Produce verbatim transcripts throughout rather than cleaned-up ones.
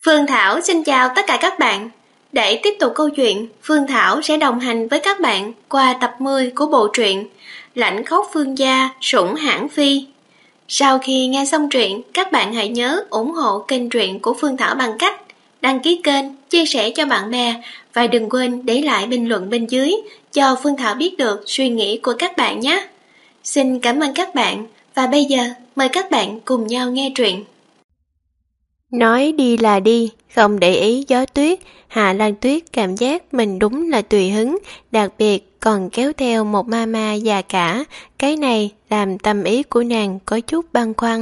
Phương Thảo xin chào tất cả các bạn. Để tiếp tục câu chuyện, Phương Thảo sẽ đồng hành với các bạn qua tập mười của bộ truyện Lãnh Khốc Phương Gia Sủng Hãn Phi. Sau khi nghe xong truyện, các bạn hãy nhớ ủng hộ kênh truyện của Phương Thảo bằng cách đăng ký kênh, chia sẻ cho bạn bè và đừng quên để lại bình luận bên dưới cho Phương Thảo biết được suy nghĩ của các bạn nhé. Xin cảm ơn các bạn và bây giờ mời các bạn cùng nhau nghe truyện. Nói đi là đi, không để ý gió tuyết, Hạ Lan Tuyết cảm giác mình đúng là tùy hứng, đặc biệt còn kéo theo một mama già cả, cái này làm tâm ý của nàng có chút băn khoăn.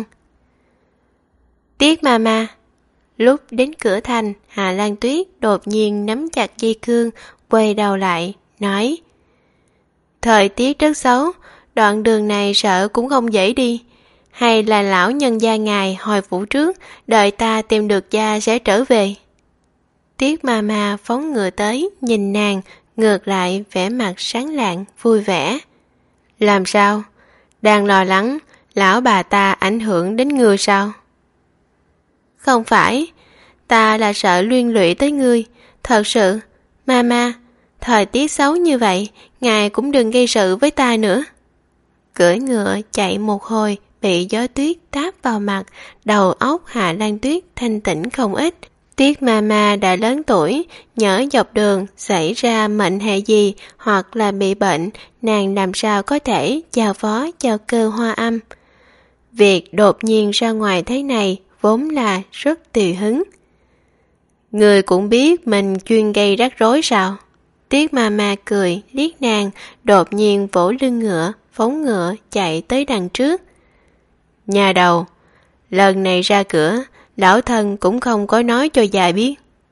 Tiếc mama. Lúc đến cửa thành, Hạ Lan Tuyết đột nhiên nắm chặt dây cương, quay đầu lại, nói: Thời tiết rất xấu, đoạn đường này sợ cũng không dễ đi. Hay là lão nhân gia ngài hồi phủ trước, đợi ta tìm được gia sẽ trở về. Tiết Mama phóng ngựa tới, nhìn nàng, ngược lại vẻ mặt sáng lạng, vui vẻ. Làm sao? Đang lo lắng, lão bà ta ảnh hưởng đến ngươi sao? Không phải, ta là sợ liên lụy tới ngươi. Thật sự, Mama, thời tiết xấu như vậy, ngài cũng đừng gây sự với ta nữa. Cưỡi ngựa chạy một hồi, bị gió tuyết táp vào mặt, đầu óc Hạ Lan Tuyết thanh tĩnh không ít. Tiết Mama đã lớn tuổi, nhỡ dọc đường xảy ra mệnh hệ gì hoặc là bị bệnh, nàng làm sao có thể giao phó cho cơ hoa âm. Việc đột nhiên ra ngoài thế này vốn là rất tùy hứng. Người cũng biết mình chuyên gây rắc rối sao? Tiết Mama cười liếc nàng, đột nhiên vỗ lưng ngựa, phóng ngựa chạy tới đằng trước. Nhà đầu, lần này ra cửa, lão thân cũng không có nói cho già biết.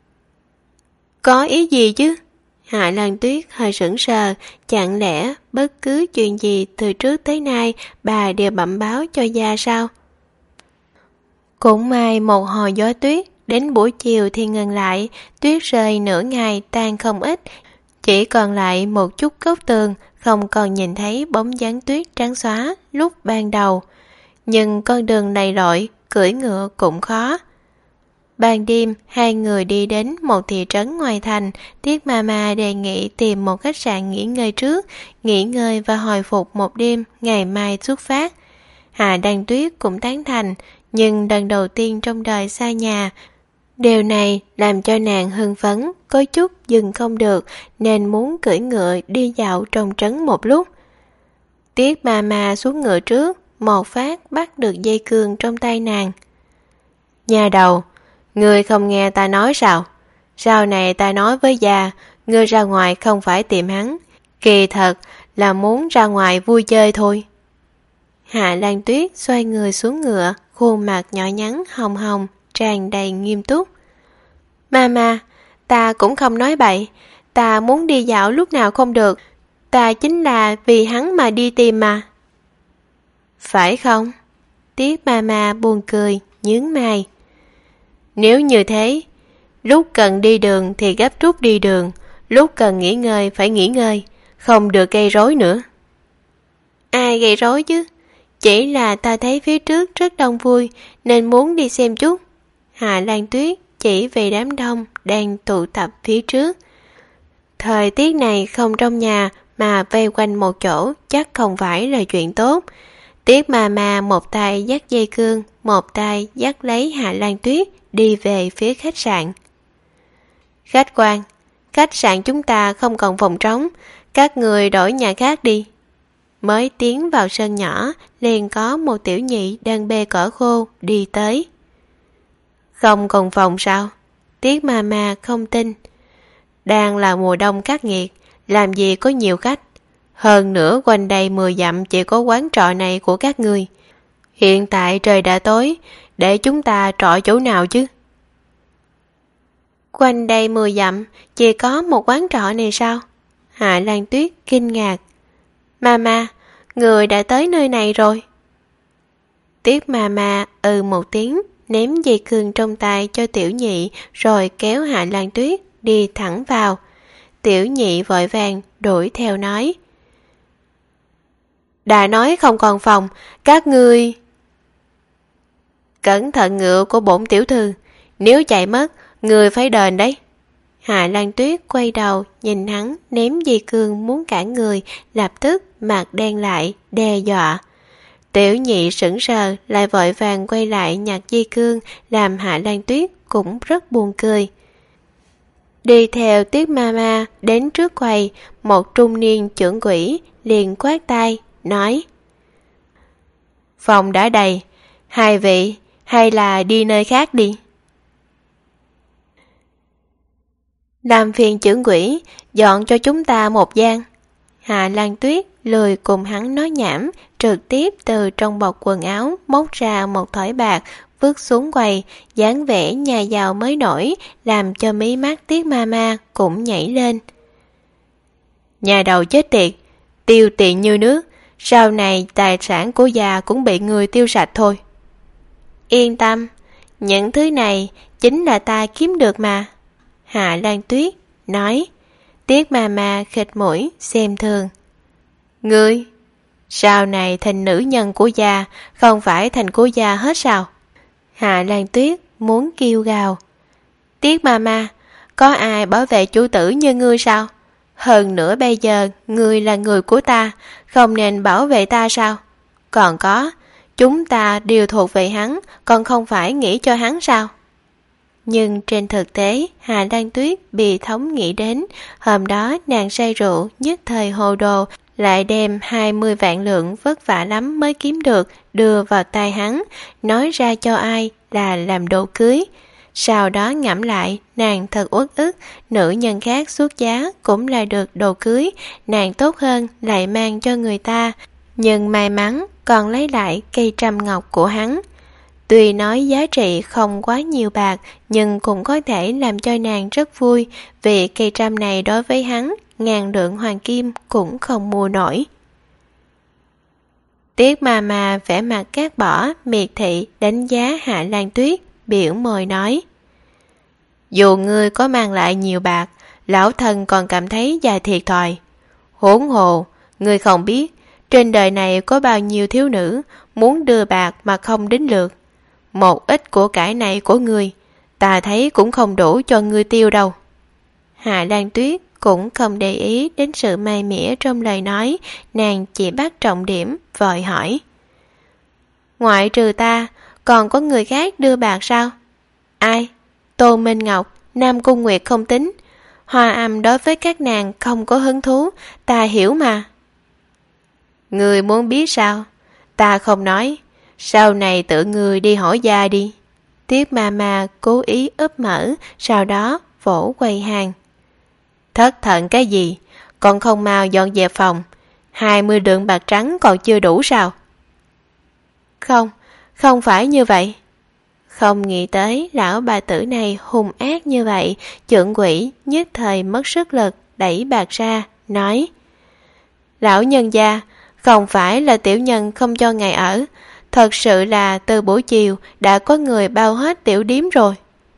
Có ý gì chứ? Hạ Lan Tuyết hơi sững sờ, chẳng lẽ bất cứ chuyện gì từ trước tới nay bà đều bẩm báo cho già sao? Cũng may một hồi gió tuyết, đến buổi chiều thì ngừng lại, tuyết rơi nửa ngày tan không ít, chỉ còn lại một chút góc tường, không còn nhìn thấy bóng dáng tuyết trắng xóa lúc ban đầu. Nhưng con đường này lội, cưỡi ngựa cũng khó. Ban đêm, hai người đi đến một thị trấn ngoài thành, Tiết Mama đề nghị tìm một khách sạn nghỉ ngơi trước, nghỉ ngơi và hồi phục một đêm, ngày mai xuất phát. Hạ Lan Tuyết cũng tán thành, nhưng lần đầu tiên trong đời xa nhà, điều này làm cho nàng hưng phấn, có chút dừng không được, nên muốn cưỡi ngựa đi dạo trong trấn một lúc. Tiết Mama xuống ngựa trước, một phát bắt được dây cương trong tay nàng. Nhà đầu, ngươi không nghe ta nói sao? Sau này ta nói với già, ngươi ra ngoài không phải tìm hắn, kỳ thật là muốn ra ngoài vui chơi thôi. Hạ Lan Tuyết xoay người xuống ngựa, khuôn mặt nhỏ nhắn hồng hồng, tràn đầy nghiêm túc. Mama, ta cũng không nói bậy, ta muốn đi dạo lúc nào không được, ta chính là vì hắn mà đi tìm mà. Phải không? Tiết Mama buồn cười, nhướng mày. Nếu như thế, lúc cần đi đường thì gấp rút đi đường, lúc cần nghỉ ngơi phải nghỉ ngơi, không được gây rối nữa. Ai gây rối chứ? Chỉ là ta thấy phía trước rất đông vui, nên muốn đi xem chút. Hạ Lan Tuyết chỉ về đám đông đang tụ tập phía trước. Thời tiết này không trong nhà mà vây quanh một chỗ chắc không phải là chuyện tốt. Tiết Mama một tay dắt dây cương, một tay dắt lấy Hạ Lan Tuyết đi về phía khách sạn. Khách quan, khách sạn chúng ta không còn phòng trống, các người đổi nhà khác đi. Mới tiến vào sân nhỏ, liền có một tiểu nhị đang bê cỏ khô đi tới. Không còn phòng sao? Tiết Mama không tin. Đang là mùa đông khắc nghiệt, làm gì có nhiều khách. Hơn nữa quanh đây mười dặm chỉ có quán trọ này của các người. Hiện tại trời đã tối, để chúng ta trọ chỗ nào chứ? Quanh đây mười dặm chỉ có một quán trọ này sao? Hạ Lan Tuyết kinh ngạc. Mama, người đã tới nơi này rồi. Tiết Mama ừ một tiếng, ném dây cương trong tay cho tiểu nhị rồi kéo Hạ Lan Tuyết đi thẳng vào. Tiểu nhị vội vàng đuổi theo nói. Đã nói không còn phòng, các ngươi... Cẩn thận ngựa của bổn tiểu thư, nếu chạy mất, Người phải đền đấy. Hạ Lan Tuyết quay đầu nhìn hắn ném dây cương muốn cản người, lập tức mặt đen lại đe dọa. Tiểu nhị sững sờ lại vội vàng quay lại nhặt dây cương, làm Hạ Lan Tuyết cũng rất buồn cười. Đi theo Tiết Mama đến trước quầy, một trung niên trưởng quỹ liền quát tay nói: Phòng đã đầy, hai vị hay là đi nơi khác đi. Làm phiền trưởng quỹ dọn cho chúng ta một gian. Hạ Lan Tuyết lười cùng hắn nói nhảm, trực tiếp từ trong bọc quần áo móc ra một thỏi bạc vứt xuống quầy, dáng vẻ nhà giàu mới nổi, làm cho mí mắt Tiết Mama cũng nhảy lên. Nhà đầu chết tiệt, tiêu tiền như nước, sau này tài sản của già cũng bị người tiêu sạch thôi. Yên tâm, những thứ này chính là ta kiếm được mà. Hạ Lan Tuyết nói. Tiết Mama khịt mũi xem thường. Ngươi, sau này thành nữ nhân của già, không phải thành của già hết sao? Hạ Lan Tuyết muốn kêu gào. Tiết Mama, có ai bảo vệ chủ tử như ngươi sao? Hơn nữa bây giờ ngươi là người của ta, không nên bảo vệ ta sao? Còn có, chúng ta đều thuộc về hắn, còn không phải nghĩ cho hắn sao? Nhưng trên thực tế, Hạ Lan Tuyết bị thống nghĩ đến, hôm đó nàng say rượu, nhất thời hồ đồ, lại đem hai mươi vạn lượng vất vả lắm mới kiếm được, đưa vào tay hắn, nói ra cho ai là làm đồ cưới. Sau đó ngẫm lại, nàng thật uất ức, nữ nhân khác xuất giá cũng là được đồ cưới, nàng tốt hơn lại mang cho người ta, nhưng may mắn còn lấy lại cây trâm ngọc của hắn. Tuy nói giá trị không quá nhiều bạc, nhưng cũng có thể làm cho nàng rất vui, vì cây trâm này đối với hắn, ngàn lượng hoàng kim cũng không mua nổi. Tiết Mama vẻ mặt cát bỏ, miệt thị đánh giá Hạ Lan Tuyết, biểu môi nói: Dù ngươi có mang lại nhiều bạc, lão thần còn cảm thấy dài thiệt thòi. Huống hồ, ngươi không biết, trên đời này có bao nhiêu thiếu nữ muốn đưa bạc mà không đến lượt. Một ít của cải này của ngươi, ta thấy cũng không đủ cho ngươi tiêu đâu. Hạ Lan Tuyết cũng không để ý đến sự may mỉa trong lời nói, nàng chỉ bắt trọng điểm, vội hỏi: Ngoại trừ ta, còn có người khác đưa bạc sao? Ai? Tô Minh Ngọc, Nam Cung Nguyệt không tính. Hoa Âm đối với các nàng không có hứng thú, ta hiểu mà. Ngươi muốn biết sao? Ta không nói, sau này tự ngươi đi hỏi gia đi. Tiết Mama cố ý úp mở, sau đó vỗ quầy hàng. Thất thận cái gì? Còn không mau dọn dẹp phòng. Hai mươi lượng bạc trắng còn chưa đủ sao? Không, không phải như vậy. Không nghĩ tới lão bà tử này hung ác như vậy, trưởng quỹ nhất thời mất sức lực đẩy bạc ra, nói: Lão nhân gia, không phải là tiểu nhân không cho ngài ở, thật sự là từ buổi chiều đã có người bao hết tiểu điếm rồi.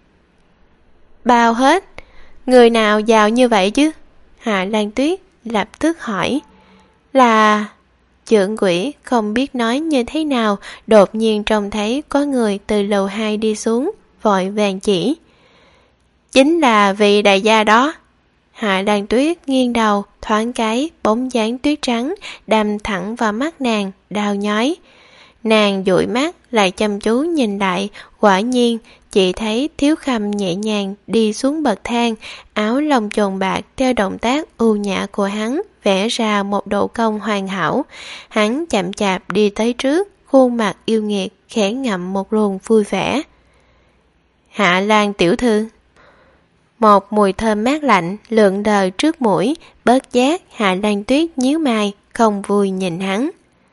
Bao hết? Người nào giàu như vậy chứ? Hạ Lan Tuyết lập tức hỏi. Là... Trưởng quỹ không biết nói như thế nào, đột nhiên trông thấy có người từ lầu hai đi xuống, vội vàng chỉ. Chính là vị đại gia đó. Hạ Lan Tuyết nghiêng đầu, thoáng cái, bóng dáng tuyết trắng, đâm thẳng vào mắt nàng, đau nhói. Nàng dụi mắt, lại chăm chú nhìn lại, quả nhiên, chỉ thấy Thiếu Khâm nhẹ nhàng đi xuống bậc thang, áo lông chồn bạc theo động tác ưu nhã của hắn, vẽ ra một độ cong hoàn hảo. Hắn chậm chạp đi tới trước, khuôn mặt yêu nghiệt, khẽ ngậm một luồng vui vẻ. Hạ Lan tiểu thư. Một mùi thơm mát lạnh lượn lờ trước mũi, bớt giác Hạ Lan Tuyết nhíu mày, không vui nhìn hắn.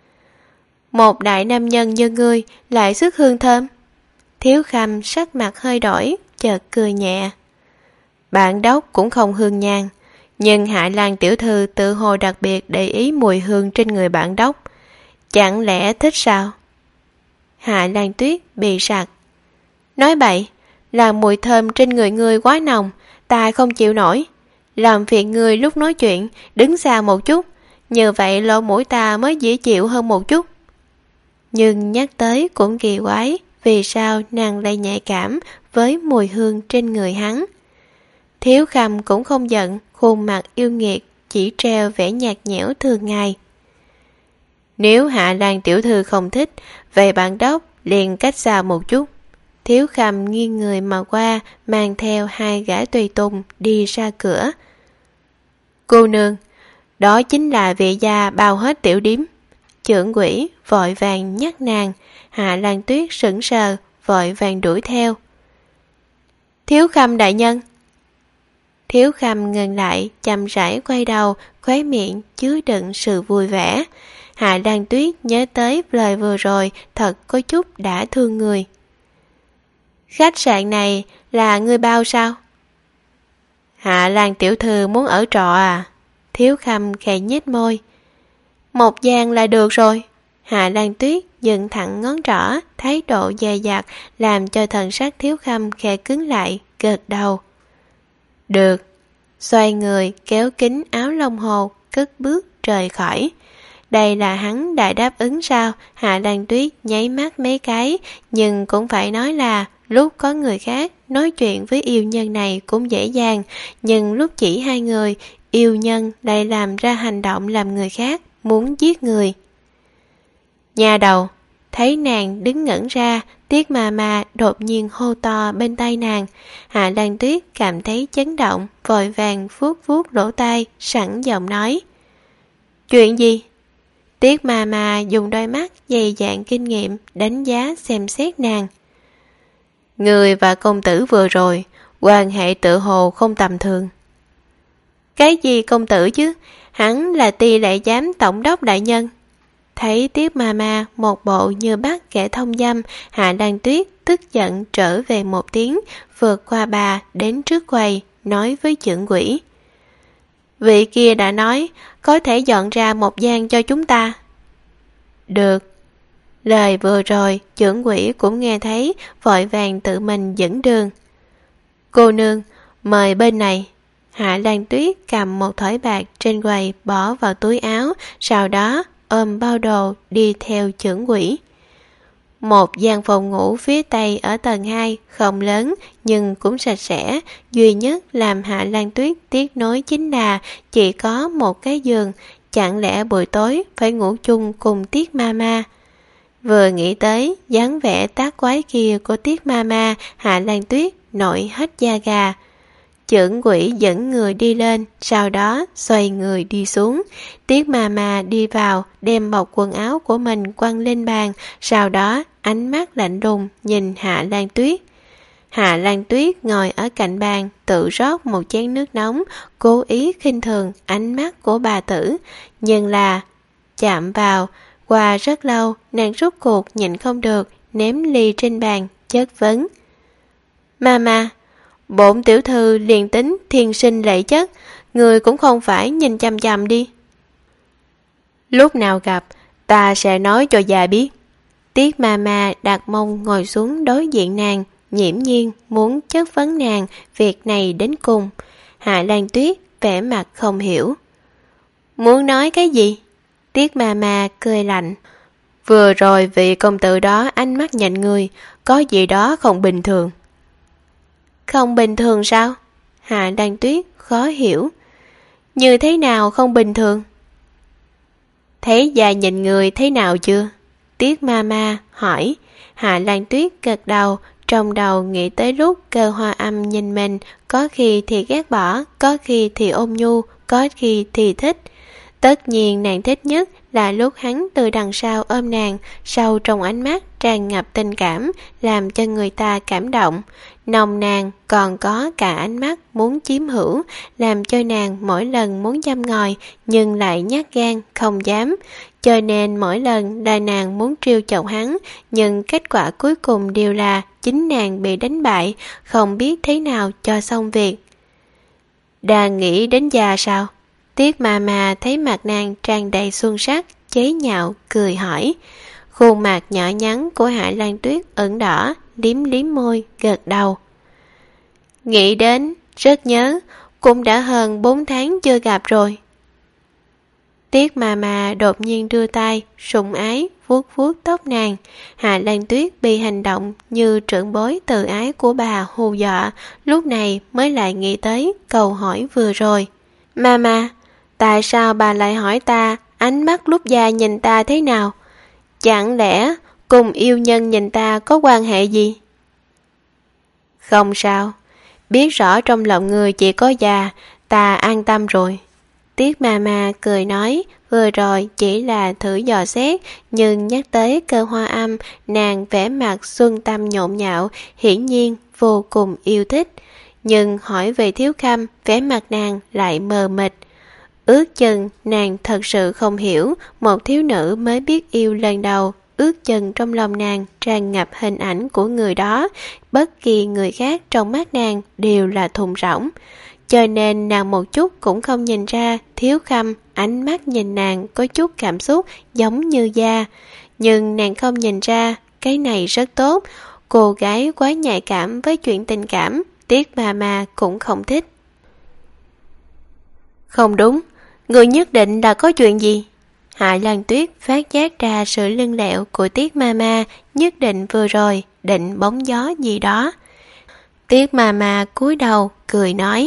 Một đại nam nhân như ngươi lại sức hương thơm. Thiếu Khâm sắc mặt hơi đổi, chợt cười nhẹ. Bạn đốc cũng không hương nhang, nhưng Hạ Lan tiểu thư tự hồ đặc biệt để ý mùi hương trên người bạn đốc. Chẳng lẽ thích sao? Hạ Lan Tuyết bị sặc. Nói bậy, là mùi thơm trên người ngươi quá nồng, ta không chịu nổi. Làm phiền ngươi lúc nói chuyện, đứng xa một chút, như vậy lỗ mũi ta mới dễ chịu hơn một chút. Nhưng nhắc tới cũng kỳ quái, vì sao nàng lại nhạy cảm, với mùi hương trên người hắn. Thiếu Khâm cũng không giận, khuôn mặt yêu nghiệt chỉ treo vẻ nhạt nhẽo thường ngày. Nếu Hạ Lan tiểu thư không thích, vậy bạn đốc liền cách xa một chút. Thiếu Khâm nghiêng người mà qua, mang theo hai gã tùy tùng đi ra cửa. Cô nương, đó chính là vị gia bao hết tiểu điếm. Trưởng quỹ vội vàng nhắc nàng. Hạ Lan Tuyết sững sờ, vội vàng đuổi theo. Thiếu Khâm đại nhân. Thiếu Khâm ngừng lại, chậm rãi quay đầu, khóe miệng chứa đựng sự vui vẻ. Hạ Lan Tuyết nhớ tới lời vừa rồi, thật có chút đã thương người. Khách sạn này là ngươi bao sao? Hạ Lan tiểu thư muốn ở trọ à? Thiếu Khâm khẽ nhếch môi. Một gian là được rồi. Hạ Lan Tuyết dựng thẳng ngón trỏ, thái độ dè dặt làm cho thần sắc Thiếu Khâm khẽ cứng lại, gật đầu. Được. Xoay người kéo kính áo lông hồ, cất bước rời khỏi. Đây là hắn đã đáp ứng sao? Hạ Lan Tuyết nháy mắt mấy cái, nhưng cũng phải nói là lúc có người khác nói chuyện với yêu nhân này cũng dễ dàng, nhưng lúc chỉ hai người, yêu nhân lại làm ra hành động làm người khác muốn giết người. Nhà đầu, thấy nàng đứng ngẩn ra, Tiết Ma Ma đột nhiên hô to bên tai nàng. Hạ Lan Tuyết cảm thấy chấn động, vội vàng vuốt vuốt lỗ tai, sẵn giọng nói. Chuyện gì? Tiết Ma Ma dùng đôi mắt dày dạn kinh nghiệm đánh giá xem xét nàng. Người và công tử vừa rồi, quan hệ tự hồ không tầm thường. Cái gì công tử chứ? Hắn là Ty Lệ Giám tổng đốc đại nhân. Thấy Tiết Ma Ma một bộ như bắt kẻ thông dâm, Hạ Lan Tuyết tức giận trở về một tiếng, vượt qua bà đến trước quầy, nói với trưởng quỹ. Vị kia đã nói, có thể dọn ra một gian cho chúng ta. Được. Lời vừa rồi, trưởng quỹ cũng nghe thấy, vội vàng tự mình dẫn đường. Cô nương, mời bên này. Hạ Lan Tuyết cầm một thỏi bạc trên quầy bỏ vào túi áo, sau đó ôm bao đồ đi theo trưởng quỹ. Một gian phòng ngủ phía tây ở tầng hai, không lớn nhưng cũng sạch sẽ, duy nhất làm Hạ Lan Tuyết tiếc nối chính là chỉ có một cái giường, chẳng lẽ buổi tối phải ngủ chung cùng Tiết Ma Ma. Vừa nghĩ tới dáng vẻ tác quái kia của Tiết Ma Ma, Hạ Lan Tuyết nổi hết da gà. Trưởng quỹ dẫn người đi lên, sau đó xoay người đi xuống. Tiết Ma Ma đi vào, đem bọc quần áo của mình quăng lên bàn, sau đó ánh mắt lạnh lùng nhìn Hạ Lan Tuyết. Hạ Lan Tuyết ngồi ở cạnh bàn, tự rót một chén nước nóng, cố ý khinh thường ánh mắt của bà tử. Nhưng là chạm vào, qua rất lâu, nàng rút cuộc nhịn không được, ném ly trên bàn, chất vấn. Mama, bổn tiểu thư liền tính thiên sinh lệ chất, người cũng không phải nhìn chằm chằm đi. Lúc nào gặp, ta sẽ nói cho già biết. Tiết Ma Ma đặt mông ngồi xuống đối diện nàng, nhiễm nhiên muốn chất vấn nàng việc này đến cùng. Hạ Lan Tuyết vẻ mặt không hiểu. Muốn nói cái gì? Tiết Ma Ma cười lạnh. Vừa rồi vị công tử đó ánh mắt nhìn người, có gì đó không bình thường. Không bình thường sao? Hạ Lan Tuyết khó hiểu. Như thế nào không bình thường? Thấy già nhìn người thế nào chưa? Tiết Ma Ma hỏi. Hạ Lan Tuyết gật đầu, trong đầu nghĩ tới lúc Cơ Hoa Âm nhìn mình, có khi thì ghét bỏ, có khi thì ôn nhu, có khi thì thích. Tất nhiên nàng thích nhất là lúc hắn từ đằng sau ôm nàng, sâu trong ánh mắt tràn ngập tình cảm, làm cho người ta cảm động. Nồng nàng còn có cả ánh mắt muốn chiếm hữu, làm cho nàng mỗi lần muốn châm ngòi nhưng lại nhát gan không dám. Cho nên mỗi lần là nàng muốn trêu chọc hắn, nhưng kết quả cuối cùng đều là chính nàng bị đánh bại, không biết thế nào cho xong việc. Đang nghĩ đến già sao? Tiết Ma Ma thấy mặt nàng tràn đầy xuân sắc, chế nhạo, cười hỏi. Khuôn mặt nhỏ nhắn của Hạ Lan Tuyết ửng đỏ, liếm liếm môi, gật đầu. Nghĩ đến, rất nhớ, cũng đã hơn bốn tháng chưa gặp rồi. Tiết Mama đột nhiên đưa tay, sủng ái, vuốt vuốt tóc nàng. Hạ Lan Tuyết bị hành động như trưởng bối từ ái của bà hù dọa, lúc này mới lại nghĩ tới câu hỏi vừa rồi. Mama, tại sao bà lại hỏi ta ánh mắt lúc già nhìn ta thế nào? Chẳng lẽ cùng yêu nhân nhìn ta có quan hệ gì? Không sao, biết rõ trong lòng người chỉ có già, ta an tâm rồi. Tiết Mama cười nói, vừa rồi chỉ là thử dò xét, nhưng nhắc tới Cơ Hoa Âm, nàng vẻ mặt xuân tâm nhộn nhạo, hiển nhiên vô cùng yêu thích. Nhưng hỏi về Thiếu Khâm, vẻ mặt nàng lại mờ mịt. Ước chừng nàng thật sự không hiểu, một thiếu nữ mới biết yêu lần đầu, ước chừng trong lòng nàng tràn ngập hình ảnh của người đó, bất kỳ người khác trong mắt nàng đều là thùng rỗng. Cho nên nàng một chút cũng không nhìn ra Thiếu Khâm ánh mắt nhìn nàng có chút cảm xúc giống như da. Nhưng nàng không nhìn ra, cái này rất tốt. Cô gái quá nhạy cảm với chuyện tình cảm, Tiết Mama cũng không thích. Không đúng, người nhất định là có chuyện gì? Hạ Lan Tuyết phát giác ra sự lưng lẹo của Tiết Mama, nhất định vừa rồi định bóng gió gì đó. Tiết Mama cúi đầu cười nói,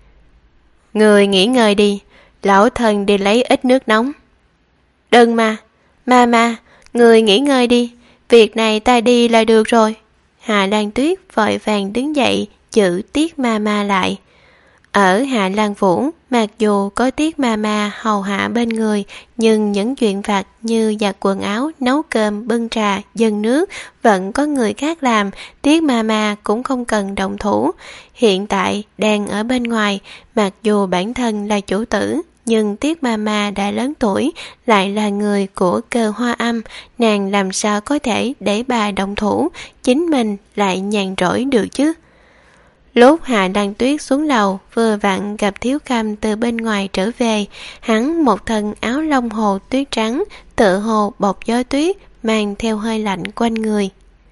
người nghỉ ngơi đi, lão thần đi lấy ít nước nóng. Đừng mà, Mama, người nghỉ ngơi đi, việc này ta đi là được rồi. Hạ Lan Tuyết vội vàng đứng dậy giữ Tiết Mama lại. Ở Hạ Lan Phủ, mặc dù có Tiết Mama hầu hạ bên người, nhưng những chuyện vặt như giặt quần áo, nấu cơm, bưng trà, dâng nước vẫn có người khác làm, Tiết Mama cũng không cần động thủ. Hiện tại đang ở bên ngoài, mặc dù bản thân là chủ tử, nhưng Tiết Mama đã lớn tuổi, lại là người của Cơ Hoa Âm, nàng làm sao có thể để bà động thủ, chính mình lại nhàn rỗi được chứ. Lúc Hạ Lan Tuyết xuống lầu, vừa vặn gặp Thiếu Khâm từ bên ngoài trở về. Hắn một thân áo lông hồ tuyết trắng, tựa hồ bọc gió tuyết, mang theo hơi lạnh quanh người.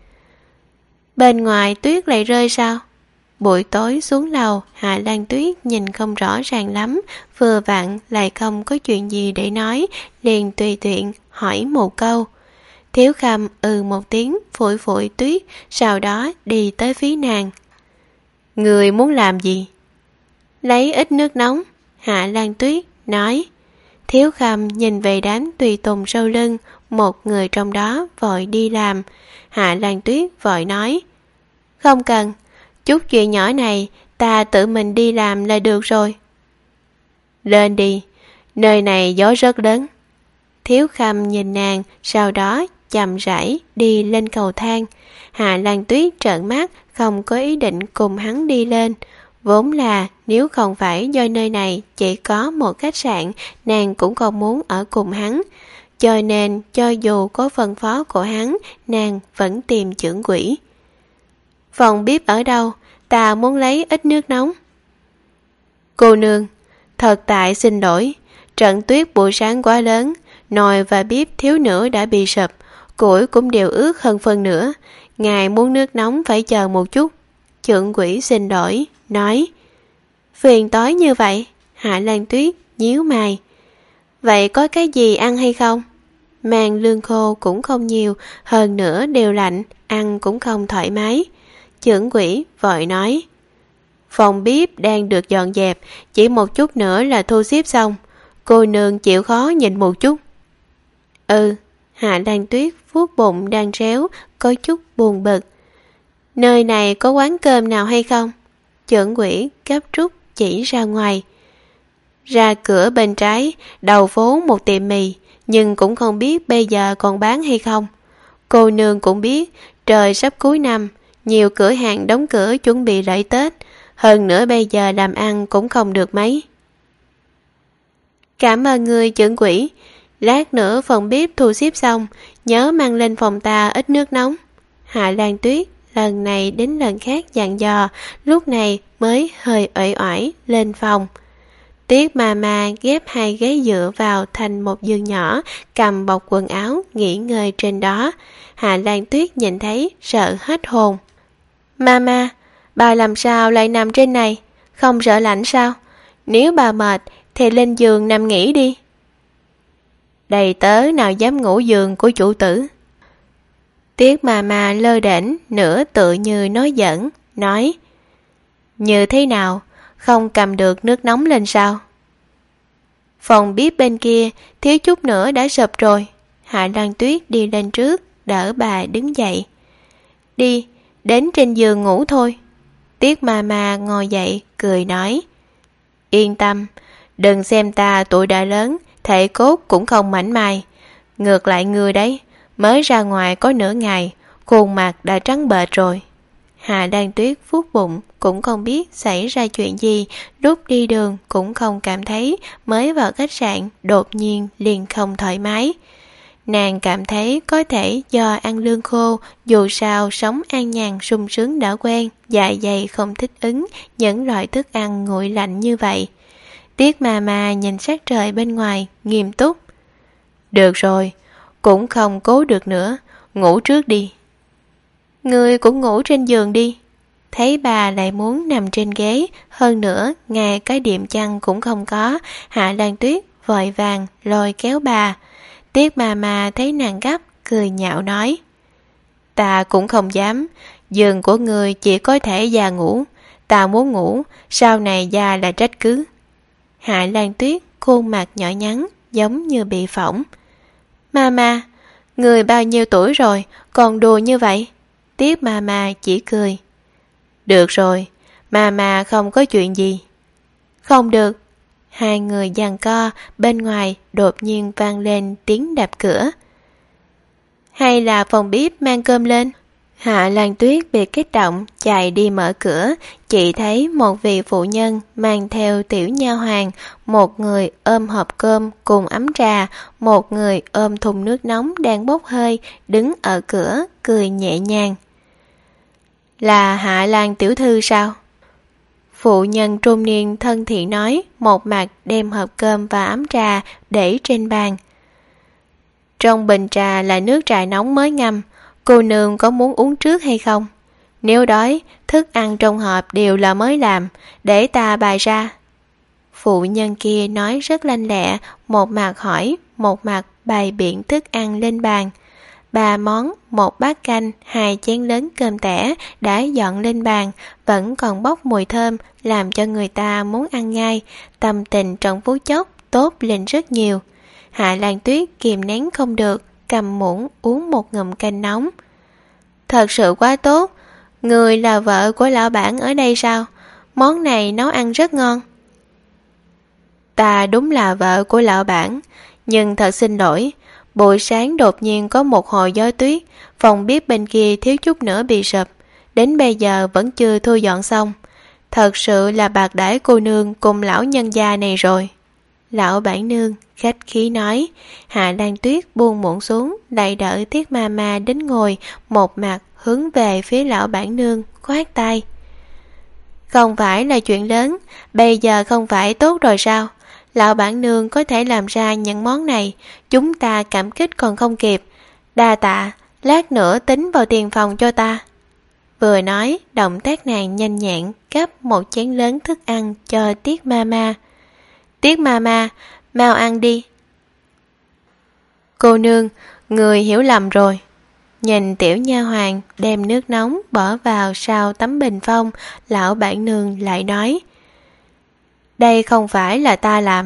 Bên ngoài tuyết lại rơi sao? Buổi tối xuống lầu, Hạ Lan Tuyết nhìn không rõ ràng lắm, vừa vặn lại không có chuyện gì để nói, liền tùy tiện hỏi một câu. Thiếu Khâm ừ một tiếng, phủi phủi tuyết, sau đó đi tới phía nàng. Người muốn làm gì? Lấy ít nước nóng, Hạ Lan Tuyết nói. Thiếu Khâm nhìn về đám tùy tùng sau lưng, một người trong đó vội đi làm. Hạ Lan Tuyết vội nói, không cần, chút chuyện nhỏ này ta tự mình đi làm là được rồi. Lên đi, nơi này gió rất lớn. Thiếu Khâm nhìn nàng, sau đó chậm rãi đi lên cầu thang. Hạ Lan Tuyết trợn mắt, không có ý định cùng hắn đi lên. Vốn là nếu không phải do nơi này chỉ có một khách sạn, nàng cũng không muốn ở cùng hắn. Cho nên cho dù có phân phó của hắn, nàng vẫn tìm trưởng quỹ. Phòng bếp ở đâu? Ta muốn lấy ít nước nóng. Cô nương, thật tại xin lỗi, trận tuyết buổi sáng quá lớn, nồi và bếp thiếu nữa đã bị sụp, củi cũng đều ướt hơn phần nữa. Ngài muốn nước nóng phải chờ một chút. Trưởng quỹ xin lỗi, nói. Phiền tối như vậy? Hạ Lan Tuyết nhíu mày. Vậy có cái gì ăn hay không? Mang lương khô cũng không nhiều, hơn nữa đều lạnh, ăn cũng không thoải mái. Trưởng quỹ vội nói. Phòng bếp đang được dọn dẹp, chỉ một chút nữa là thu xếp xong. Cô nương chịu khó nhìn một chút. Ừ, Hạ Lan Tuyết vuốt bụng đang réo, có chút buồn bực. Nơi này có quán cơm nào hay không? Trưởng quỹ gấp rút chỉ ra ngoài. Ra cửa bên trái, đầu phố một tiệm mì, nhưng cũng không biết bây giờ còn bán hay không. Cô nương cũng biết, trời sắp cuối năm, nhiều cửa hàng đóng cửa chuẩn bị lễ Tết, hơn nữa bây giờ làm ăn cũng không được mấy. Cảm ơn người trưởng quỹ, lát nữa phòng bếp thu xếp xong, nhớ mang lên phòng ta ít nước nóng. Hạ Lan Tuyết lần này đến lần khác dặn dò, lúc này mới hơi uể oải lên phòng. Tiết Mama ghép hai ghế dựa vào thành một giường nhỏ, cầm bọc quần áo nghỉ ngơi trên đó. Hạ Lan Tuyết nhìn thấy sợ hết hồn. Mama, bà làm sao lại nằm trên này? Không sợ lạnh sao? Nếu bà mệt thì lên giường nằm nghỉ đi. đầy tớ nào dám ngủ giường của chủ tử. Tiết mà mà lơ đễnh, nửa tự như nói giỡn, nói: Như thế nào, không cầm được nước nóng lên sao? Phòng bếp bên kia thiếu chút nữa đã sụp rồi. Hạ Lan Tuyết đi lên trước, đỡ bà đứng dậy. Đi, đến trên giường ngủ thôi. Tiết mà mà ngồi dậy, cười nói: Yên tâm, đừng xem ta tuổi đã lớn, thể cốt cũng không mảnh mai. Ngược lại người đấy, mới ra ngoài có nửa ngày, khuôn mặt đã trắng bệch rồi. Hạ Lan Tuyết vuốt bụng, cũng không biết xảy ra chuyện gì, lúc đi đường cũng không cảm thấy, mới vào khách sạn đột nhiên liền không thoải mái. Nàng cảm thấy có thể do ăn lương khô, dù sao sống an nhàn sung sướng đã quen, dạ dày không thích ứng những loại thức ăn nguội lạnh như vậy. Tiết mà mà nhìn sắc trời bên ngoài, nghiêm túc. Được rồi, cũng không cố được nữa, ngủ trước đi. Ngươi cũng ngủ trên giường đi. Thấy bà lại muốn nằm trên ghế, hơn nữa ngay cái đệm chăn cũng không có, Hạ Lan Tuyết vội vàng lôi kéo bà. Tiết mà mà thấy nàng gấp, cười nhạo nói: Ta cũng không dám, giường của người chỉ có thể già ngủ, ta muốn ngủ, sau này già là trách cứ. Hạ Lan Tuyết khuôn mặt nhỏ nhắn, giống như bị phỏng. Mama, người bao nhiêu tuổi rồi, còn đùa như vậy? Tiết mà mà chỉ cười. Được rồi, Mama không có chuyện gì. Không được. Hai người giằng co, bên ngoài đột nhiên vang lên tiếng đạp cửa. Hay là phòng bếp mang cơm lên? Hạ Lan Tuyết bị kích động chạy đi mở cửa, chỉ thấy một vị phụ nhân mang theo tiểu nha hoàn, một người ôm hộp cơm cùng ấm trà, một người ôm thùng nước nóng đang bốc hơi, đứng ở cửa cười nhẹ nhàng. Là Hạ Lan tiểu thư sao? Phụ nhân trung niên thân thiện nói, một mặt đem hộp cơm và ấm trà để trên bàn. Trong bình trà là nước trà nóng mới ngâm, cô nương có muốn uống trước hay không? Nếu đói, thức ăn trong hộp đều là mới làm, để ta bày ra. Phụ nhân kia nói rất lanh lẹ, một mặt hỏi, một mặt bày biện thức ăn lên bàn. Ba món, một bát canh, hai chén lớn cơm tẻ đã dọn lên bàn, vẫn còn bốc mùi thơm, làm cho người ta muốn ăn ngay, tâm tình trong phút chốc tốt lên rất nhiều. Hạ Lan Tuyết kìm nén không được, cầm muỗng uống một ngụm canh nóng. Thật sự quá tốt, người là vợ của lão bản ở đây sao? Món này nấu ăn rất ngon. Ta đúng là vợ của lão bản, nhưng thật xin lỗi, buổi sáng đột nhiên có một hồi gió tuyết, phòng bếp bên kia thiếu chút nữa bị sụp, đến bây giờ vẫn chưa thu dọn xong. Thật sự là bạc đãi cô nương cùng lão nhân gia này rồi. Lão bản nương khách khí nói. Hạ Lan Tuyết buông muỗng xuống, lại đỡ Tiết ma ma đến ngồi, một mặt hướng về phía lão bản nương khoát tay. Không phải là chuyện lớn, bây giờ không phải tốt rồi sao? Lão bản nương có thể làm ra những món này, chúng ta cảm kích còn không kịp. Đa tạ, lát nữa tính vào tiền phòng cho ta. Vừa nói, động tác nàng nhanh nhẹn gắp một chén lớn thức ăn cho Tiết ma ma. Tiết ma ma, mau ăn đi. Cô nương, người hiểu lầm rồi. Nhìn tiểu nha hoàn đem nước nóng bỏ vào sau tấm bình phong, lão bản nương lại nói. Đây không phải là ta làm.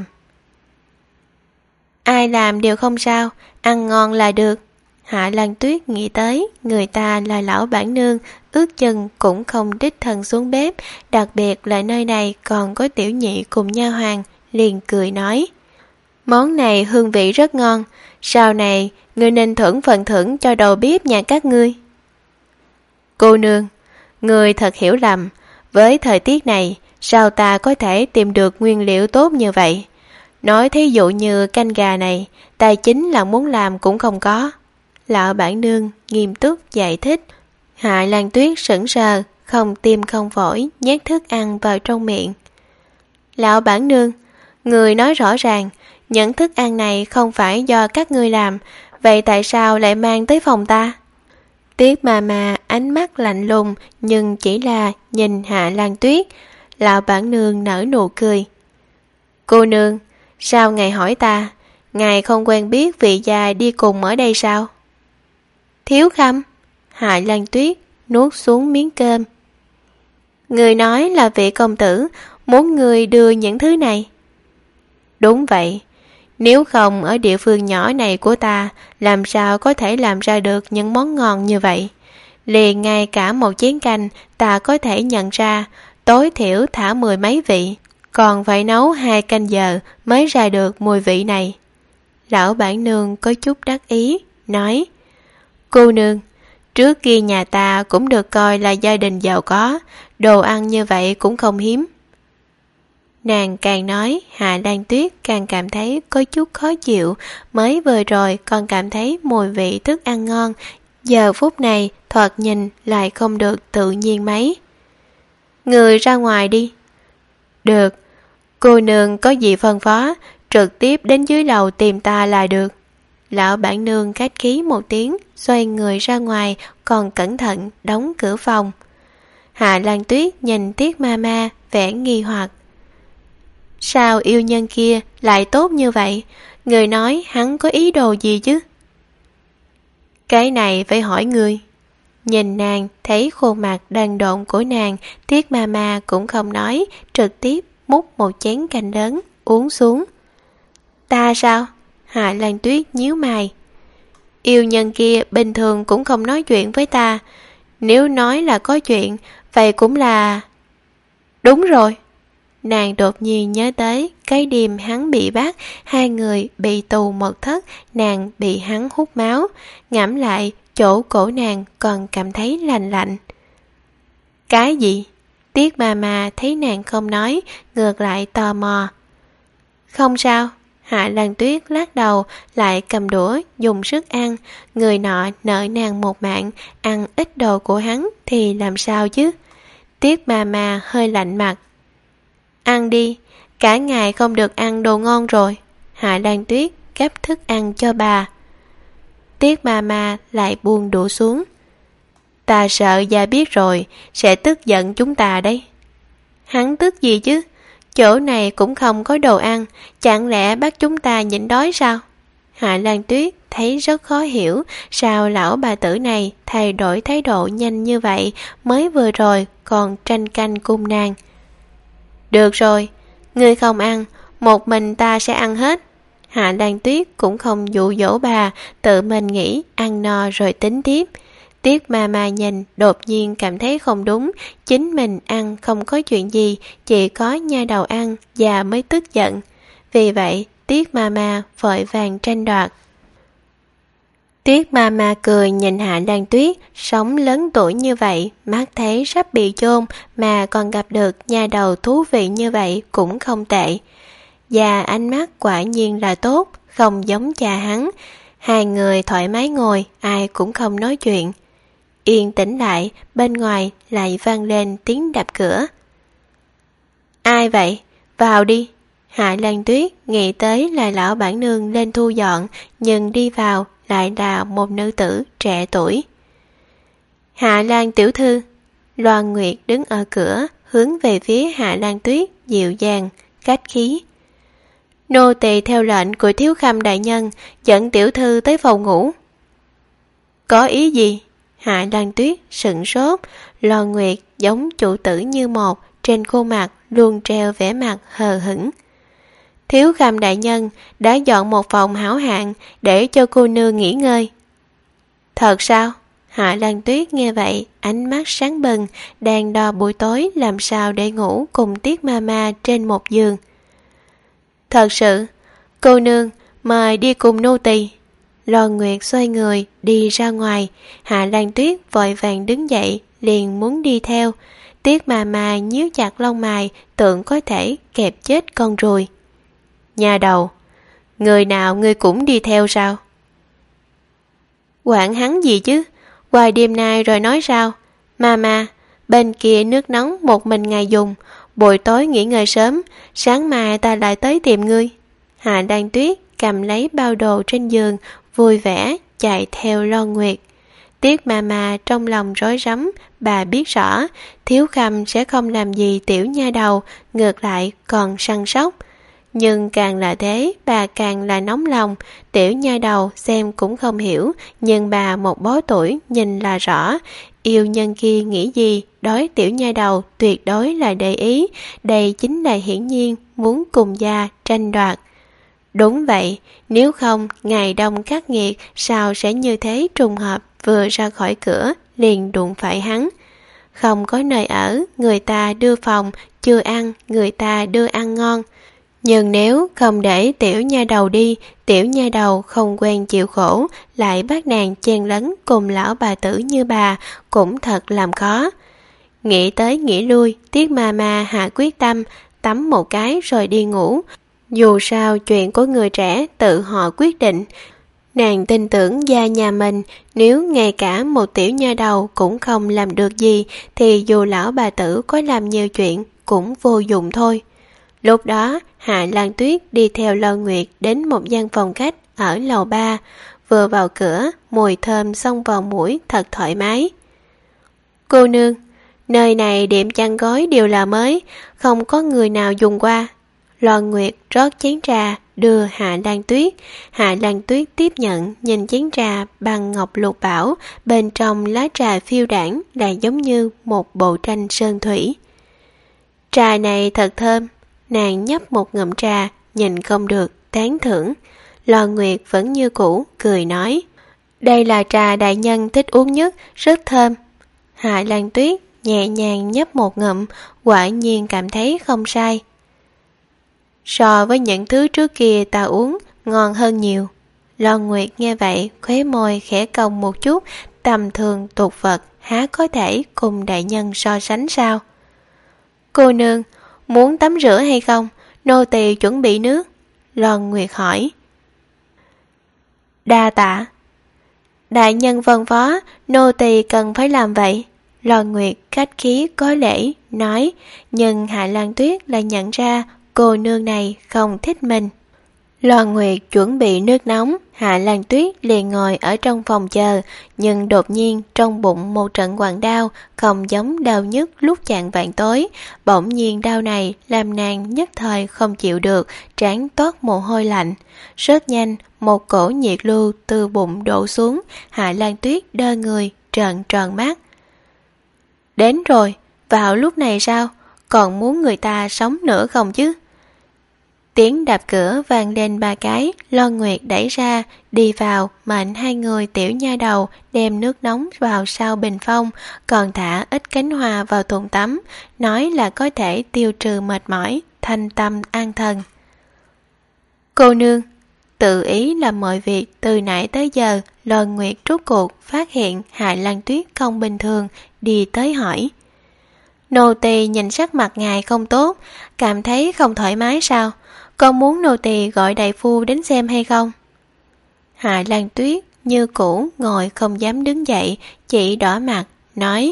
Ai làm đều không sao, ăn ngon là được. Hạ Lan Tuyết nghĩ tới, người ta là lão bản nương, ước chừng cũng không đích thân xuống bếp, đặc biệt là nơi này còn có tiểu nhị cùng nha hoàn, liền cười nói. Món này hương vị rất ngon, sau này ngươi nên thưởng phần thưởng cho đầu bếp nhà các ngươi. Cô nương, ngươi thật hiểu lầm, với thời tiết này, sao ta có thể tìm được nguyên liệu tốt như vậy? Nói thí dụ như canh gà này, tài chính là muốn làm cũng không có. Lão bản nương nghiêm túc giải thích. Hạ Lan Tuyết sững sờ, không tim không phổi, nhét thức ăn vào trong miệng. Lão bản nương, người nói rõ ràng, những thức ăn này không phải do các ngươi làm, vậy tại sao lại mang tới phòng ta? Tiết mà mà ánh mắt lạnh lùng, nhưng chỉ là nhìn Hạ Lan Tuyết. Lão bản nương nở nụ cười. Cô nương, sao ngài hỏi ta? ngài không quen biết vị già đi cùng ở đây sao? Thiếu Khâm. Hạ Lan Tuyết nuốt xuống miếng cơm. Người nói là vị công tử muốn người đưa những thứ này. Đúng vậy, nếu không ở địa phương nhỏ này của ta, làm sao có thể làm ra được những món ngon như vậy. Liền ngay cả một chén canh ta có thể nhận ra, tối thiểu thả mười mấy vị, còn phải nấu hai canh giờ mới ra được mùi vị này. Lão bản nương có chút đắc ý, nói: Cô nương, trước kia nhà ta cũng được coi là gia đình giàu có, đồ ăn như vậy cũng không hiếm. Nàng càng nói, Hạ Lan Tuyết càng cảm thấy có chút khó chịu. Mới vừa rồi còn cảm thấy mùi vị thức ăn ngon, giờ phút này thoạt nhìn lại không được tự nhiên mấy. Người ra ngoài đi. Được, cô nương có gì phân phó, trực tiếp đến dưới lầu tìm ta là được. Lão bản nương khách khí một tiếng, xoay người ra ngoài, còn cẩn thận đóng cửa phòng. Hạ Lan Tuyết nhìn Tiết Ma Ma vẻ nghi hoặc. Sao yêu nhân kia lại tốt như vậy? Người nói hắn có ý đồ gì chứ? Cái này phải hỏi người. Nhìn nàng, thấy khuôn mặt đần độn của nàng, Tiết Ma Ma cũng không nói, trực tiếp múc một chén canh lớn, uống xuống. Ta sao? Hạ Lan Tuyết nhíu mày. Yêu nhân kia bình thường cũng không nói chuyện với ta. Nếu nói là có chuyện, vậy cũng là... Đúng rồi. Nàng đột nhiên nhớ tới cái đêm hắn bị bắt, hai người bị tù một thất, nàng bị hắn hút máu. Ngẫm lại, chỗ cổ nàng còn cảm thấy lạnh lạnh. Cái gì? Tiết Ma Ma thấy nàng không nói, ngược lại tò mò. Không sao. Hạ Lan Tuyết lắc đầu, lại cầm đũa dùng sức ăn. Người nọ nợ nàng một mạng, ăn ít đồ của hắn thì làm sao chứ? Tiết Ma Ma hơi lạnh mặt. Ăn đi, cả ngày không được ăn đồ ngon rồi. Hạ Lan Tuyết gắp thức ăn cho bà. Tiết Ma Ma lại buông đũa xuống. Ta sợ già biết rồi sẽ tức giận chúng ta đấy. Hắn tức gì chứ? Chỗ này cũng không có đồ ăn, chẳng lẽ bắt chúng ta nhịn đói sao? Hạ Lan Tuyết thấy rất khó hiểu, sao lão bà tử này thay đổi thái độ nhanh như vậy, mới vừa rồi còn tranh canh cung nàng. Được rồi, ngươi không ăn, một mình ta sẽ ăn hết. Hạ Lan Tuyết cũng không dụ dỗ bà, tự mình nghĩ ăn no rồi tính tiếp. Tiết Ma Ma nhìn, đột nhiên cảm thấy không đúng, chính mình ăn không có chuyện gì, chỉ có nha đầu ăn và mới tức giận. Vì vậy, Tiết Ma Ma vội vàng tranh đoạt. Tiết Ma Ma cười nhìn Hạ Lan Tuyết, sống lớn tuổi như vậy, mắt thấy sắp bị chôn mà còn gặp được nha đầu thú vị như vậy cũng không tệ. Và ánh mắt quả nhiên là tốt, không giống cha hắn. Hai người thoải mái ngồi, ai cũng không nói chuyện. Yên tĩnh lại, bên ngoài lại vang lên tiếng đập cửa. Ai vậy? Vào đi. Hạ Lan Tuyết nghĩ tới là lão bản nương lên thu dọn, nhưng đi vào lại là một nữ tử trẻ tuổi. Hạ Lan tiểu thư. Loan Nguyệt đứng ở cửa, hướng về phía Hạ Lan Tuyết, dịu dàng, khách khí. Nô tỳ theo lệnh của Thiếu Khâm đại nhân, dẫn tiểu thư tới phòng ngủ. Có ý gì? Hạ Lan Tuyết sững sốt, Loan Nguyệt giống chủ tử như một, trên khuôn mặt luôn treo vẻ mặt hờ hững. Thiếu Khâm đại nhân đã dọn một phòng hảo hạng để cho cô nương nghỉ ngơi. Thật sao? Hạ Lan Tuyết nghe vậy, ánh mắt sáng bừng, đang đo buổi tối làm sao để ngủ cùng Tiết Ma Ma trên một giường. Thật sự, cô nương mời đi cùng nô tỳ. Loan Nguyệt xoay người đi ra ngoài, Hạ Lan Tuyết vội vàng đứng dậy, liền muốn đi theo. Tiết Ma Ma nhíu chặt lông mày, tưởng có thể kẹp chết con ruồi. Nhà đầu, người nào ngươi cũng đi theo sao? Quản hắn gì chứ? Qua đêm nay rồi nói sao? Mama, bên kia nước nóng một mình ngài dùng, buổi tối nghỉ ngơi sớm, sáng mai ta lại tới tìm ngươi. Hạ Lan Tuyết cầm lấy bao đồ trên giường, vui vẻ chạy theo Loan Nguyệt. Tiết Ma Ma trong lòng rối rắm, bà biết rõ Thiếu Khâm sẽ không làm gì tiểu nha đầu, ngược lại còn săn sóc. Nhưng càng là thế, bà càng là nóng lòng. Tiểu nha đầu xem cũng không hiểu, nhưng bà một bó tuổi nhìn là rõ. Yêu nhân kia nghĩ gì, đối tiểu nha đầu tuyệt đối là để ý. Đây chính là hiển nhiên muốn cùng gia tranh đoạt. Đúng vậy, nếu không ngày đông khắc nghiệt sao sẽ như thế trùng hợp vừa ra khỏi cửa liền đụng phải hắn. Không có nơi ở, người ta đưa phòng, chưa ăn, người ta đưa ăn ngon. Nhưng nếu không để tiểu nha đầu đi, tiểu nha đầu không quen chịu khổ, lại bắt nàng chen lấn cùng lão bà tử như bà, cũng thật làm khó. Nghĩ tới nghĩ lui, Tiết ma ma hạ quyết tâm, tắm một cái rồi đi ngủ. Dù sao chuyện của người trẻ tự họ quyết định. Nàng tin tưởng gia nhà mình, nếu ngay cả một tiểu nha đầu cũng không làm được gì, thì dù lão bà tử có làm nhiều chuyện cũng vô dụng thôi. Lúc đó, Hạ Lan Tuyết đi theo Lo Nguyệt đến một gian phòng khách ở lầu ba. Vừa vào cửa, mùi thơm xông vào mũi thật thoải mái. Cô nương, nơi này đệm chăn gối đều là mới, không có người nào dùng qua. Lo Nguyệt rót chén trà đưa Hạ Lan Tuyết. Hạ Lan Tuyết tiếp nhận, nhìn chén trà bằng ngọc lục bảo, bên trong lá trà phiêu đãng là giống như một bộ tranh sơn thủy. Trà này thật thơm. Nàng nhấp một ngụm trà, nhìn không được, tán thưởng. Lo Nguyệt vẫn như cũ, cười nói, đây là trà đại nhân thích uống nhất, rất thơm. Hạ Lan Tuyết nhẹ nhàng nhấp một ngụm, quả nhiên cảm thấy không sai. So với những thứ trước kia ta uống, ngon hơn nhiều. Lo Nguyệt nghe vậy, khóe môi khẽ cong một chút, tầm thường tục vật, há có thể cùng đại nhân so sánh sao? Cô nương, muốn tắm rửa hay không? Nô tỳ chuẩn bị nước. Lo Nguyệt hỏi. Đa tạ. Đại nhân vân phó, nô tỳ cần phải làm vậy. Lo Nguyệt khách khí có lễ, nói, nhưng Hạ Lan Tuyết lại nhận ra cô nương này không thích mình. Lo Nguyệt chuẩn bị nước nóng, Hạ Lan Tuyết liền ngồi ở trong phòng chờ, nhưng đột nhiên trong bụng một trận quặn đau, không giống đau nhức lúc chạng vạng tối. Bỗng nhiên đau này làm nàng nhất thời không chịu được, trán toát mồ hôi lạnh. Rất nhanh, một cổ nhiệt lưu từ bụng đổ xuống, Hạ Lan Tuyết đơ người, trợn tròn mắt. Đến rồi, vào lúc này sao? Còn muốn người ta sống nữa không chứ? Tiếng đạp cửa vang lên ba cái, Lo Nguyệt đẩy ra, đi vào, mệnh hai người tiểu nha đầu đem nước nóng vào sau bình phong, còn thả ít cánh hoa vào thùng tắm, nói là có thể tiêu trừ mệt mỏi, thanh tâm an thần. Cô nương, tự ý làm mọi việc từ nãy tới giờ, Lo Nguyệt rút cuộc phát hiện Hạ Lan Tuyết không bình thường, đi tới hỏi. Nô tỳ nhìn sắc mặt ngài không tốt, cảm thấy không thoải mái sao? Con muốn nô tỳ gọi đại phu đến xem hay không? Hạ Lan Tuyết như cũ ngồi không dám đứng dậy, chỉ đỏ mặt, nói.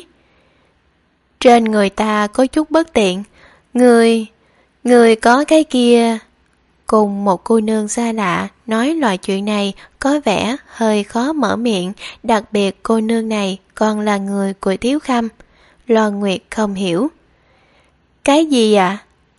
Trên người ta có chút bất tiện, người, người có cái kia. Cùng một cô nương xa lạ nói loại chuyện này có vẻ hơi khó mở miệng, đặc biệt cô nương này còn là người của Tiếu Khâm. Lo Nguyệt không hiểu. Cái gì ạ? À?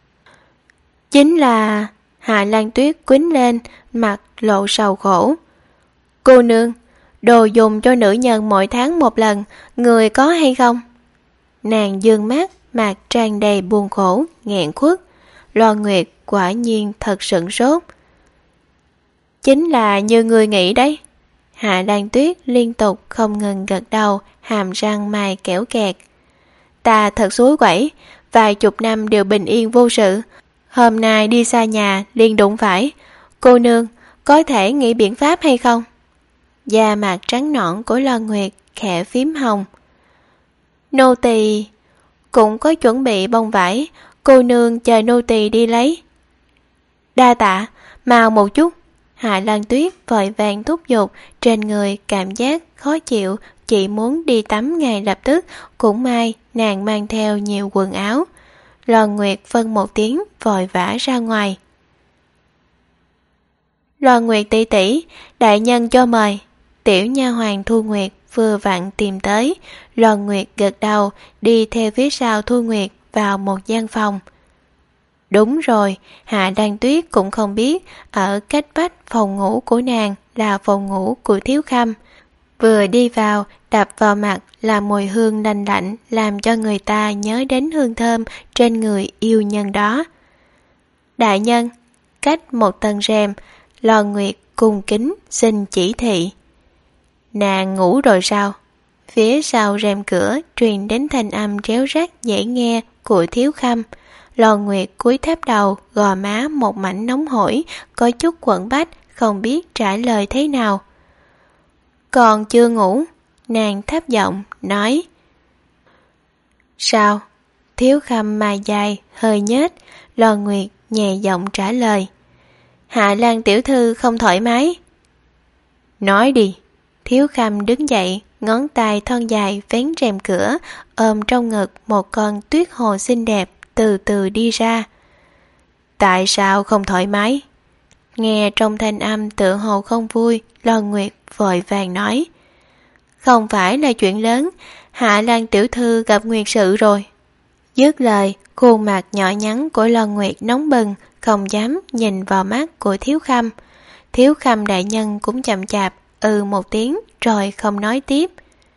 Chính là... Hạ Lan Tuyết quýnh lên, mặt lộ sầu khổ. Cô nương, đồ dùng cho nữ nhân mỗi tháng một lần, người có hay không? Nàng dương mắt, mặt tràn đầy buồn khổ, nghẹn khuất. Lo Nguyệt quả nhiên thật sửng sốt. Chính là như người nghĩ đấy. Hạ Lan Tuyết liên tục không ngừng gật đầu, hàm răng mày kẽo kẹt. Ta thật xối quẩy, vài chục năm đều bình yên vô sự. Hôm nay đi xa nhà liền đụng phải. Cô nương, có thể nghĩ biện pháp hay không? Da mặt trắng nõn của Lo Nguyệt khẽ phím hồng. Nô tỳ cũng có chuẩn bị bông vải, cô nương chờ nô tỳ đi lấy. Đa tạ, mau một chút. Hạ Lan Tuyết vội vàng thúc giục, trên người cảm giác khó chịu, chỉ muốn đi tắm ngay lập tức. Cũng may nàng mang theo nhiều quần áo. Lo Nguyệt phân một tiếng vội vã ra ngoài. Lo Nguyệt tỷ tỷ, đại nhân cho mời. Tiểu nha hoàng Thu Nguyệt vừa vặn tìm tới. Lo Nguyệt gật đầu, đi theo phía sau Thu Nguyệt vào một gian phòng. Đúng rồi, Hạ Lan Tuyết cũng không biết ở cách vách phòng ngủ của nàng là phòng ngủ của Thiếu Khâm. Vừa đi vào, đập vào mặt là mùi hương lành lạnh làm cho người ta nhớ đến hương thơm trên người yêu nhân đó. Đại nhân, cách một tầng rèm, Lò Nguyệt cung kính xin chỉ thị. Nàng ngủ rồi sao? Phía sau rèm cửa truyền đến thanh âm réo rắt dễ nghe của Thiếu Khâm. Lò Nguyệt cúi thấp đầu, gò má một mảnh nóng hổi, có chút quẫn bách, không biết trả lời thế nào. Còn chưa ngủ, nàng thấp giọng nói. Sao? Thiếu Khâm mày dài, hơi nhếch, Lò Nguyệt nhẹ giọng trả lời. Hạ Lan tiểu thư không thoải mái. Nói đi. Thiếu Khâm đứng dậy, ngón tay thon dài vén rèm cửa, ôm trong ngực một con tuyết hồ xinh đẹp, từ từ đi ra. Tại sao không thoải mái? Nghe trong thanh âm tựa hồ không vui, Lò Nguyệt vội vàng nói. Không phải là chuyện lớn, Hạ Lan tiểu thư gặp nguyệt sự rồi. Dứt lời, khuôn mặt nhỏ nhắn của Lò Nguyệt nóng bừng, không dám nhìn vào mắt của Thiếu Khâm. Thiếu Khâm đại nhân cũng chậm chạp, ừ một tiếng rồi không nói tiếp.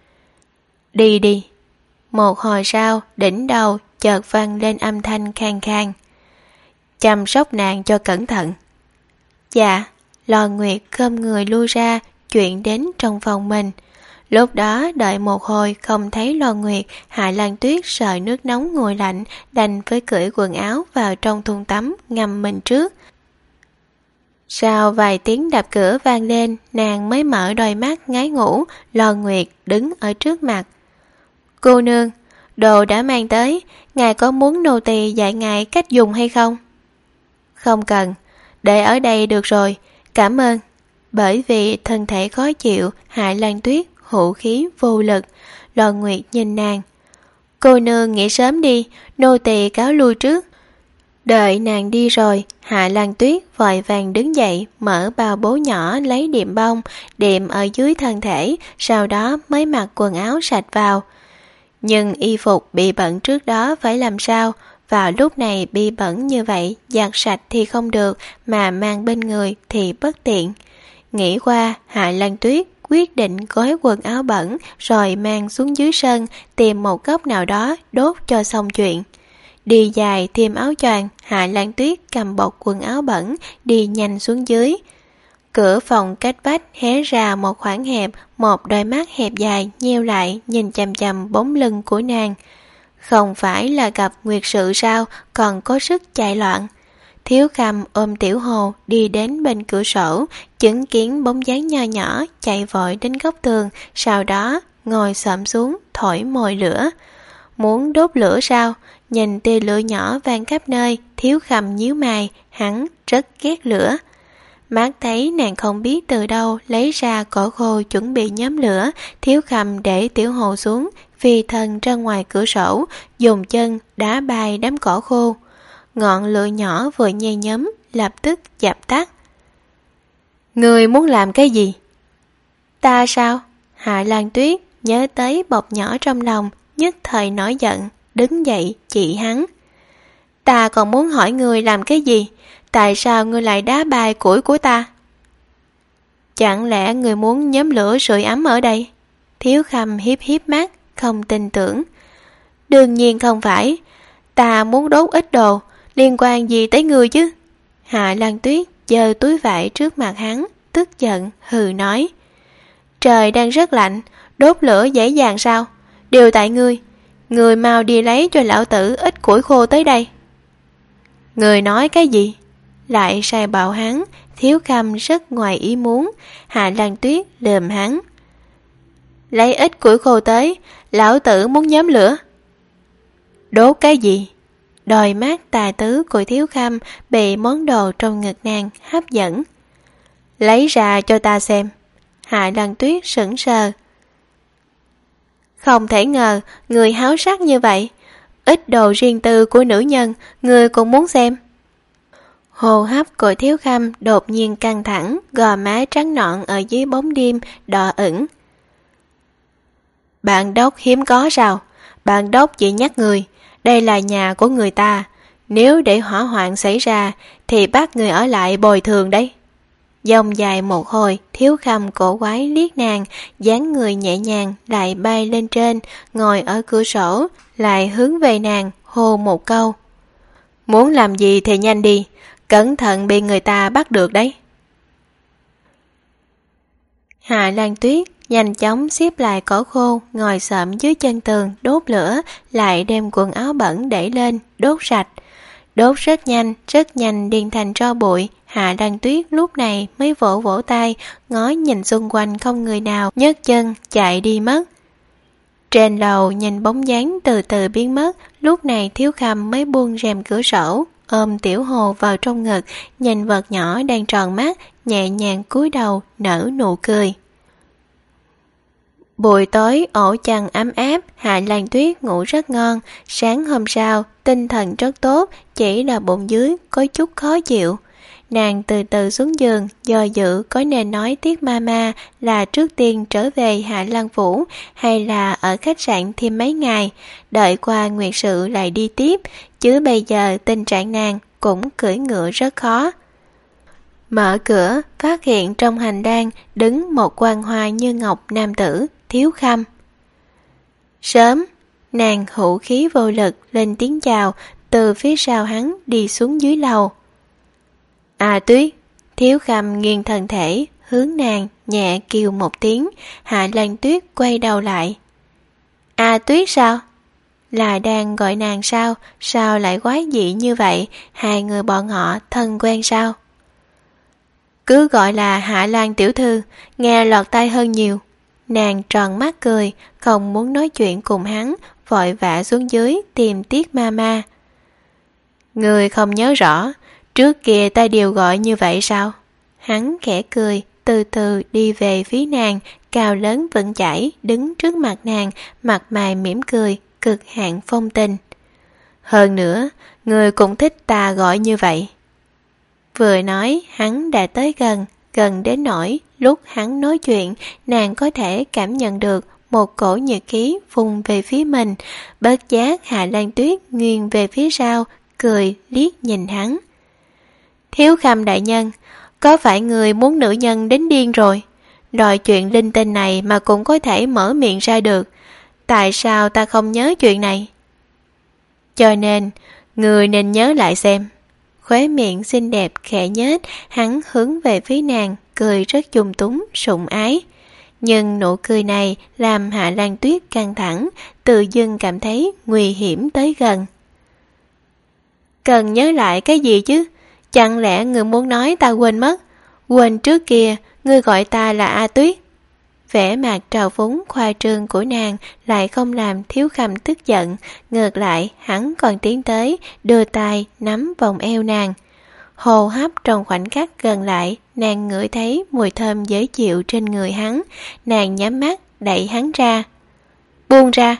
Đi đi. Một hồi sau, đỉnh đầu chợt vang lên âm thanh khang khang. Chăm sóc nàng cho cẩn thận. Dạ. Lò Nguyệt khom người lui ra, chuyển đến trong phòng mình. Lúc đó đợi một hồi không thấy Lò Nguyệt, Hạ Lan Tuyết sợ nước nóng nguội lạnh, đành phải cởi quần áo vào trong thùng tắm ngâm mình trước. Sau vài tiếng đập cửa vang lên, nàng mới mở đôi mắt ngái ngủ. Lò Nguyệt đứng ở trước mặt. Cô nương, đồ đã mang tới, ngài có muốn nô tỳ dạy ngài cách dùng hay không? Không cần, để ở đây được rồi, cảm ơn. Bởi vì thân thể khó chịu, Hạ Lan Tuyết hữu khí vô lực. Lò Nguyệt nhìn nàng. Cô nương nghỉ sớm đi, nô tỳ cáo lui trước. Đợi nàng đi rồi, Hạ Lan Tuyết vội vàng đứng dậy, mở bao bố nhỏ lấy điểm bông, điểm ở dưới thân thể, sau đó mới mặc quần áo sạch vào. Nhưng y phục bị bẩn trước đó phải làm sao? Vào lúc này bị bẩn như vậy, giặt sạch thì không được, mà mang bên người thì bất tiện. Nghĩ qua, Hạ Lan Tuyết quyết định gói quần áo bẩn rồi mang xuống dưới sân, tìm một góc nào đó đốt cho xong chuyện. Đi dài thêm áo choàng, Hạ Lan Tuyết cầm bọc quần áo bẩn, đi nhanh xuống dưới. Cửa phòng cách vách hé ra một khoảng hẹp, một đôi mắt hẹp dài nheo lại nhìn chằm chằm bóng lưng của nàng. Không phải là gặp nguyệt sự sao, còn có sức chạy loạn. Thiếu Khâm ôm Tiểu Hồ đi đến bên cửa sổ, chứng kiến bóng dáng nho nhỏ chạy vội đến góc tường, sau đó ngồi xổm xuống thổi mồi lửa. Muốn đốt lửa sao? Nhìn tia lửa nhỏ vang khắp nơi, Thiếu Khâm nhíu mày, hắn rất ghét lửa. Mắt thấy nàng không biết từ đâu lấy ra cỏ khô chuẩn bị nhóm lửa, Thiếu Khâm để Tiểu Hồ xuống, phi thân ra ngoài cửa sổ, dùng chân đá bay đám cỏ khô. Ngọn lửa nhỏ vừa nhe nhóm, lập tức dập tắt. Người muốn làm cái gì? Ta sao? Hạ Lan Tuyết nhớ tới bọc nhỏ trong lòng, nhất thời nổi giận, đứng dậy chỉ hắn. Ta còn muốn hỏi ngươi làm cái gì? Tại sao ngươi lại đá bay củi của ta? Chẳng lẽ ngươi muốn nhóm lửa sưởi ấm ở đây? Thiếu Khâm hiếp hiếp mắt, không tin tưởng. Đương nhiên không phải. Ta muốn đốt ít đồ, liên quan gì tới ngươi chứ? Hạ Lan Tuyết giơ túi vải trước mặt hắn, tức giận hừ nói. Trời đang rất lạnh, đốt lửa dễ dàng sao? Điều tại ngươi. Ngươi mau đi lấy cho lão tử ít củi khô tới đây. Ngươi nói cái gì? Lại sai bảo hắn. Thiếu Khâm rất ngoài ý muốn. Hạ Lan Tuyết lườm hắn. Lấy ít củi khô tới, lão tử muốn nhóm lửa. Đốt cái gì? Đôi mắt tà tứ của Thiếu Khâm bị món đồ trong ngực nàng hấp dẫn. Lấy ra cho ta xem. Hạ Lan Tuyết sững sờ. Không thể ngờ người háo sắc như vậy. Ít đồ riêng tư của nữ nhân, người cũng muốn xem. Hô hấp của Thiếu Khâm đột nhiên căng thẳng, gò má trắng nõn ở dưới bóng đêm đỏ ửng. Bạn đốc hiếm có sao? Bạn đốc chỉ nhắc người, đây là nhà của người ta. Nếu để hỏa hoạn xảy ra thì bắt người ở lại bồi thường đấy. Dòng dài một hồi, Thiếu Khâm cổ quái liếc nàng, dáng người nhẹ nhàng lại bay lên trên, ngồi ở cửa sổ, lại hướng về nàng, hô một câu. Muốn làm gì thì nhanh đi, cẩn thận bị người ta bắt được đấy. Hạ Lan Tuyết nhanh chóng xếp lại cỏ khô, ngồi xổm dưới chân tường, đốt lửa, lại đem quần áo bẩn để lên, đốt sạch. Đốt rất nhanh, rất nhanh điền thành tro bụi. Hạ Lan Tuyết lúc này mới vỗ vỗ tay, ngó nhìn xung quanh không người nào, nhấc chân chạy đi mất. Trên lầu nhìn bóng dáng từ từ biến mất, lúc này Thiếu Khâm mới buông rèm cửa sổ, ôm Tiểu Hồ vào trong ngực, nhìn vật nhỏ đang tròn mắt, nhẹ nhàng cúi đầu nở nụ cười. Buổi tối ổ chăn ấm áp, Hạ Lan Tuyết ngủ rất ngon. Sáng hôm sau tinh thần rất tốt, chỉ là bụng dưới có chút khó chịu. Nàng từ từ xuống giường, do dự có nên nói tiếc mama là trước tiên trở về Hạ Lan Phủ hay là ở khách sạn thêm mấy ngày, đợi qua nguyệt sự lại đi tiếp, chứ bây giờ tình trạng nàng cũng cưỡi ngựa rất khó. Mở cửa, phát hiện trong hành lang đứng một quan hoa như ngọc nam tử, Thiếu Khâm. Sớm, nàng hữu khí vô lực lên tiếng chào, từ phía sau hắn đi xuống dưới lầu. À Tuyết, Thiếu Khâm nghiêng thân thể, hướng nàng nhẹ kêu một tiếng. Hạ Lan Tuyết quay đầu lại. À Tuyết sao? Là đang gọi nàng sao? Sao lại quái dị như vậy? Hai người bọn họ thân quen sao? Cứ gọi là Hạ Lan tiểu thư, nghe lọt tai hơn nhiều. Nàng tròn mắt cười, không muốn nói chuyện cùng hắn, vội vã xuống dưới tìm Tiết Mama. Người không nhớ rõ, trước kia ta đều gọi như vậy sao? Hắn khẽ cười, từ từ đi về phía nàng, cao lớn vững chãi, đứng trước mặt nàng, mặt mày mỉm cười, cực hạn phong tình. Hơn nữa, người cũng thích ta gọi như vậy. Vừa nói, hắn đã tới gần, gần đến nỗi lúc hắn nói chuyện, nàng có thể cảm nhận được một cổ nhiệt khí phun về phía mình. Bất giác Hạ Lan Tuyết nghiêng về phía sau, cười liếc nhìn hắn. Thiếu Khâm đại nhân, có phải người muốn nữ nhân đến điên rồi? Đòi chuyện linh tinh này mà cũng có thể mở miệng ra được. Tại sao ta không nhớ chuyện này? Cho nên, người nên nhớ lại xem. Khóe miệng xinh đẹp khẽ nhếch, hắn hướng về phía nàng, cười rất dung túng, sủng ái. Nhưng nụ cười này làm Hạ Lan Tuyết căng thẳng, tự dưng cảm thấy nguy hiểm tới gần. Cần nhớ lại cái gì chứ? Chẳng lẽ người muốn nói ta quên mất? Quên trước kia, ngươi gọi ta là A Tuyết. Vẻ mặt trào phúng khoa trương của nàng lại không làm Thiếu Khâm tức giận, ngược lại hắn còn tiến tới, đưa tay nắm vòng eo nàng. Hô hấp trong khoảnh khắc gần lại, nàng ngửi thấy mùi thơm dễ chịu trên người hắn, nàng nhắm mắt đẩy hắn ra. Buông ra.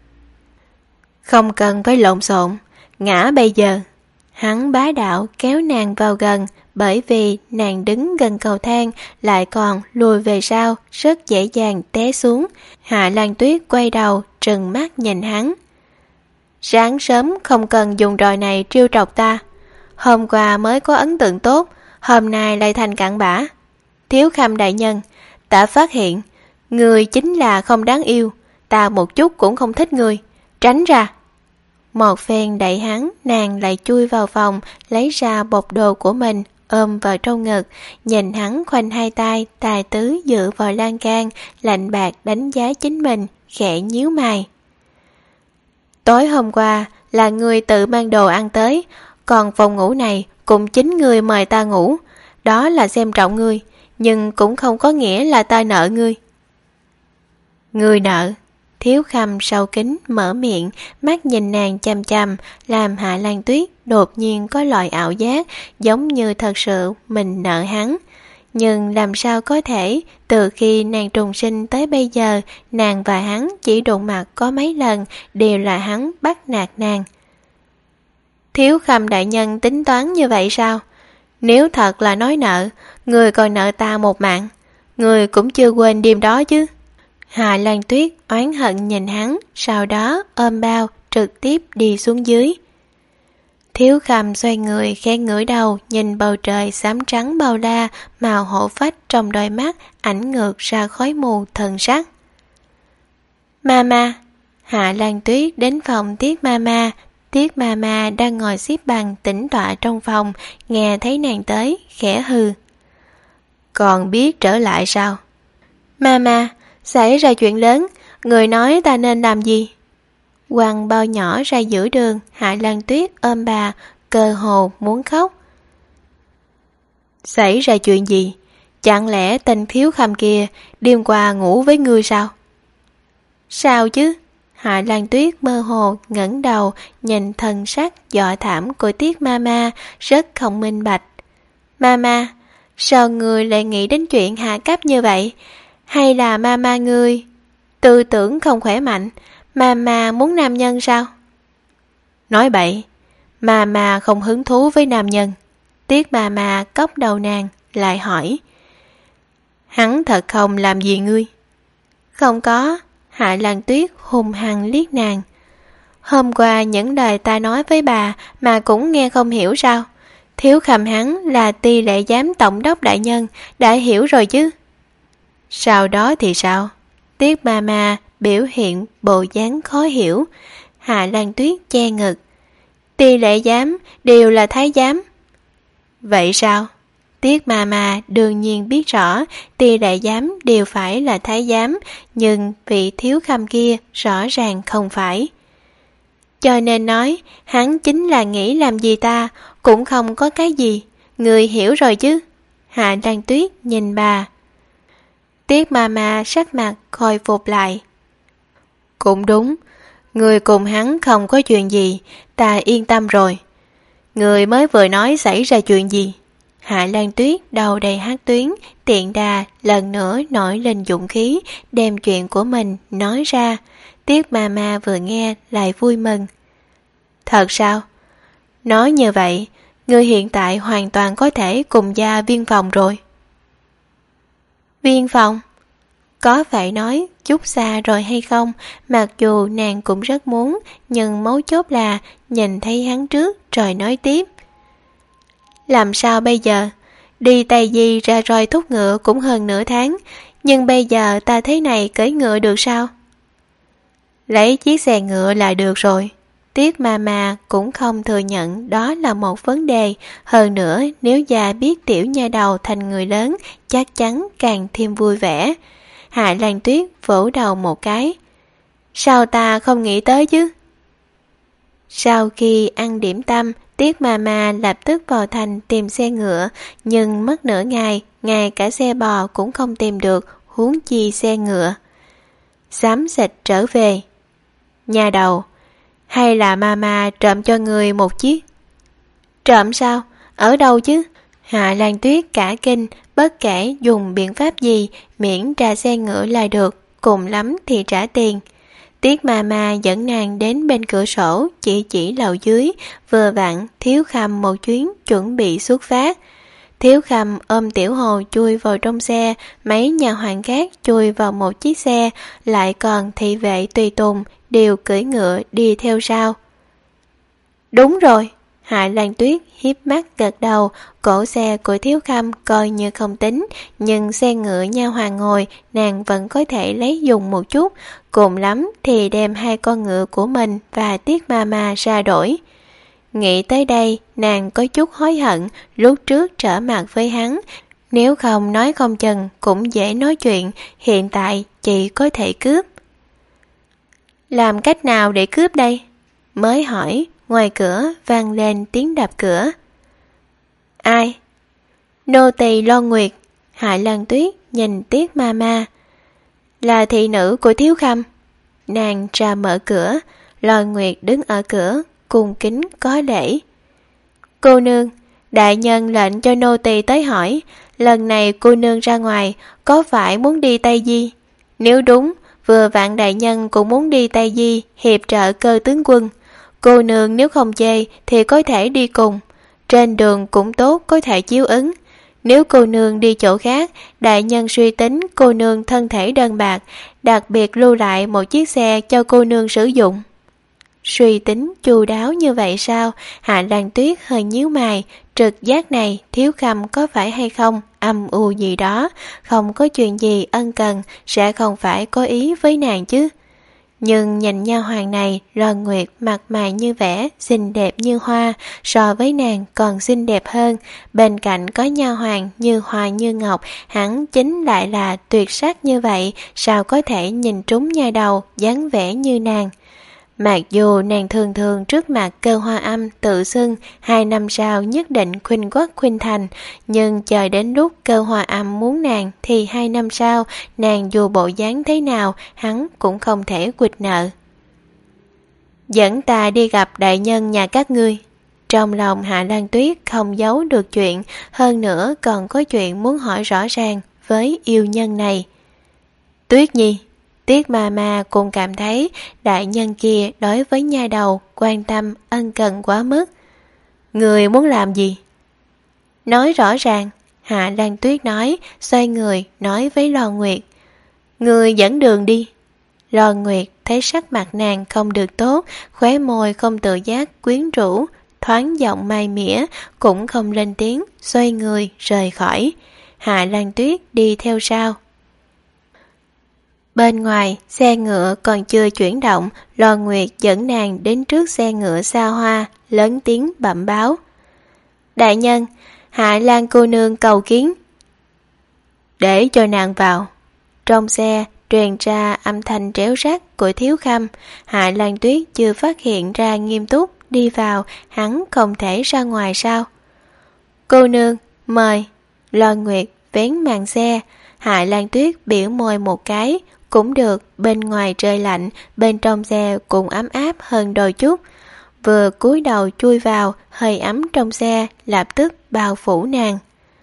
Không cần phải lộn xộn, ngã bây giờ. Hắn bá đạo kéo nàng vào gần, bởi vì nàng đứng gần cầu thang lại còn lùi về sau, rất dễ dàng té xuống. Hạ Lan Tuyết quay đầu trừng mắt nhìn hắn. Sáng sớm không cần dùng trò này trêu trọc ta. Hôm qua mới có ấn tượng tốt, hôm nay lại thành cặn bã. Thiếu Khâm đại nhân, ta phát hiện người chính là không đáng yêu, ta một chút cũng không thích người, tránh ra. Một phen đẩy hắn, nàng lại chui vào phòng, lấy ra bọc đồ của mình, ôm vào trong ngực, nhìn hắn khoanh hai tay, tài tứ dựa vào lan can, lạnh bạc đánh giá chính mình, khẽ nhíu mày. Tối hôm qua là người tự mang đồ ăn tới, còn phòng ngủ này cũng chính người mời ta ngủ, đó là xem trọng ngươi, nhưng cũng không có nghĩa là ta nợ ngươi. Ngươi nợ? Thiếu Khâm sau kính mở miệng, mắt nhìn nàng chằm chằm, làm Hạ Lan Tuyết đột nhiên có loại ảo giác, giống như thật sự mình nợ hắn. Nhưng làm sao có thể, từ khi nàng trùng sinh tới bây giờ, nàng và hắn chỉ đụng mặt có mấy lần, đều là hắn bắt nạt nàng. Thiếu Khâm đại nhân tính toán như vậy sao? Nếu thật là nói nợ, người còn nợ ta một mạng, người cũng chưa quên đêm đó chứ. Hạ Lan Tuyết oán hận nhìn hắn, sau đó ôm bao trực tiếp đi xuống dưới. Thiếu Khâm xoay người khẽ ngửa đầu nhìn bầu trời xám trắng bao la, màu hổ phách trong đôi mắt ảnh ngược ra khói mù thần sắc. Mama. Hạ Lan Tuyết đến phòng Tiết Mama. Tiết Mama đang ngồi xếp bằng tĩnh tọa trong phòng, nghe thấy nàng tới, khẽ hừ. Còn biết trở lại sao? Mama, xảy ra chuyện lớn, người nói ta nên làm gì? Quăng bao nhỏ ra giữa đường, Hạ Lan Tuyết ôm bà, cơ hồ muốn khóc. Xảy ra chuyện gì? Chẳng lẽ tên Thiếu Khâm kia đêm qua ngủ với ngươi sao? Sao chứ? Hạ Lan Tuyết mơ hồ ngẩng đầu nhìn thần sắc dọa thảm của Tiết Mama, rất không minh bạch. Mama, sao ngươi lại nghĩ đến chuyện hạ cấp như vậy? Hay là Mama ngươi tư tưởng không khỏe mạnh? Mama muốn nam nhân sao? Nói bậy, Mama không hứng thú với nam nhân. Tiết Mama cốc đầu nàng, lại hỏi. Hắn thật không làm gì ngươi? Không có. Hạ Lan Tuyết hung hăng liếc nàng. Hôm qua những lời ta nói với bà mà cũng nghe không hiểu sao? Thiếu Khâm hắn là ty lệ giám tổng đốc đại nhân, đã hiểu rồi chứ? Sau đó thì sao? Tiết Mama biểu hiện bộ dáng khó hiểu. Hạ Lan Tuyết che ngực. Ty lệ giám đều là thái giám. Vậy sao? Tiết Mama đương nhiên biết rõ ty lệ giám đều phải là thái giám, nhưng vị Thiếu Khâm kia rõ ràng không phải. Cho nên nói, hắn chính là nghĩ làm gì ta, cũng không có cái gì. Người hiểu rồi chứ? Hạ Lan Tuyết nhìn bà. Tiết Mama sắc mặt khôi phục lại. Cũng đúng, người cùng hắn không có chuyện gì, ta yên tâm rồi. Người mới vừa nói xảy ra chuyện gì? Hạ Lan Tuyết đầu đầy hát tuyến, tiện đà lần nữa nổi lên dũng khí, đem chuyện của mình nói ra. Tiết Mama vừa nghe lại vui mừng. Thật sao? Nói như vậy, ngươi hiện tại hoàn toàn có thể cùng gia viên phòng rồi. Viên phòng? Có phải nói chút xa rồi hay không? Mặc dù nàng cũng rất muốn, nhưng mấu chốt là nhìn thấy hắn trước rồi nói tiếp. Làm sao bây giờ? Đi Tây Di ra roi thúc ngựa cũng hơn nửa tháng, nhưng bây giờ ta thế này cưỡi ngựa được sao? Lấy chiếc xe ngựa là được rồi. Tiết Mama cũng không thừa nhận đó là một vấn đề. Hơn nữa, nếu già biết tiểu nha đầu thành người lớn, chắc chắn càng thêm vui vẻ. Hạ Lan Tuyết vỗ đầu một cái. Sao ta không nghĩ tới chứ? Sau khi ăn điểm tâm, Tiết Mama lập tức vào thành tìm xe ngựa, nhưng mất nửa ngày, ngay cả xe bò cũng không tìm được, huống chi xe ngựa. Xám xịt trở về. Nhà đầu, hay là Mama trộm cho người một chiếc? Trộm sao? Ở đâu chứ? Hạ Lan Tuyết cả kinh, bất kể dùng biện pháp gì, miễn ra xe ngựa là được, cùng lắm thì trả tiền. Tiết Mama dẫn nàng đến bên cửa sổ, chỉ chỉ lầu dưới, vừa vặn Thiếu Khâm một chuyến chuẩn bị xuất phát. Thiếu Khâm ôm Tiểu Hồ chui vào trong xe, mấy nhà hoàng khác chui vào một chiếc xe, lại còn thị vệ tùy tùng đều cưỡi ngựa đi theo sau. Đúng rồi, Hạ Lan Tuyết hiếp mắt gật đầu, cổ xe của Thiếu Khâm coi như không tính, nhưng xe ngựa nha hoàng ngồi nàng vẫn có thể lấy dùng một chút, cùng lắm thì đem hai con ngựa của mình và Tiết Mama ra đổi. Nghĩ tới đây, nàng có chút hối hận lúc trước trở mặt với hắn, nếu không nói không chừng cũng dễ nói chuyện, hiện tại chỉ có thể cướp. Làm cách nào để cướp đây? Mới hỏi, ngoài cửa vang lên tiếng đập cửa. Ai? Nô tỳ Loan Nguyệt. Hạ Lan Tuyết nhìn Tiết Mama. Là thị nữ của Thiếu Khâm. Nàng ra mở cửa, Loan Nguyệt đứng ở cửa, cung kính có lễ. Cô nương, đại nhân lệnh cho nô tỳ tới hỏi, lần này cô nương ra ngoài có phải muốn đi Tây Di? Nếu đúng, vừa vạn đại nhân cũng muốn đi Tây Di hiệp trợ Cơ tướng quân. Cô nương nếu không chê thì có thể đi cùng, trên đường cũng tốt có thể chiếu ứng. Nếu cô nương đi chỗ khác, đại nhân suy tính cô nương thân thể đơn bạc, đặc biệt lưu lại một chiếc xe cho cô nương sử dụng. Suy tính chu đáo như vậy sao? Hạ Lan Tuyết hơi nhíu mày, trực giác này Thiếu Khâm có phải hay không, âm u gì đó, không có chuyện gì ân cần, sẽ không phải có ý với nàng chứ. Nhưng nhìn nha hoàng này, Loan Nguyệt mặt mày như vẽ, xinh đẹp như hoa, so với nàng còn xinh đẹp hơn. Bên cạnh có nha hoàng như hoa như ngọc, hắn chính lại là tuyệt sắc như vậy, sao có thể nhìn trúng nha đầu, dáng vẻ như nàng. Mặc dù nàng thường thường trước mặt Cơ Hoa Âm tự xưng hai năm sau nhất định khuynh quốc khuynh thành, nhưng chờ đến lúc Cơ Hoa Âm muốn nàng thì hai năm sau, nàng dù bộ dáng thế nào, hắn cũng không thể quỵt nợ. Dẫn ta đi gặp đại nhân nhà các ngươi. Trong lòng Hạ Lan Tuyết không giấu được chuyện, hơn nữa còn có chuyện muốn hỏi rõ ràng với yêu nhân này. Tuyết Nhi, Tiết mà mà cũng cảm thấy đại nhân kia đối với nha đầu quan tâm ân cần quá mức. Người muốn làm gì? Nói rõ ràng. Hạ Lan Tuyết nói, xoay người nói với Loan Nguyệt. Người dẫn đường đi. Loan Nguyệt thấy sắc mặt nàng không được tốt, khóe môi không tự giác quyến rũ, thoáng giọng mai mỉa, cũng không lên tiếng, xoay người rời khỏi. Hạ Lan Tuyết đi theo sau. Bên ngoài, xe ngựa còn chưa chuyển động, Loan Nguyệt dẫn nàng đến trước xe ngựa xa hoa, lớn tiếng bẩm báo. Đại nhân, Hạ Lan cô nương cầu kiến. Để cho nàng vào. Trong xe, truyền ra âm thanh réo rắt của Thiếu Khâm. Hạ Lan Tuyết chưa phát hiện ra nghiêm túc, đi vào, hắn không thể ra ngoài sao? Cô nương, mời. Loan Nguyệt vén màn xe. Hạ Lan Tuyết biểu môi một cái. Cũng được, bên ngoài trời lạnh, bên trong xe cũng ấm áp hơn đôi chút. Vừa cúi đầu chui vào, hơi ấm trong xe lập tức bao phủ nàng.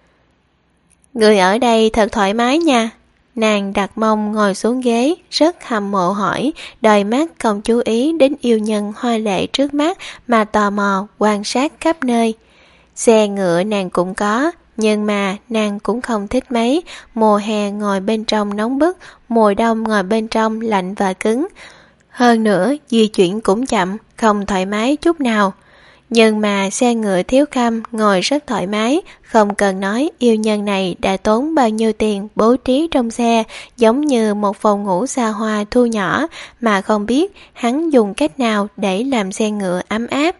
Người ở đây thật thoải mái nha. Nàng đặt mông ngồi xuống ghế, rất hâm mộ hỏi, đôi mắt không chú ý đến yêu nhân hoa lệ trước mắt mà tò mò quan sát khắp nơi. Xe ngựa nàng cũng có, nhưng mà nàng cũng không thích mấy. Mùa hè ngồi bên trong nóng bức, mùa đông ngồi bên trong lạnh và cứng. Hơn nữa di chuyển cũng chậm, không thoải mái chút nào. Nhưng mà xe ngựa Thiếu Khâm ngồi rất thoải mái, không cần nói yêu nhân này đã tốn bao nhiêu tiền bố trí trong xe, giống như một phòng ngủ xa hoa thu nhỏ, mà không biết hắn dùng cách nào để làm xe ngựa ấm áp.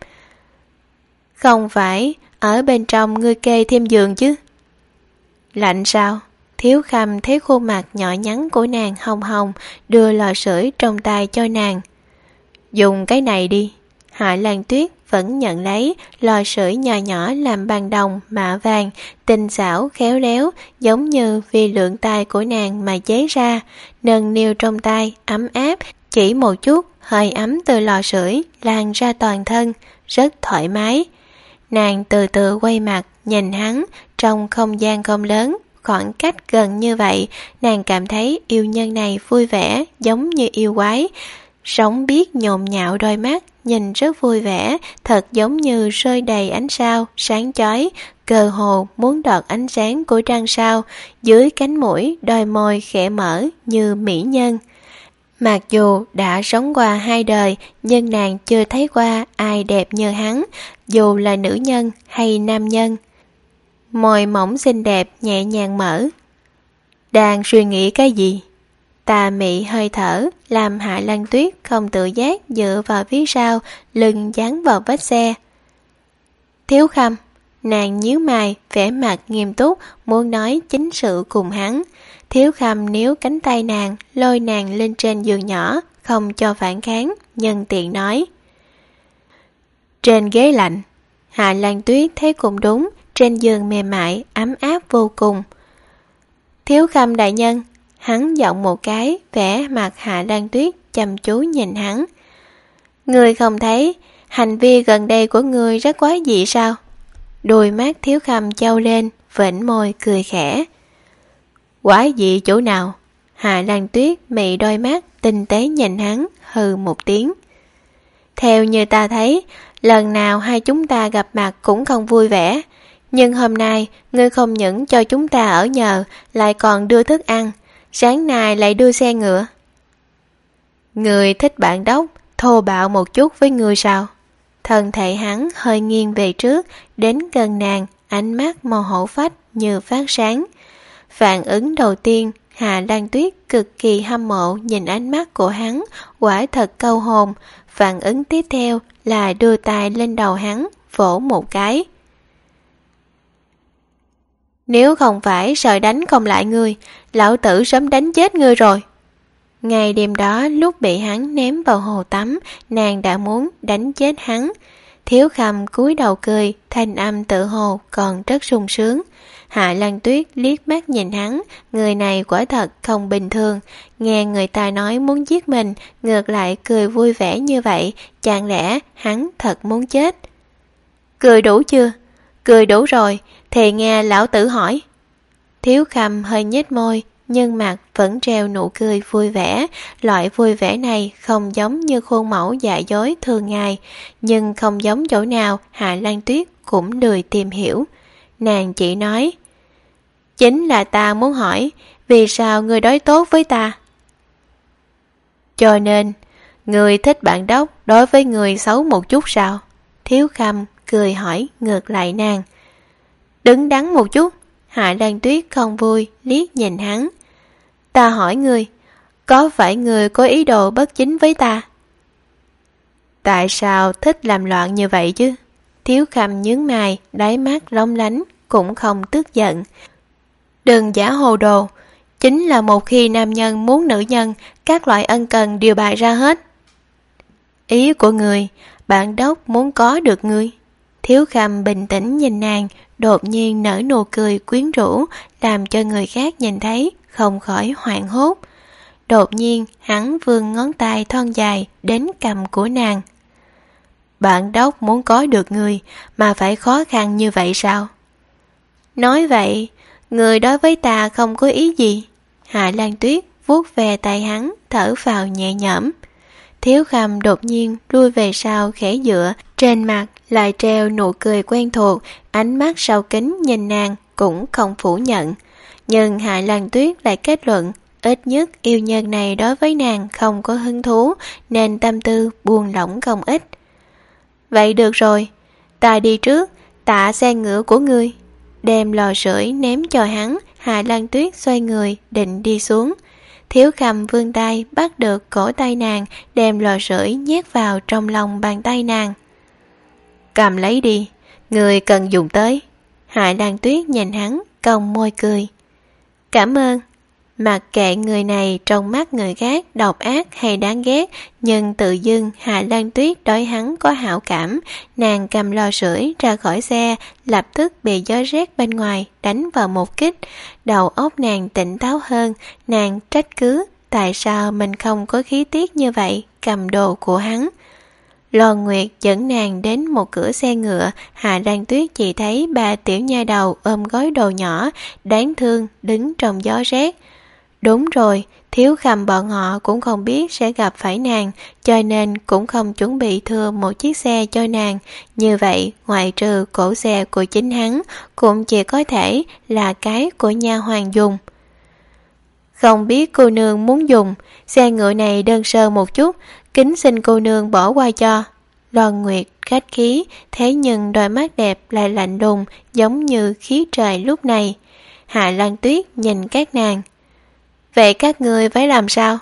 Không phải ở bên trong ngươi kê thêm giường chứ? Lạnh sao? Thiếu Khâm thấy khuôn mặt nhỏ nhắn của nàng hồng hồng, đưa lò sưởi trong tay cho nàng. Dùng cái này đi. Hạ Lan Tuyết vẫn nhận lấy lò sưởi nhỏ nhỏ làm bằng đồng mạ vàng, tinh xảo khéo léo, giống như vì lượng tay của nàng mà chế ra, nâng niu trong tay ấm áp, chỉ một chút hơi ấm từ lò sưởi lan ra toàn thân, rất thoải mái. Nàng từ từ quay mặt nhìn hắn, trong không gian không lớn, khoảng cách gần như vậy, nàng cảm thấy yêu nhân này vui vẻ giống như yêu quái, sống biết nhộn nhạo đôi mắt, nhìn rất vui vẻ, thật giống như rơi đầy ánh sao, sáng chói, cơ hồ muốn đọt ánh sáng của trăng sao, dưới cánh mũi, đôi môi khẽ mở như mỹ nhân. Mặc dù đã sống qua hai đời, nhưng nàng chưa thấy qua ai đẹp như hắn, dù là nữ nhân hay nam nhân. Môi mỏng xinh đẹp nhẹ nhàng mở. Đang suy nghĩ cái gì? Tà mị hơi thở làm Hạ Lan Tuyết không tự giác dựa vào phía sau, lưng dán vào vách xe. Thiếu Khâm, nàng nhíu mày, vẻ mặt nghiêm túc, muốn nói chính sự cùng hắn. Thiếu Khâm níu cánh tay nàng, lôi nàng lên trên giường nhỏ, không cho phản kháng, nhân tiện nói. Trên ghế lạnh. Hạ Lan Tuyết thấy cũng đúng, trên giường mềm mại, ấm áp vô cùng. Thiếu Khâm đại nhân. Hắn giọng một cái, vẽ mặt Hạ Lan Tuyết chăm chú nhìn hắn. Ngươi không thấy hành vi gần đây của ngươi rất quái dị sao? Đôi mắt Thiếu Khâm trao lên, vểnh môi cười khẽ. Quái dị chỗ nào? Hạ Lan Tuyết mị đôi mắt tinh tế nhìn hắn, hừ một tiếng. Theo như ta thấy, lần nào hai chúng ta gặp mặt cũng không vui vẻ, nhưng hôm nay ngươi không những cho chúng ta ở nhờ, lại còn đưa thức ăn, sáng nay lại đưa xe ngựa. Người thích bạn đốc, thô bạo một chút với người sao? Thân thể hắn hơi nghiêng về trước, đến gần nàng, ánh mắt màu hổ phách như phát sáng. Phản ứng đầu tiên, Hạ Lan Tuyết cực kỳ hâm mộ nhìn ánh mắt của hắn, quả thật câu hồn. Phản ứng tiếp theo là đưa tay lên đầu hắn, vỗ một cái. Nếu không phải sợ đánh không lại ngươi, lão tử sớm đánh chết ngươi rồi. Ngày đêm đó lúc bị hắn ném vào hồ tắm, nàng đã muốn đánh chết hắn. Thiếu Khâm cúi đầu cười, thanh âm tự hồ còn rất sung sướng. Hạ Lan Tuyết liếc mắt nhìn hắn, người này quả thật không bình thường. Nghe người ta nói muốn giết mình, ngược lại cười vui vẻ như vậy, chẳng lẽ hắn thật muốn chết? Cười đủ chưa? Cười đủ rồi, thì nghe lão tử hỏi. Thiếu Khâm hơi nhếch môi, nhưng mặt vẫn treo nụ cười vui vẻ. Loại vui vẻ này không giống như khuôn mẫu giả dối thường ngày, nhưng không giống chỗ nào Hạ Lan Tuyết cũng lười tìm hiểu. Nàng chỉ nói, chính là ta muốn hỏi, vì sao ngươi đối tốt với ta? Cho nên, ngươi thích bạn đốc đối với người xấu một chút sao? Thiếu Khâm cười hỏi ngược lại nàng. Đứng đắn một chút. Hạ Lan Tuyết không vui liếc nhìn hắn. Ta hỏi ngươi, có phải ngươi có ý đồ bất chính với ta? Tại sao thích làm loạn như vậy chứ? Thiếu Khâm nhướng mày, đáy mắt lóng lánh, cũng không tức giận. Đừng giả hồ đồ, chính là một khi nam nhân muốn nữ nhân, các loại ân cần đều bày ra hết. Ý của người, bạn đốc muốn có được ngươi. Thiếu Khâm bình tĩnh nhìn nàng, đột nhiên nở nụ cười quyến rũ, làm cho người khác nhìn thấy, không khỏi hoảng hốt. Đột nhiên, hắn vươn ngón tay thon dài đến cầm của nàng. Bạn đốc muốn có được người, mà phải khó khăn như vậy sao? Nói vậy, người đối với ta không có ý gì. Hạ Lan Tuyết vuốt về tay hắn, thở phào nhẹ nhõm. Thiếu Khâm đột nhiên lui về sau khẽ dựa, trên mặt lại treo nụ cười quen thuộc, ánh mắt sau kính nhìn nàng cũng không phủ nhận. Nhưng Hạ Lan Tuyết lại kết luận, ít nhất yêu nhân này đối với nàng không có hứng thú, nên tâm tư buông lỏng không ít. Vậy được rồi, ta đi trước, tạ xe ngựa của ngươi. Đem lò sưởi ném cho hắn, Hạ Lan Tuyết xoay người định đi xuống. Thiếu Khâm vươn tay bắt được cổ tay nàng, đem lò sưởi nhét vào trong lòng bàn tay nàng. Cầm lấy đi, người cần dùng tới. Hạ Lan Tuyết nhìn hắn, cong môi cười. Cảm ơn. Mặc kệ người này trong mắt người khác độc ác hay đáng ghét, nhưng tự dưng Hạ Lan Tuyết đối hắn có hảo cảm. Nàng cầm lò sưởi ra khỏi xe, lập tức bị gió rét bên ngoài đánh vào một kích. Đầu óc nàng tỉnh táo hơn, nàng trách cứ tại sao mình không có khí tiết như vậy cầm đồ của hắn. Lò Nguyệt dẫn nàng đến một cửa xe ngựa. Hạ Lan Tuyết chỉ thấy ba tiểu nha đầu ôm gói đồ nhỏ đáng thương đứng trong gió rét. Đúng rồi, Thiếu Khâm bọn họ cũng không biết sẽ gặp phải nàng, cho nên cũng không chuẩn bị thừa một chiếc xe cho nàng. Như vậy, ngoại trừ cổ xe của chính hắn, cũng chỉ có thể là cái của nha hoàn dùng. Không biết cô nương muốn dùng, xe ngựa này đơn sơ một chút, kính xin cô nương bỏ qua cho. Loan Nguyệt khách khí, thế nhưng đôi mắt đẹp lại lạnh lùng, giống như khí trời lúc này. Hạ Lan Tuyết nhìn các nàng. Vậy các ngươi phải làm sao?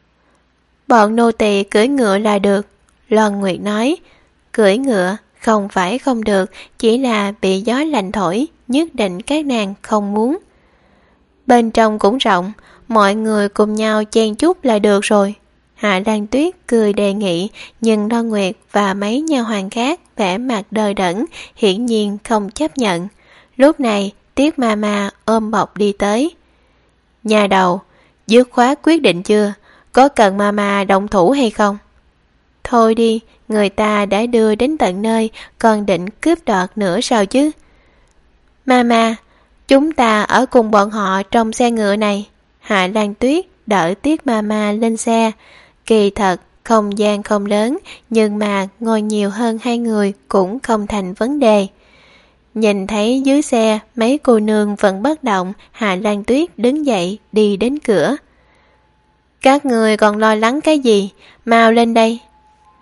Bọn nô tỳ cưỡi ngựa là được. Loan Nguyệt nói. Cưỡi ngựa không phải không được, chỉ là bị gió lạnh thổi, nhất định các nàng không muốn. Bên trong cũng rộng, mọi người cùng nhau chen chúc là được rồi. Hạ Lan Tuyết cười đề nghị, nhưng Loan Nguyệt và mấy nha hoàn khác vẻ mặt đờ đẫn, hiển nhiên không chấp nhận. Lúc này, Tiết Mama ôm bọc đi tới. Nhà đầu, dứt khoát quyết định chưa? Có cần Mama động thủ hay không? Thôi đi, người ta đã đưa đến tận nơi, còn định cướp đoạt nữa sao chứ? Mama, chúng ta ở cùng bọn họ trong xe ngựa này. Hạ Lan Tuyết đỡ Tiết Mama lên xe. Kỳ thật, không gian không lớn, nhưng mà ngồi nhiều hơn hai người cũng không thành vấn đề. Nhìn thấy dưới xe mấy cô nương vẫn bất động, Hạ Lan Tuyết đứng dậy đi đến cửa. Các người còn lo lắng cái gì? Mau lên đây.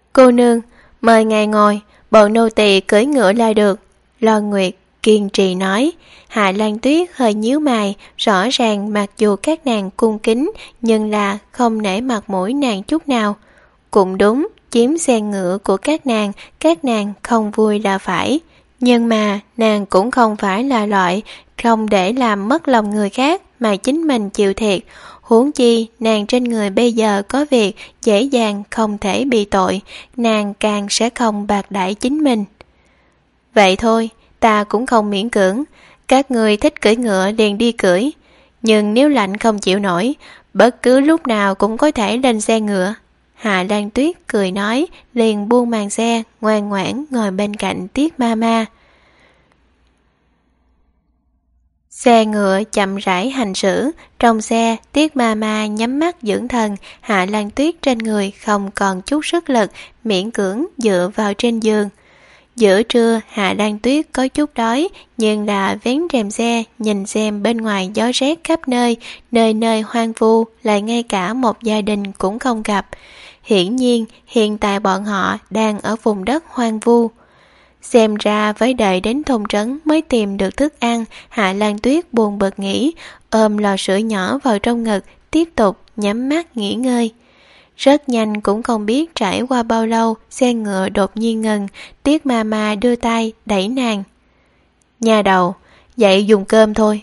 Cô nương, mời ngài ngồi, bọn nô tỳ cưỡi ngựa là được. Loan Nguyệt kiên trì nói. Hạ Lan Tuyết hơi nhíu mày, rõ ràng mặc dù các nàng cung kính nhưng là không nể mặt mũi nàng chút nào. Cũng đúng, chiếm xe ngựa của các nàng, các nàng không vui là phải. Nhưng mà nàng cũng không phải là loại không để làm mất lòng người khác mà chính mình chịu thiệt. Huống chi nàng trên người bây giờ có việc dễ dàng không thể bị tội, nàng càng sẽ không bạc đãi chính mình. Vậy thôi, ta cũng không miễn cưỡng, các người thích cưỡi ngựa liền đi cưỡi, nhưng nếu lạnh không chịu nổi, bất cứ lúc nào cũng có thể lên xe ngựa. Hạ Lan Tuyết cười nói, liền buông màn xe, ngoan ngoãn ngồi bên cạnh Tiết Mama. Xe ngựa chậm rãi hành xử, trong xe Tiết Mama nhắm mắt dưỡng thần, Hạ Lan Tuyết trên người không còn chút sức lực, miễn cưỡng dựa vào trên giường. Giữa trưa Hạ Lan Tuyết có chút đói, nhưng là vén rèm xe nhìn xem bên ngoài gió rét khắp nơi, nơi nơi hoang vu, lại ngay cả một gia đình cũng không gặp. Hiển nhiên hiện tại bọn họ đang ở vùng đất hoang vu. Xem ra với đợi đến thôn trấn mới tìm được thức ăn, Hạ Lan Tuyết buồn bực nghĩ, ôm lò sưởi nhỏ vào trong ngực, tiếp tục nhắm mắt nghỉ ngơi. Rất nhanh cũng không biết trải qua bao lâu, xe ngựa đột nhiên ngừng, Tiết Mama đưa tay đẩy nàng. Nhà đầu, dậy dùng cơm thôi.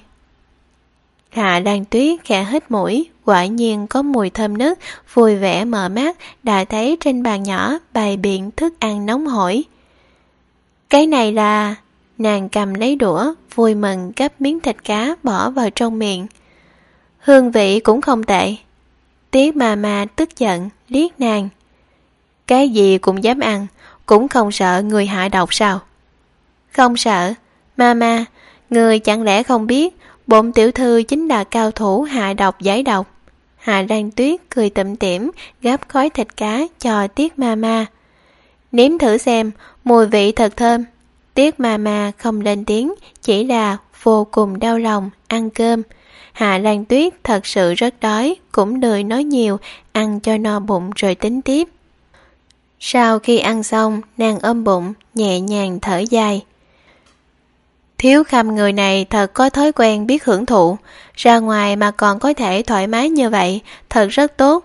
Hạ Lan Tuyết khẽ hít mũi, quả nhiên có mùi thơm nức, vui vẻ mở mắt, đã thấy trên bàn nhỏ bày biện thức ăn nóng hổi. Cái này là... Nàng cầm lấy đũa, vui mừng gắp miếng thịt cá bỏ vào trong miệng. Hương vị cũng không tệ. Tiết Mama tức giận, liếc nàng. Cái gì cũng dám ăn, cũng không sợ người hạ độc sao? Không sợ. Mama, người chẳng lẽ không biết bổn tiểu thư chính là cao thủ hạ độc giải độc? Hạ Lan Tuyết cười tủm tỉm, gắp khối thịt cá cho Tiết Mama. Nếm thử xem, mùi vị thật thơm. Tiết Mama không lên tiếng, chỉ là vô cùng đau lòng, ăn cơm. Hạ Lan Tuyết thật sự rất đói, cũng lười nói nhiều, ăn cho no bụng rồi tính tiếp. Sau khi ăn xong, nàng ôm bụng, nhẹ nhàng thở dài. Thiếu Khâm người này thật có thói quen biết hưởng thụ, ra ngoài mà còn có thể thoải mái như vậy, thật rất tốt.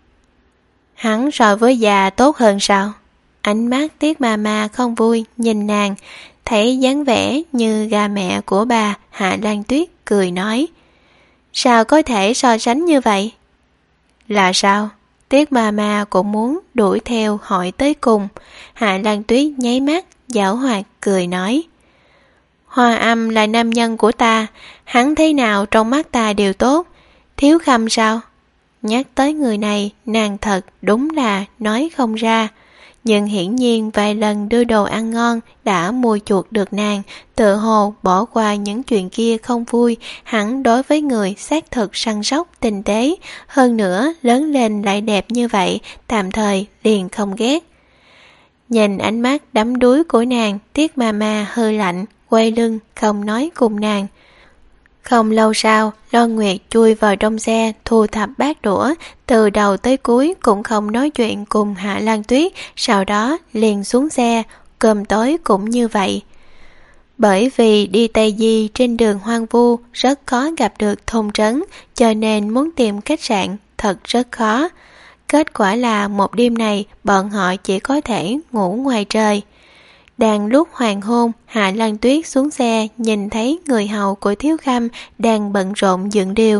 Hắn so với già tốt hơn sao? Ánh mắt Tiết Mama không vui, nhìn nàng, thấy dáng vẻ như gà mẹ của bà, Hạ Lan Tuyết cười nói. Sao có thể so sánh như vậy? Là sao? Tiết Mama cũng muốn đuổi theo hỏi tới cùng. Hạ Lan Tuyết nháy mắt, giảo hoạt cười nói. Hoa Âm là nam nhân của ta, hắn thế nào trong mắt ta đều tốt. Thiếu Khâm sao? Nhắc tới người này, nàng thật đúng là nói không ra. Nhưng hiển nhiên vài lần đưa đồ ăn ngon đã mua chuộc được nàng, tự hồ bỏ qua những chuyện kia không vui, hẳn đối với người xác thực săn sóc tinh tế, hơn nữa lớn lên lại đẹp như vậy, tạm thời liền không ghét. Nhìn ánh mắt đắm đuối của nàng, Tiết Mama hơi lạnh, quay lưng không nói cùng nàng. Không lâu sau, Loan Nguyệt chui vào trong xe, thu thập bát đũa, từ đầu tới cuối cũng không nói chuyện cùng Hạ Lan Tuyết, sau đó liền xuống xe, cơm tối cũng như vậy. Bởi vì đi Tây Di trên đường hoang vu rất khó gặp được thôn trấn, cho nên muốn tìm khách sạn thật rất khó. Kết quả là một đêm này bọn họ chỉ có thể ngủ ngoài trời. Đang lúc hoàng hôn, Hạ Lan Tuyết xuống xe nhìn thấy người hầu của Thiếu Khâm đang bận rộn dựng điều.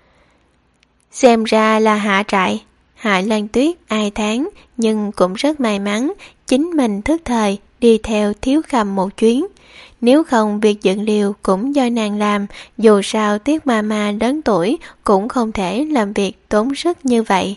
Xem ra là hạ trại. Hạ Lan Tuyết ai thán, nhưng cũng rất may mắn chính mình thức thời đi theo Thiếu Khâm một chuyến. Nếu không việc dựng liều cũng do nàng làm, dù sao Tiết Mama lớn tuổi cũng không thể làm việc tốn sức như vậy.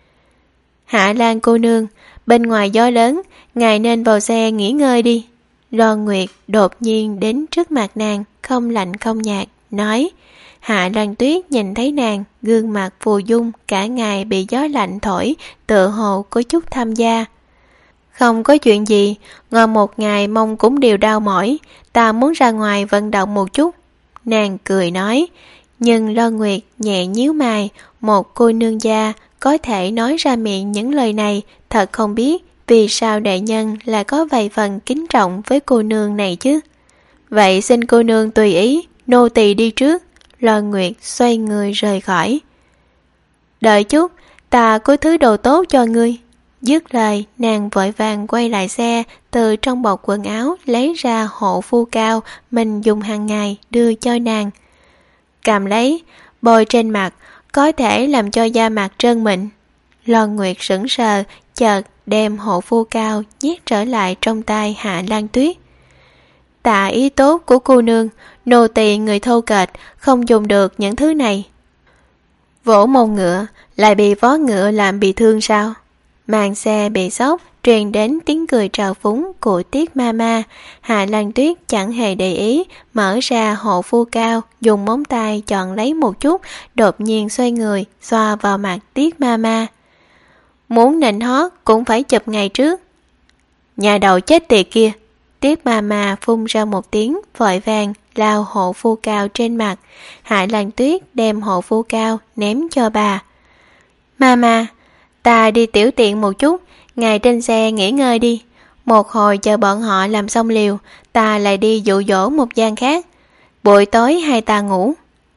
Hạ Lan cô nương, bên ngoài gió lớn, ngài nên vào xe nghỉ ngơi đi. Loan Nguyệt đột nhiên đến trước mặt nàng, không lạnh không nhạt, nói. Hạ Lan Tuyết nhìn thấy nàng, gương mặt phù dung, cả ngày bị gió lạnh thổi, tựa hồ có chút tham gia. Không có chuyện gì, ngồi một ngày mông cũng đều đau mỏi, ta muốn ra ngoài vận động một chút. Nàng cười nói, nhưng Loan Nguyệt nhẹ nhíu mày, một cô nương gia có thể nói ra miệng những lời này, thật không biết vì sao đại nhân lại có vài phần kính trọng với cô nương này chứ? Vậy xin cô nương tùy ý, nô tỳ đi trước. Loan Nguyệt xoay người rời khỏi. Đợi chút, ta có thứ đồ tốt cho ngươi. Dứt lời, nàng vội vàng quay lại xe, từ trong bọc quần áo lấy ra hộ phu cao mình dùng hàng ngày đưa cho nàng. Cầm lấy, bôi trên mặt, có thể làm cho da mặt trơn mịn. Loan Nguyệt sững sờ, chợt đem hộ phu cao nhét trở lại trong tay Hạ Lan Tuyết. Tạ ý tốt của cô nương, nô tỳ người thô kệch, không dùng được những thứ này. Vỗ mông ngựa, lại bị vó ngựa làm bị thương sao? Màn xe bị xốc, truyền đến tiếng cười trào phúng của Tiết Mama. Hạ Lan Tuyết chẳng hề để ý, mở ra hộ phu cao, dùng móng tay chọn lấy một chút, đột nhiên xoay người, xoa vào mặt Tiết Mama. Muốn nịnh hót cũng phải chụp ngày trước. Nhà đầu chết tiệt kia. Tiết Mama phun ra một tiếng, vội vàng lao hộ phu cao trên mặt. Hạ Lan Tuyết đem hộ phu cao ném cho bà. Mama, ta đi tiểu tiện một chút, ngài trên xe nghỉ ngơi đi. Một hồi chờ bọn họ làm xong liều, ta lại đi dụ dỗ một gian khác. Buổi tối hai ta ngủ.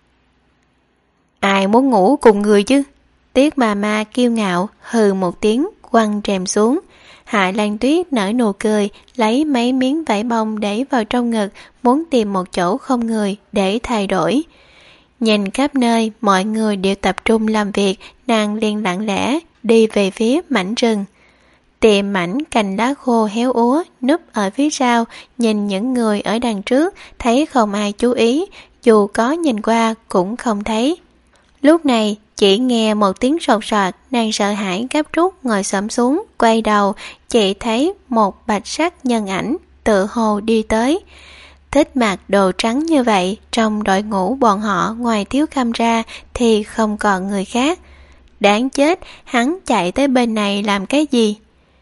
Ai muốn ngủ cùng người chứ? Tiết Mama kiêu ngạo hừ một tiếng, quăng rèm xuống. Hạ Lan Tuyết nở nụ cười, lấy mấy miếng vải bông để vào trong ngực, muốn tìm một chỗ không người để thay đổi. Nhìn khắp nơi mọi người đều tập trung làm việc, nàng liền lặng lẽ đi về phía mảnh rừng. Tìm mảnh cành lá khô héo úa núp ở phía sau, nhìn những người ở đằng trước, thấy không ai chú ý, dù có nhìn qua cũng không thấy. Lúc này chỉ nghe một tiếng sột soạt, nàng sợ hãi gấp rút ngồi xổm xuống, quay đầu, chỉ thấy một bạch sắc nhân ảnh tự hồ đi tới. Thích mặc đồ trắng như vậy, trong đội ngũ bọn họ ngoài Thiếu Khâm ra thì không còn người khác. Đáng chết, hắn chạy tới bên này làm cái gì?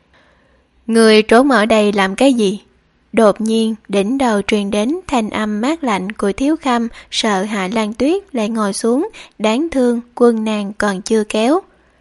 Người trốn ở đây làm cái gì? Đột nhiên đỉnh đầu truyền đến thanh âm mát lạnh của Thiếu Khâm, sợ Hạ Lan Tuyết lại ngồi xuống, đáng thương quân nàng còn chưa kéo.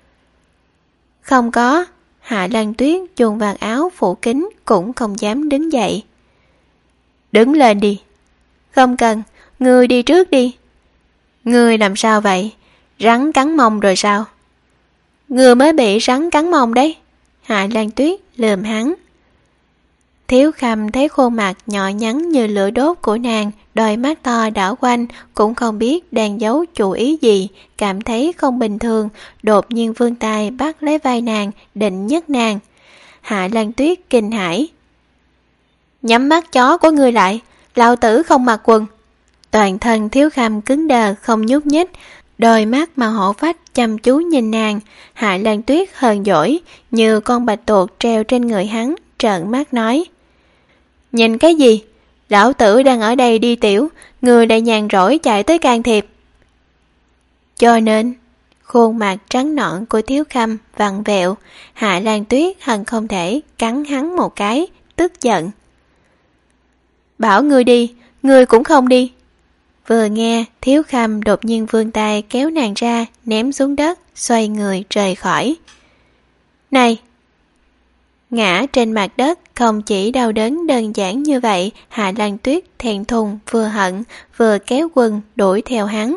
Không có. Hạ Lan Tuyết chuồn vạt áo phủ kín, cũng không dám đứng dậy. Đứng lên đi. Không cần, ngươi đi trước đi. Ngươi làm sao vậy? Rắn cắn mông rồi sao? Ngươi mới bị rắn cắn mông đấy. Hạ Lan Tuyết lườm hắn. Thiếu Khâm thấy khuôn mặt nhỏ nhắn như lửa đốt của nàng, đôi mắt to đảo quanh, cũng không biết đang giấu chủ ý gì, cảm thấy không bình thường, đột nhiên vươn tay bắt lấy vai nàng, định nhấc nàng. Hạ Lan Tuyết kinh hãi. Nhắm mắt chó của ngươi lại, lão tử không mặc quần. Toàn thân Thiếu Khâm cứng đờ không nhúc nhích, đôi mắt màu hổ phách chăm chú nhìn nàng. Hạ Lan Tuyết hờn dỗi, như con bạch tuộc treo trên người hắn, trợn mắt nói. Nhìn cái gì? Lão tử đang ở đây đi tiểu, người lại nhàn rỗi chạy tới can thiệp. Cho nên, khuôn mặt trắng nõn của Thiếu Khâm vặn vẹo, Hạ Lan Tuyết hận không thể cắn hắn một cái, tức giận. Bảo ngươi đi, ngươi cũng không đi. Vừa nghe, Thiếu Khâm đột nhiên vươn tay kéo nàng ra, ném xuống đất, xoay người rời khỏi. Này! Ngã trên mặt đất, không chỉ đau đớn đơn giản như vậy, Hạ Lan Tuyết thẹn thùng vừa hận, vừa kéo quần đuổi theo hắn.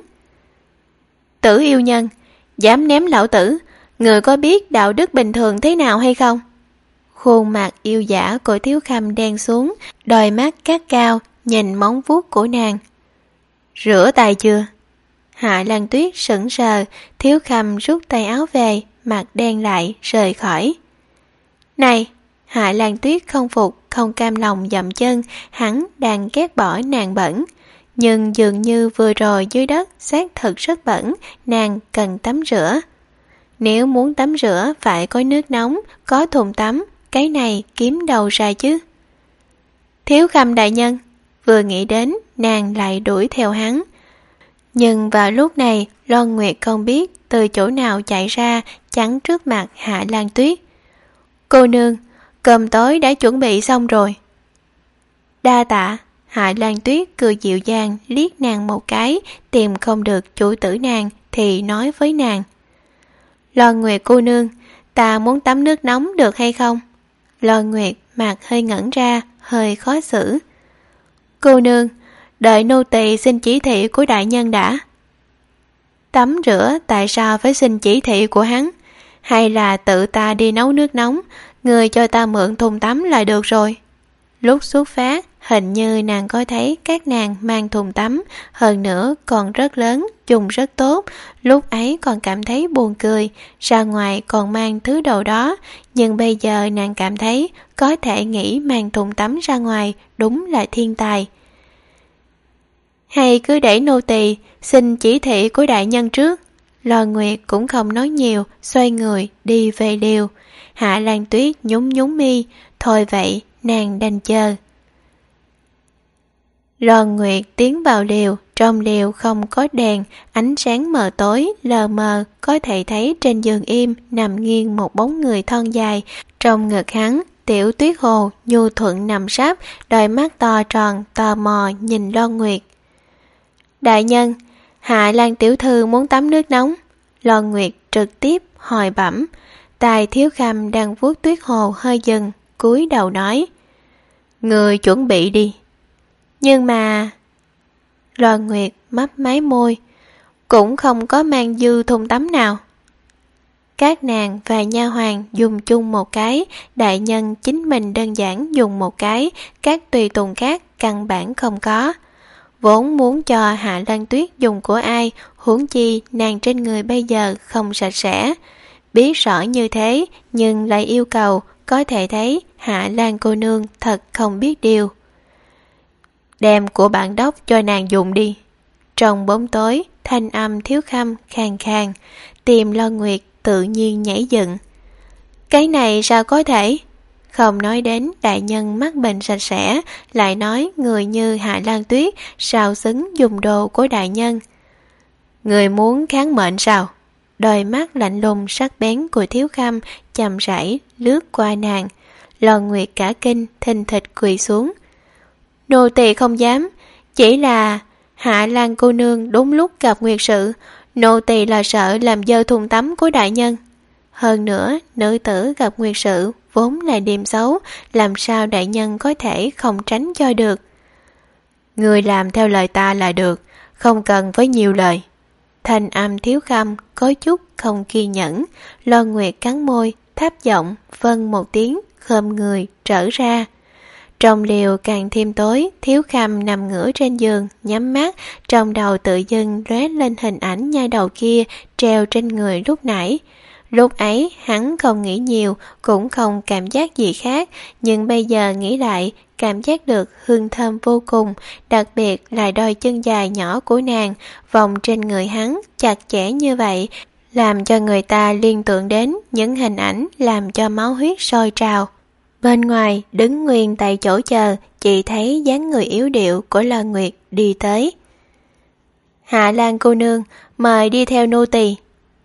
Tử yêu nhân, dám ném lão tử, người có biết đạo đức bình thường thế nào hay không? Khuôn mặt yêu dã của Thiếu Khâm đen xuống, đôi mắt cắt cao, nhìn móng vuốt của nàng. Rửa tay chưa? Hạ Lan Tuyết sững sờ, Thiếu Khâm rút tay áo về, mặt đen lại, rời khỏi. Này! Hạ Lan Tuyết không phục, không cam lòng dậm chân, hắn đang ghét bỏ nàng bẩn. Nhưng dường như vừa rồi dưới đất xác thực rất bẩn, nàng cần tắm rửa. Nếu muốn tắm rửa phải có nước nóng, có thùng tắm, cái này kiếm đầu ra chứ. Thiếu Khâm đại nhân, vừa nghĩ đến, nàng lại đuổi theo hắn. Nhưng vào lúc này, Loan Nguyệt không biết từ chỗ nào chạy ra, chắn trước mặt Hạ Lan Tuyết. Cô nương, cơm tối đã chuẩn bị xong rồi. Đa tạ. Hạ Lan Tuyết cười dịu dàng liếc nàng một cái, tìm không được chủ tử nàng thì nói với nàng. Loan Nguyệt cô nương, ta muốn tắm nước nóng được hay không? Lôi Nguyệt mặt hơi ngẩn ra, hơi khó xử. Cô nương, đợi nô tỳ xin chỉ thị của đại nhân đã. Tắm rửa tại sao phải xin chỉ thị của hắn? Hay là tự ta đi nấu nước nóng, người cho ta mượn thùng tắm là được rồi. Lúc xuất phát, hình như nàng có thấy các nàng mang thùng tắm, hơn nữa còn rất lớn, dùng rất tốt. Lúc ấy còn cảm thấy buồn cười, ra ngoài còn mang thứ đồ đó. Nhưng bây giờ nàng cảm thấy có thể nghĩ mang thùng tắm ra ngoài đúng là thiên tài. Hay cứ để nô tỳ xin chỉ thị của đại nhân trước. Lôi Nguyệt cũng không nói nhiều, xoay người đi về liều. Hạ Lan Tuyết nhún nhún mi, thôi vậy nàng đành chờ. Lôi Nguyệt tiến vào liều, trong liều không có đèn, ánh sáng mờ tối, lờ mờ, có thể thấy trên giường im nằm nghiêng một bóng người thon dài, trong ngực hắn, Tiểu Tuyết Hồ nhu thuận nằm sáp, đôi mắt to tròn, tò mò nhìn Lôi Nguyệt. Đại nhân, Hạ Lan tiểu thư muốn tắm nước nóng. Lôi Nguyệt trực tiếp hỏi bẩm. Tài Thiếu Khâm đang vuốt Tuyết Hồ hơi dừng, cúi đầu nói: Người chuẩn bị đi. Nhưng mà... Lôi Nguyệt mấp máy môi, cũng không có mang dư thùng tắm nào. Các nàng và nha hoàn dùng chung một cái, đại nhân chính mình đơn giản dùng một cái, các tùy tùng khác căn bản không có. Vốn muốn cho Hạ Lan Tuyết dùng của ai, huống chi nàng trên người bây giờ không sạch sẽ. Biết rõ như thế, nhưng lại yêu cầu, có thể thấy Hạ Lan cô nương thật không biết điều. Đem của bạn đốc cho nàng dùng đi. Trong bóng tối, thanh âm Thiếu Khâm khàn khàn, tìm Lôi Nguyệt tự nhiên nhảy dựng. Cái này sao có thể? Không nói đến đại nhân mắc bệnh sạch sẽ, lại nói người như Hạ Lan Tuyết sao xứng dùng đồ của đại nhân. Người muốn kháng mệnh sao? Đôi mắt lạnh lùng sắc bén của Thiếu Khâm chậm rãi lướt qua nàng. Lôi Nguyệt cả kinh thình thịch quỳ xuống. Nô tỳ không dám, chỉ là Hạ Lan cô nương đúng lúc gặp nguyệt sự, nô tỳ là sợ làm dơ thùng tắm của đại nhân. Hơn nữa, nữ tử gặp nguyệt sự vốn là điểm xấu, làm sao đại nhân có thể không tránh cho được. Người làm theo lời ta là được, không cần với nhiều lời. Thanh âm Thiếu Khâm có chút không kiên nhẫn. Lôi Nguyệt cắn môi, thấp giọng vâng một tiếng, khom người trở ra. Trong liều càng thêm tối, Thiếu Khâm nằm ngửa trên giường, nhắm mắt, trong đầu tự dưng lóe lên hình ảnh nhai đầu kia treo trên người lúc nãy. Lúc ấy hắn không nghĩ nhiều, cũng không cảm giác gì khác, nhưng bây giờ nghĩ lại, cảm giác được hương thơm vô cùng, đặc biệt là đôi chân dài nhỏ của nàng, vòng trên người hắn chặt chẽ như vậy, làm cho người ta liên tưởng đến những hình ảnh làm cho máu huyết sôi trào. Bên ngoài, đứng nguyên tại chỗ chờ, chỉ thấy dáng người yếu điệu của Lôi Nguyệt đi tới. Hạ Lan cô nương, mời đi theo nô tỳ.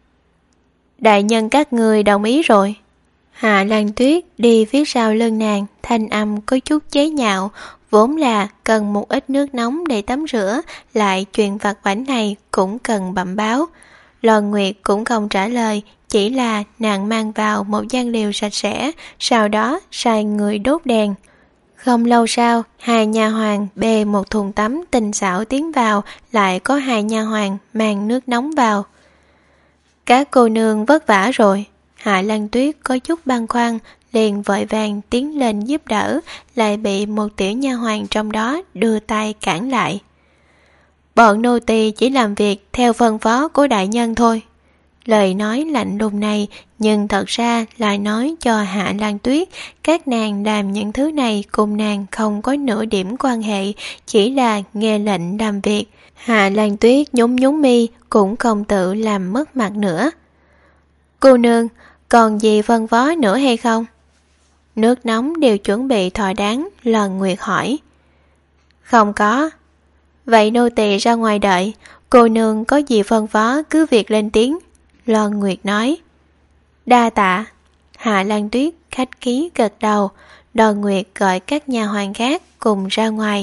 Đại nhân các người đồng ý rồi. Hạ Lan Tuyết đi phía sau lưng nàng, thanh âm có chút chế nhạo, vốn là cần một ít nước nóng để tắm rửa, lại chuyện vặt vãnh này cũng cần bẩm báo. Lôi Nguyệt cũng không trả lời, chỉ là nàng mang vào một gian liều sạch sẽ, sau đó sai người đốt đèn. Không lâu sau, hai nha hoàn bê một thùng tắm tinh xảo tiến vào, lại có hai nha hoàn mang nước nóng vào. Các cô nương vất vả rồi. Hạ Lan Tuyết có chút băn khoăn, liền vội vàng tiến lên giúp đỡ, lại bị một tiểu nha hoàn trong đó đưa tay cản lại. Bọn nô tỳ chỉ làm việc theo phân phó của đại nhân thôi. Lời nói lạnh lùng này, nhưng thật ra lại nói cho Hạ Lan Tuyết, các nàng làm những thứ này cùng nàng không có nửa điểm quan hệ, chỉ là nghe lệnh làm việc. Hạ Lan Tuyết nhún nhún mi, cũng không tự làm mất mặt nữa. Cô nương, còn gì phân phó nữa hay không? Nước nóng đều chuẩn bị thỏa đáng, Lôi Nguyệt hỏi. Không có. Vậy nô tỳ ra ngoài đợi, cô nương có gì phân phó cứ việc lên tiếng. Lôi Nguyệt nói. Đa tạ. Hạ Lan Tuyết khách khí gật đầu. Lôi Nguyệt gọi các nhà hoàn khác cùng ra ngoài.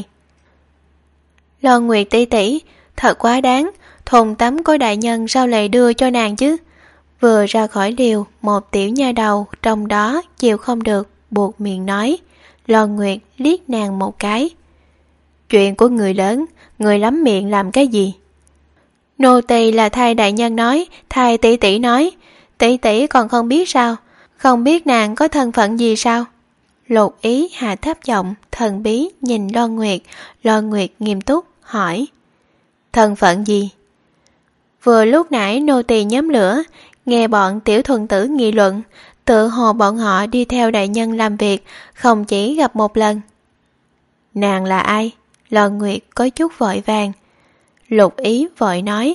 Lôi Nguyệt tỷ tỷ, thật quá đáng, thùng tắm của đại nhân sao lại đưa cho nàng chứ? Vừa ra khỏi liều, một tiểu nha đầu trong đó chịu không được, buộc miệng nói. Lo Nguyệt liếc nàng một cái. Chuyện của người lớn, người lắm miệng làm cái gì? Nô tỳ là thai đại nhân nói, thai tỷ tỷ nói. Tỷ tỷ còn không biết sao? Không biết nàng có thân phận gì sao? Lục Ý hạ thấp giọng, thần bí nhìn Lo Nguyệt. Lo Nguyệt nghiêm túc hỏi. Thân phận gì? Vừa lúc nãy nô tỳ nhóm lửa, nghe bọn tiểu thuần tử nghị luận, tự hồ bọn họ đi theo đại nhân làm việc, không chỉ gặp một lần. Nàng là ai? Lo Nguyệt có chút vội vàng. Lục Ý vội nói.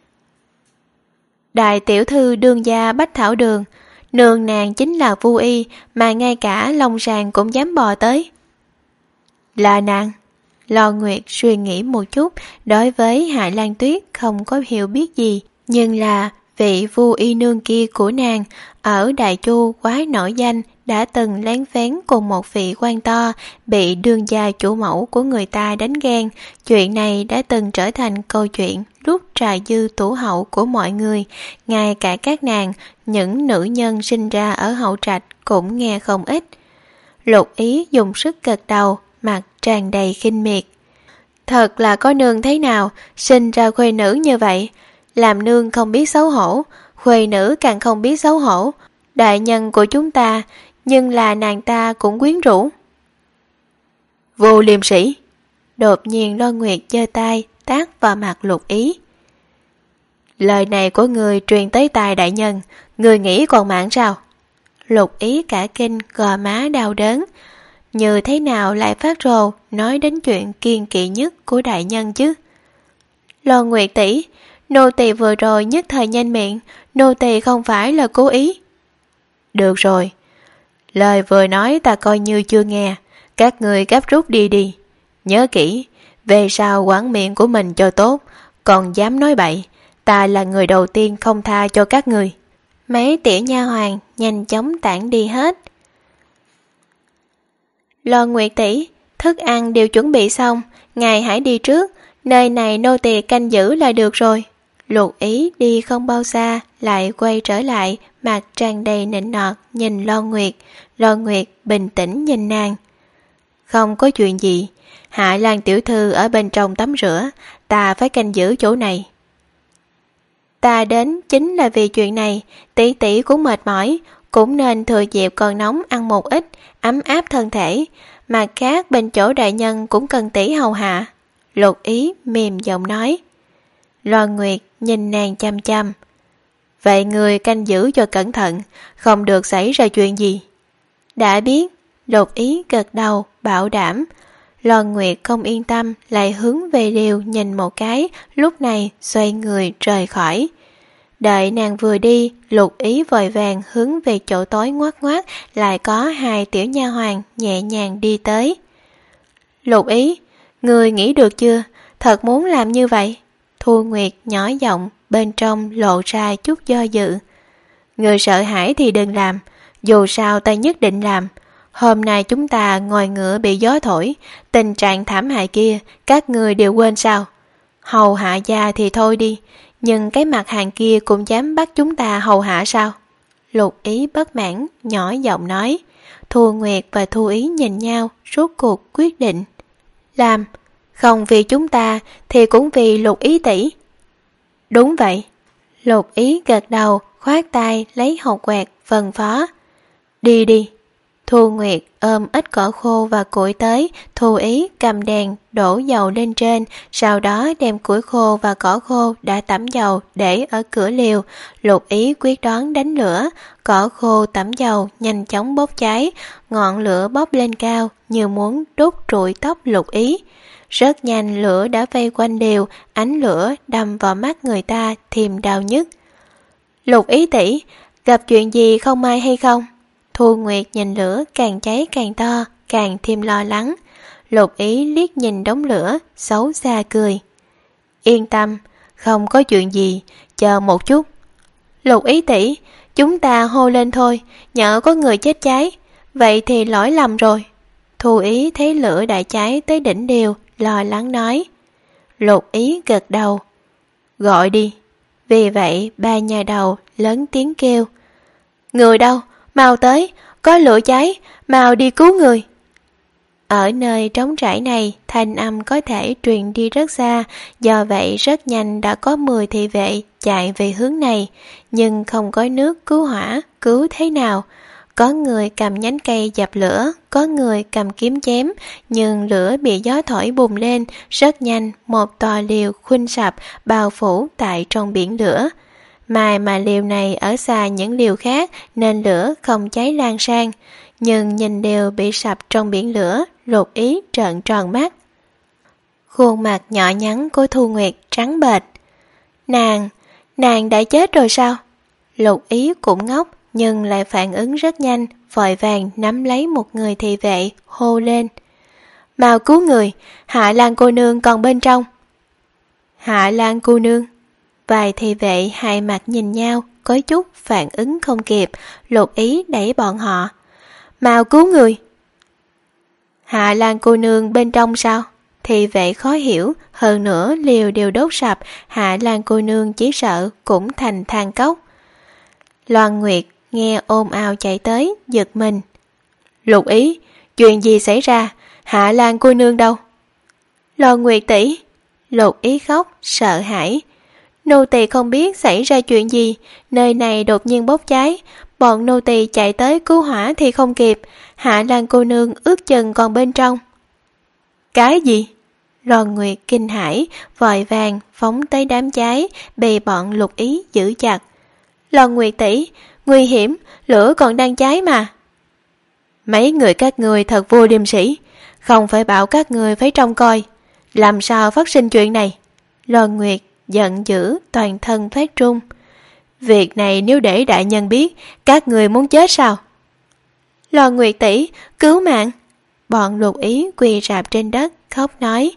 Đại tiểu thư đương gia Bách Thảo Đường, nương nàng chính là Vu Y, mà ngay cả Long Sàng cũng dám bò tới. Là nàng? Lo Nguyệt suy nghĩ một chút, đối với Hạ Lan Tuyết không có hiểu biết gì, nhưng là vị Vu Y nương kia của nàng ở Đại Chu quá nổi danh, đã từng lén phén cùng một vị quan to, bị đương gia chủ mẫu của người ta đánh ghen. Chuyện này đã từng trở thành câu chuyện lúc trà dư tủ hậu của mọi người, ngay cả các nàng, những nữ nhân sinh ra ở hậu trạch cũng nghe không ít. Lục Ý dùng sức gật đầu, mặt tràn đầy khinh miệt. Thật là có nương thế nào, sinh ra khuê nữ như vậy, làm nương không biết xấu hổ, khuê nữ càng không biết xấu hổ. Đại nhân của chúng ta, nhưng là nàng ta cũng quyến rũ. Vô liêm sĩ! Đột nhiên Lo Nguyệt giơ tay tát vào mặt Lục Ý. Lời này của người truyền tới tai đại nhân, người nghĩ còn mạng sao? Lục Ý cả kinh, gò má đau đớn. Như thế nào lại phát rồ nói đến chuyện kiêng kỵ nhất của đại nhân chứ? Lo Nguyệt tỷ, nô tỳ vừa rồi nhất thời nhanh miệng, nô tỳ không phải là cố ý. Được rồi, lời vừa nói ta coi như chưa nghe, các người gấp rút đi đi. Nhớ kỹ, về sau quản miệng của mình cho tốt, còn dám nói bậy, ta là người đầu tiên không tha cho các người. Mấy tiểu nha hoàn nhanh chóng tản đi hết. Lo Nguyệt tỷ, thức ăn đều chuẩn bị xong, ngài hãy đi trước, nơi này nô tỳ canh giữ là được rồi. Lục Ý đi không bao xa, lại quay trở lại, mặt tràn đầy nịnh nọt nhìn Lo Nguyệt. Lo Nguyệt bình tĩnh nhìn nàng. Không có chuyện gì, Hạ Lan tiểu thư ở bên trong tắm rửa, ta phải canh giữ chỗ này. Ta đến chính là vì chuyện này, tỷ tỷ cũng mệt mỏi, cũng nên thừa dịp còn nóng ăn một ít, ấm áp thân thể, mà khác bên chỗ đại nhân cũng cần tỷ hầu hạ. Lục Ý mềm giọng nói. Lo Nguyệt nhìn nàng chăm chăm. Vậy người canh giữ cho cẩn thận, không được xảy ra chuyện gì. Đã biết. Lục Ý gật đầu, bảo đảm. Lo Nguyệt không yên tâm, lại hướng về liều nhìn một cái, lúc này xoay người rời khỏi. Đợi nàng vừa đi, Lục Ý vội vàng hướng về chỗ tối ngoắt ngoắt, lại có hai tiểu nha hoàn nhẹ nhàng đi tới. Lục Ý, người nghĩ được chưa? Thật muốn làm như vậy? Thu Nguyệt nhỏ giọng, bên trong lộ ra chút do dự. Người sợ hãi thì đừng làm, dù sao ta nhất định làm. Hôm nay chúng ta ngồi ngựa bị gió thổi, tình trạng thảm hại kia, các người đều quên sao? Hầu hạ gia thì thôi đi, nhưng cái mặt hàng kia cũng dám bắt chúng ta hầu hạ sao? Lục Ý bất mãn, nhỏ giọng nói. Thu Nguyệt và Thu Ý nhìn nhau, rốt cuộc quyết định. Làm, không vì chúng ta thì cũng vì Lục Ý tỷ. Đúng vậy. Lục Ý gật đầu, khoát tay lấy hột quẹt phân phó. Đi đi. Thu Nguyệt ôm ít cỏ khô và củi tới, Thu Ý cầm đèn đổ dầu lên trên, sau đó đem củi khô và cỏ khô đã tẩm dầu để ở cửa liều. Lục Ý quyết đoán đánh lửa, cỏ khô tẩm dầu nhanh chóng bốc cháy, ngọn lửa bốc lên cao như muốn đốt trụi tóc Lục Ý. Rất nhanh lửa đã vây quanh liều, ánh lửa đâm vào mắt người ta thêm đau nhức. Lục Ý tỷ, gặp chuyện gì không may hay không? Thu Nguyệt nhìn lửa càng cháy càng to, càng thêm lo lắng. Lục Ý liếc nhìn đống lửa, xấu xa cười. Yên tâm, không có chuyện gì, chờ một chút. Lục Ý tỷ, chúng ta hô lên thôi, nhỡ có người chết cháy, vậy thì lỗi lầm rồi. Thu Ý thấy lửa đã cháy tới đỉnh điều, lo lắng nói. Lục Ý gật đầu. Gọi đi. Vì vậy ba nhà đầu lớn tiếng kêu. Người đâu? Mau tới, có lửa cháy, mau đi cứu người. Ở nơi trống trải này, thanh âm có thể truyền đi rất xa, do vậy rất nhanh đã có mười thị vệ chạy về hướng này, nhưng không có nước cứu hỏa, cứu thế nào? Có người cầm nhánh cây dập lửa, có người cầm kiếm chém, nhưng lửa bị gió thổi bùng lên, rất nhanh một tòa liều khuynh sập bao phủ tại trong biển lửa. May mà liều này ở xa những liều khác nên lửa không cháy lan sang, nhưng nhìn đều bị sập trong biển lửa, Lục Ý trợn tròn mắt. Khuôn mặt nhỏ nhắn của Thu Nguyệt trắng bệch. Nàng, nàng đã chết rồi sao? Lục Ý cũng ngốc nhưng lại phản ứng rất nhanh, vội vàng nắm lấy một người thị vệ, hô lên. Mau cứu người, Hạ Lan cô nương còn bên trong. Hạ Lan cô nương. Vài thị vệ hai mặt nhìn nhau, có chút phản ứng không kịp, Lục Ý đẩy bọn họ. Mau cứu người. Hạ Lan cô nương bên trong sao? Thị vệ khó hiểu, hơn nữa liều đều đốt sập, Hạ Lan cô nương chỉ sợ cũng thành than cốc. Loan Nguyệt nghe ồn ào chạy tới, giật mình. Lục Ý, chuyện gì xảy ra? Hạ Lan cô nương đâu? Loan Nguyệt tỷ. Lục Ý khóc, sợ hãi. Nô tỳ không biết xảy ra chuyện gì, nơi này đột nhiên bốc cháy, bọn nô tỳ chạy tới cứu hỏa thì không kịp, Hạ Lan cô nương ước chừng còn bên trong. Cái gì? Loan Nguyệt kinh hãi, vội vàng phóng tới đám cháy, bị bọn Lục Ý giữ chặt. Loan Nguyệt tỷ, nguy hiểm, lửa còn đang cháy mà. Mấy người các người thật vô liêm sỉ, không phải bảo các người phải trông coi, làm sao phát sinh chuyện này? Loan Nguyệt giận dữ, toàn thân phát trung. Việc này nếu để đại nhân biết, các người muốn chết sao? Loan Nguyệt tỷ, cứu mạng. Bọn Lục Ý quỳ rạp trên đất, khóc nói.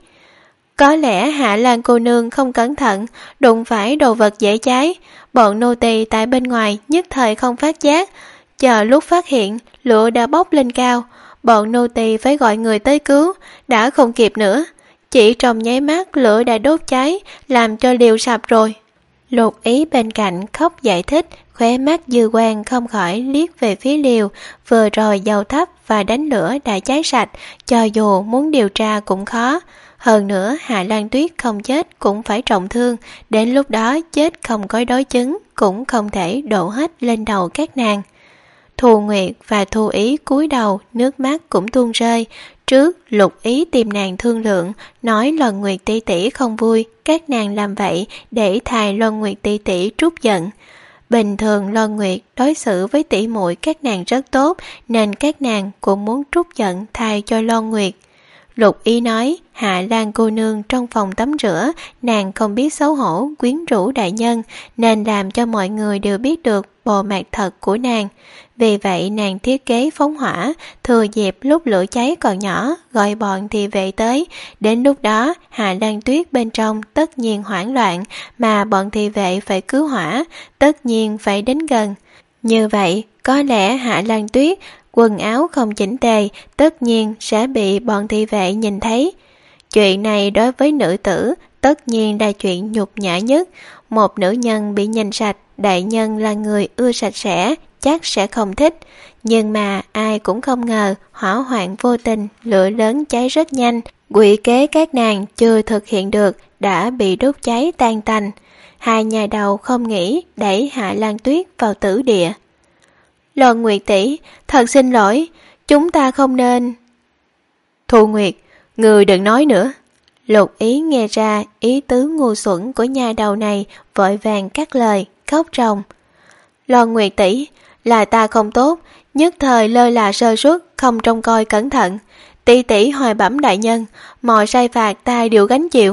Có lẽ Hạ Lan cô nương không cẩn thận, đụng phải đồ vật dễ cháy. Bọn nô tỳ tại bên ngoài nhất thời không phát giác. Chờ lúc phát hiện, lửa đã bốc lên cao. Bọn nô tỳ phải gọi người tới cứu, đã không kịp nữa. Chỉ trong nháy mắt lửa đã đốt cháy, làm cho liều sập rồi. Lục Ý bên cạnh khóc giải thích, khóe mắt dư quan không khỏi liếc về phía liều, vừa rồi dầu thấp và đánh lửa đã cháy sạch, cho dù muốn điều tra cũng khó. Hơn nữa Hạ Lan Tuyết không chết cũng phải trọng thương, đến lúc đó chết không có đối chứng, cũng không thể đổ hết lên đầu các nàng. Thu Nguyệt và Thu Ý cúi đầu, nước mắt cũng tuôn rơi. Trước Lục Ý tìm nàng thương lượng, nói Loan Nguyệt tỷ tỷ không vui, các nàng làm vậy để thài Loan Nguyệt tỷ tỷ trút giận. Bình thường Loan Nguyệt đối xử với tỷ muội các nàng rất tốt, nên các nàng cũng muốn trút giận thài cho Loan Nguyệt. Lục Ý nói, Hạ Lan cô nương trong phòng tắm rửa, nàng không biết xấu hổ quyến rũ đại nhân, nên làm cho mọi người đều biết được bộ mặt thật của nàng. Vì vậy nàng thiết kế phóng hỏa, thừa dịp lúc lửa cháy còn nhỏ, gọi bọn thị vệ tới. Đến lúc đó, Hạ Lan Tuyết bên trong tất nhiên hoảng loạn, mà bọn thị vệ phải cứu hỏa, tất nhiên phải đến gần. Như vậy, có lẽ Hạ Lan Tuyết quần áo không chỉnh tề, tất nhiên sẽ bị bọn thị vệ nhìn thấy. Chuyện này đối với nữ tử, tất nhiên là chuyện nhục nhã nhất. Một nữ nhân bị nhìn sạch, đại nhân là người ưa sạch sẽ, chắc sẽ không thích. Nhưng mà ai cũng không ngờ, hỏa hoạn vô tình, lửa lớn cháy rất nhanh. Quỷ kế các nàng chưa thực hiện được, đã bị đốt cháy tan tành. Hai nhà đầu không nghĩ đẩy Hạ Lan Tuyết vào tử địa. Loan Nguyệt tỷ, thật xin lỗi, chúng ta không nên. Thu Nguyệt, người đừng nói nữa. Lục Ý nghe ra ý tứ ngu xuẩn của nhà đầu này, vội vàng cắt lời, khóc ròng. Loan Nguyệt tỷ, là ta không tốt, nhất thời lơ là sơ suất, không trông coi cẩn thận. Tỷ tỷ hoài bẩm đại nhân, mọi sai phạt ta đều gánh chịu.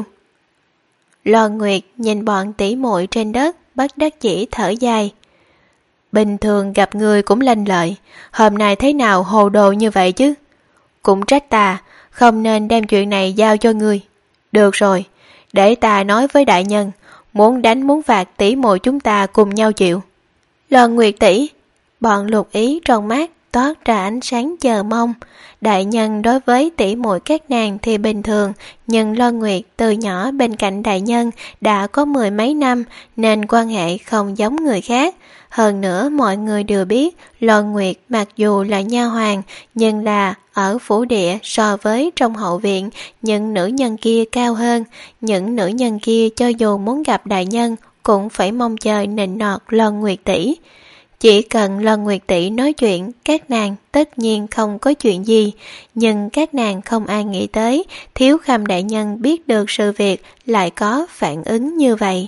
Loan Nguyệt nhìn bọn tỷ muội trên đất, bất đắc dĩ thở dài. Bình thường gặp người cũng lanh lợi, hôm nay thế nào hồ đồ như vậy chứ? Cũng trách ta, không nên đem chuyện này giao cho ngươi. Được rồi, để ta nói với đại nhân, muốn đánh muốn phạt tỷ muội chúng ta cùng nhau chịu. Loan Nguyệt tỷ, bọn Lục Ý trong mắt toát ra ánh sáng chờ mong. Đại nhân đối với tỷ muội các nàng thì bình thường, nhưng Loan Nguyệt từ nhỏ bên cạnh đại nhân đã có mười mấy năm nên quan hệ không giống người khác. Hơn nữa mọi người đều biết Loan Nguyệt mặc dù là nha hoàn nhưng là ở phủ địa so với trong hậu viện những nữ nhân kia cao hơn. Những nữ nhân kia cho dù muốn gặp đại nhân cũng phải mong chờ nịnh nọt Loan Nguyệt tỷ. Chỉ cần Loan Nguyệt tỷ nói chuyện, các nàng tất nhiên không có chuyện gì, nhưng các nàng không ai nghĩ tới Thiếu Khâm đại nhân biết được sự việc lại có phản ứng như vậy.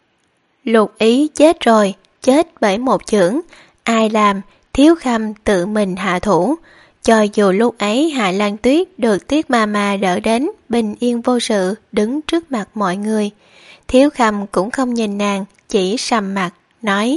Lục Ý chết rồi, chết bởi một chưởng, ai làm? Thiếu Khâm tự mình hạ thủ. Cho dù lúc ấy Hạ Lan Tuyết được Tiết Mama đỡ đến bình yên vô sự đứng trước mặt mọi người, Thiếu Khâm cũng không nhìn nàng, chỉ sầm mặt nói: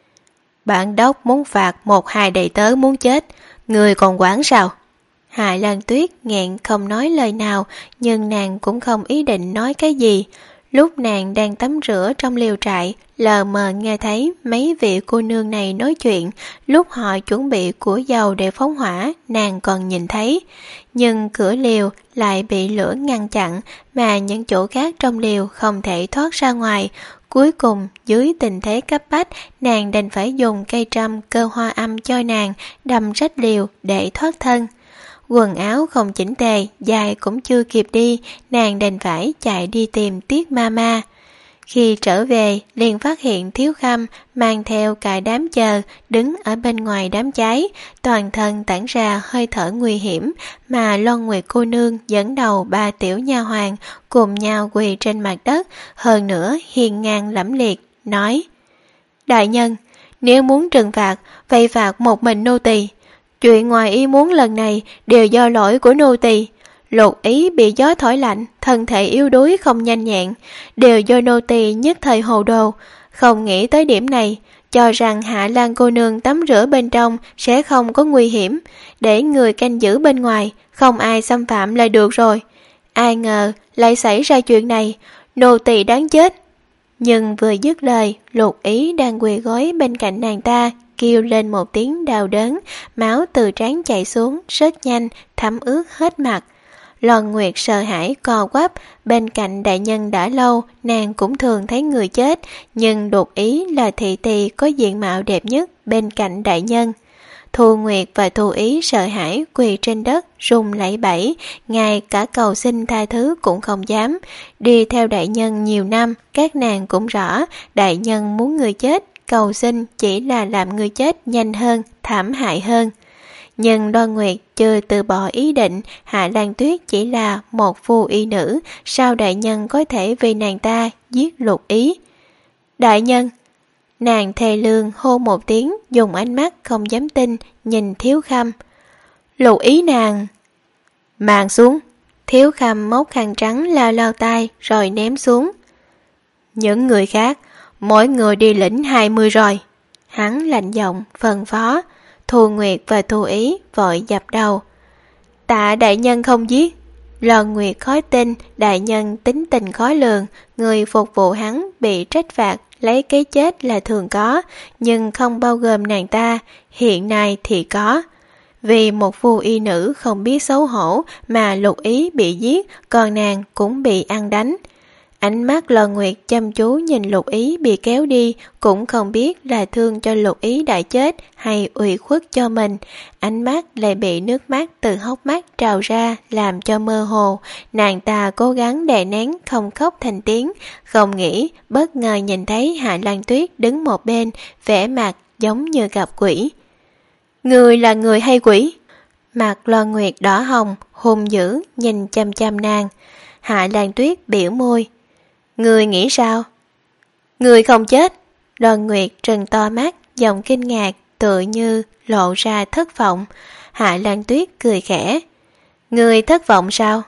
Bản đốc muốn phạt một hai đầy tớ muốn chết, người còn quản sao? Hạ Lan Tuyết nghẹn không nói lời nào, nhưng nàng cũng không ý định nói cái gì. Lúc nàng đang tắm rửa trong liều trại, lờ mờ nghe thấy mấy vị cô nương này nói chuyện. Lúc họ chuẩn bị của dầu để phóng hỏa, nàng còn nhìn thấy. Nhưng cửa liều lại bị lửa ngăn chặn, mà những chỗ khác trong liều không thể thoát ra ngoài. Cuối cùng, dưới tình thế cấp bách, nàng đành phải dùng cây trâm cơ hoa âm cho nàng đâm rách liều để thoát thân. Quần áo không chỉnh tề, dài cũng chưa kịp đi, nàng đành phải chạy đi tìm Tiết Mama. Khi trở về, liền phát hiện Thiếu Khâm mang theo cả đám chờ đứng ở bên ngoài đám cháy, toàn thân tản ra hơi thở nguy hiểm, mà Loan Nguyệt cô nương dẫn đầu ba tiểu nha hoàn cùng nhau quỳ trên mặt đất, hơn nữa hiên ngang lẫm liệt, nói: Đại nhân, nếu muốn trừng phạt, vậy phạt một mình nô tỳ. Chuyện ngoài ý muốn lần này đều do lỗi của nô tỳ. Lục Ý bị gió thổi lạnh, thân thể yếu đuối không nhanh nhẹn, đều do nô tỳ nhất thời hồ đồ, không nghĩ tới điểm này, cho rằng Hạ Lan cô nương tắm rửa bên trong sẽ không có nguy hiểm, để người canh giữ bên ngoài, không ai xâm phạm là được rồi. Ai ngờ lại xảy ra chuyện này, nô tỳ đáng chết. Nhưng vừa dứt lời, Lục Ý đang quỳ gối bên cạnh nàng ta kêu lên một tiếng đau đớn, máu từ trán chảy xuống rất nhanh, thấm ướt hết mặt. Loan Nguyệt sợ hãi co quắp, bên cạnh đại nhân đã lâu, nàng cũng thường thấy người chết, nhưng Đột Ý là thị tỳ có diện mạo đẹp nhất bên cạnh đại nhân. Thu Nguyệt và Thu Ý sợ hãi quỳ trên đất, run lẩy bẩy, ngay cả cầu xin tha thứ cũng không dám. Đi theo đại nhân nhiều năm, các nàng cũng rõ, đại nhân muốn người chết, cầu xin chỉ là làm người chết nhanh hơn, thảm hại hơn. Nhưng Đoan Nguyệt chưa từ bỏ ý định, Hạ Lan Tuyết chỉ là một phu y nữ, sao đại nhân có thể vì nàng ta giết Lục Ý? Đại nhân! Nàng thề lương hô một tiếng, dùng ánh mắt không dám tin, nhìn Thiếu Khâm. Lục Ý nàng! Mang xuống! Thiếu Khâm móc khăn trắng lao lao tay rồi ném xuống. Những người khác, mỗi người đi lĩnh hai mươi rồi. Hắn lạnh giọng phân phó. Thu Nguyệt và Thu Ý vội dập đầu. Tạ đại nhân không giết. Loan Nguyệt khó tin, đại nhân tính tình khó lường, người phục vụ hắn bị trách phạt lấy cái chết là thường có, nhưng không bao gồm nàng ta, hiện nay thì có. Vì một phu y nữ không biết xấu hổ mà Lục Ý bị giết, còn nàng cũng bị ăn đánh. Ánh mắt Loan Nguyệt chăm chú nhìn Lục Ý bị kéo đi, cũng không biết là thương cho Lục Ý đã chết hay ủy khuất cho mình. Ánh mắt lại bị nước mắt từ hốc mắt trào ra làm cho mơ hồ. Nàng ta cố gắng đè nén không khóc thành tiếng, không nghĩ bất ngờ nhìn thấy Hạ Lan Tuyết đứng một bên, vẻ mặt giống như gặp quỷ. Người là người hay quỷ? Mặt Loan Nguyệt đỏ hồng, hung dữ nhìn chăm chăm nàng. Hạ Lan Tuyết biểu môi. Người nghĩ sao? Người không chết. Loan Nguyệt trừng to mắt, giọng kinh ngạc, tựa như lộ ra thất vọng. Hạ Lan Tuyết cười khẽ. Người thất vọng sao?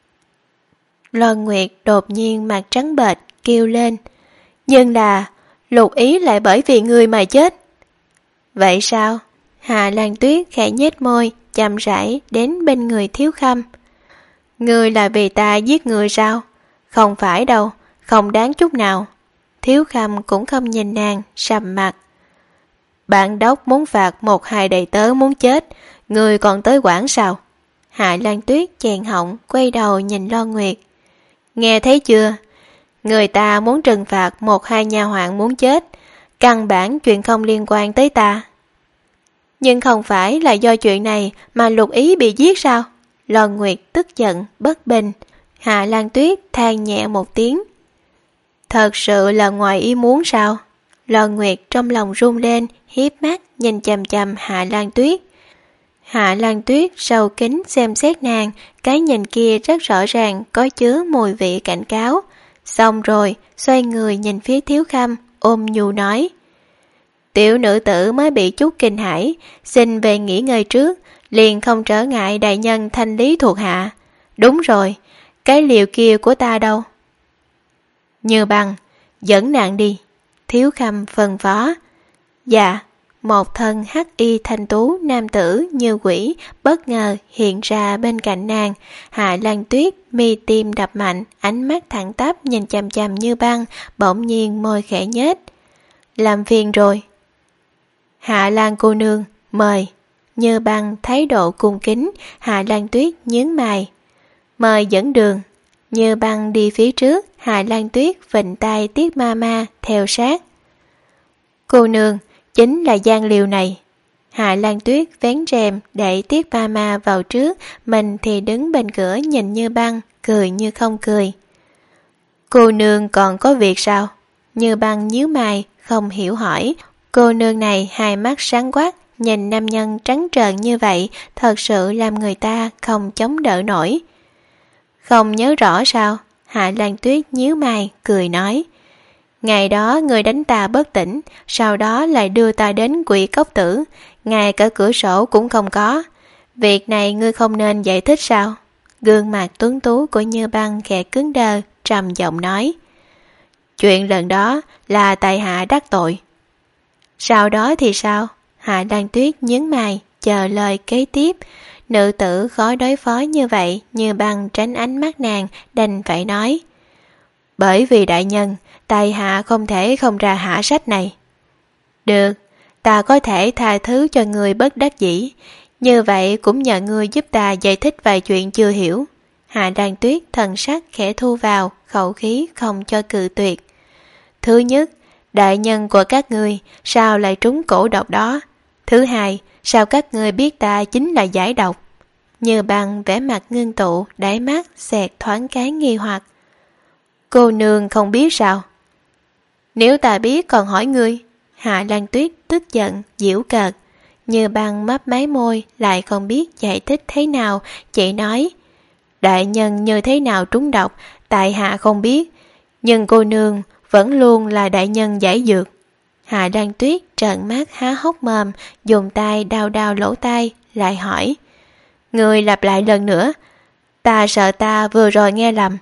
Loan Nguyệt đột nhiên mặt trắng bệch, kêu lên. Nhưng là, Lục Ý lại bởi vì người mà chết. Vậy sao? Hạ Lan Tuyết khẽ nhếch môi, chậm rãi đến bên người Thiếu Khâm. Người là vì ta giết người sao? Không phải đâu. Không đáng chút nào. Thiếu Khâm cũng không nhìn nàng, sầm mặt. Bạn đốc muốn phạt một hai đầy tớ muốn chết, người còn tới quản sao? Hạ Lan Tuyết chèn họng, quay đầu nhìn Lo Nguyệt. Nghe thấy chưa? Người ta muốn trừng phạt một hai nha hoàn muốn chết, căn bản chuyện không liên quan tới ta. Nhưng không phải là do chuyện này mà Lục Ý bị giết sao? Lo Nguyệt tức giận, bất bình. Hạ Lan Tuyết than nhẹ một tiếng. Thật sự là ngoài ý muốn sao? Lo Nguyệt trong lòng run lên, hiếp mắt nhìn chằm chằm Hạ Lan Tuyết. Hạ Lan Tuyết sâu kính xem xét nàng, cái nhìn kia rất rõ ràng có chứa mùi vị cảnh cáo. Xong rồi, xoay người nhìn phía Thiếu Khâm, ôm nhu nói. Tiểu nữ tử mới bị chút kinh hãi, xin về nghỉ ngơi trước, liền không trở ngại đại nhân thanh lý thuộc hạ. Đúng rồi, cái liều kia của ta đâu? Như Băng, dẫn nàng đi. Thiếu Khâm phân phó. Dạ. Một thân hắc y thanh tú nam tử như quỷ bất ngờ hiện ra bên cạnh nàng. Hạ Lan Tuyết mi tim đập mạnh, ánh mắt thẳng tắp nhìn chằm chằm Như Băng, bỗng nhiên môi khẽ nhếch. Làm phiền rồi. Hạ Lan cô nương, mời. Như Băng thái độ cung kính, Hạ Lan Tuyết nhướng mày. Mời dẫn đường. Như Băng đi phía trước, Hạ Lan Tuyết vịnh tay Tiết ma ma theo sát. Cô nương, chính là gian liều này. Hạ Lan Tuyết vén rèm để Tiết ma ma vào trước, mình thì đứng bên cửa nhìn Như Băng, cười như không cười. Cô nương còn có việc sao? Như Băng nhíu mày, không hiểu hỏi. Cô nương này hai mắt sáng quắc, nhìn nam nhân trắng trợn như vậy, thật sự làm người ta không chống đỡ nổi. Không nhớ rõ sao? Hạ Lan Tuyết nhíu mày, cười nói. Ngày đó người đánh ta bất tỉnh, sau đó lại đưa ta đến Quỷ Cốc Tử, ngay cả cửa sổ cũng không có. Việc này ngươi không nên giải thích sao? Gương mặt tuấn tú của Như Băng khẽ cứng đờ, trầm giọng nói. Chuyện lần đó là tại hạ đắc tội. Sau đó thì sao? Hạ Lan Tuyết nhướng mày, chờ lời kế tiếp. Nữ tử khó đối phó như vậy, Như Băng tránh ánh mắt nàng, đành phải nói. Bởi vì đại nhân, tại hạ không thể không ra hạ sách này. Được, ta có thể tha thứ cho người bất đắc dĩ, như vậy cũng nhờ ngươi giúp ta giải thích vài chuyện chưa hiểu. Hạ Lan Tuyết thần sắc khẽ thu vào, khẩu khí không cho cự tuyệt. Thứ nhất, đại nhân của các ngươi sao lại trúng cổ độc đó? Thứ hai, sao các ngươi biết ta chính là giải độc? Như Băng vẻ mặt ngưng tụ, đáy mắt xẹt thoáng cái nghi hoặc. Cô nương không biết sao? Nếu ta biết còn hỏi ngươi. Hạ Lan Tuyết tức giận, giễu cợt. Như Băng mấp máy môi, lại không biết giải thích thế nào, chỉ nói. Đại nhân như thế nào trúng độc, tại hạ không biết, nhưng cô nương vẫn luôn là đại nhân giải dược. Hạ Lan Tuyết trợn mắt há hốc mồm, dùng tay đau đau lỗ tai, lại hỏi. Người lặp lại lần nữa, ta sợ ta vừa rồi nghe lầm.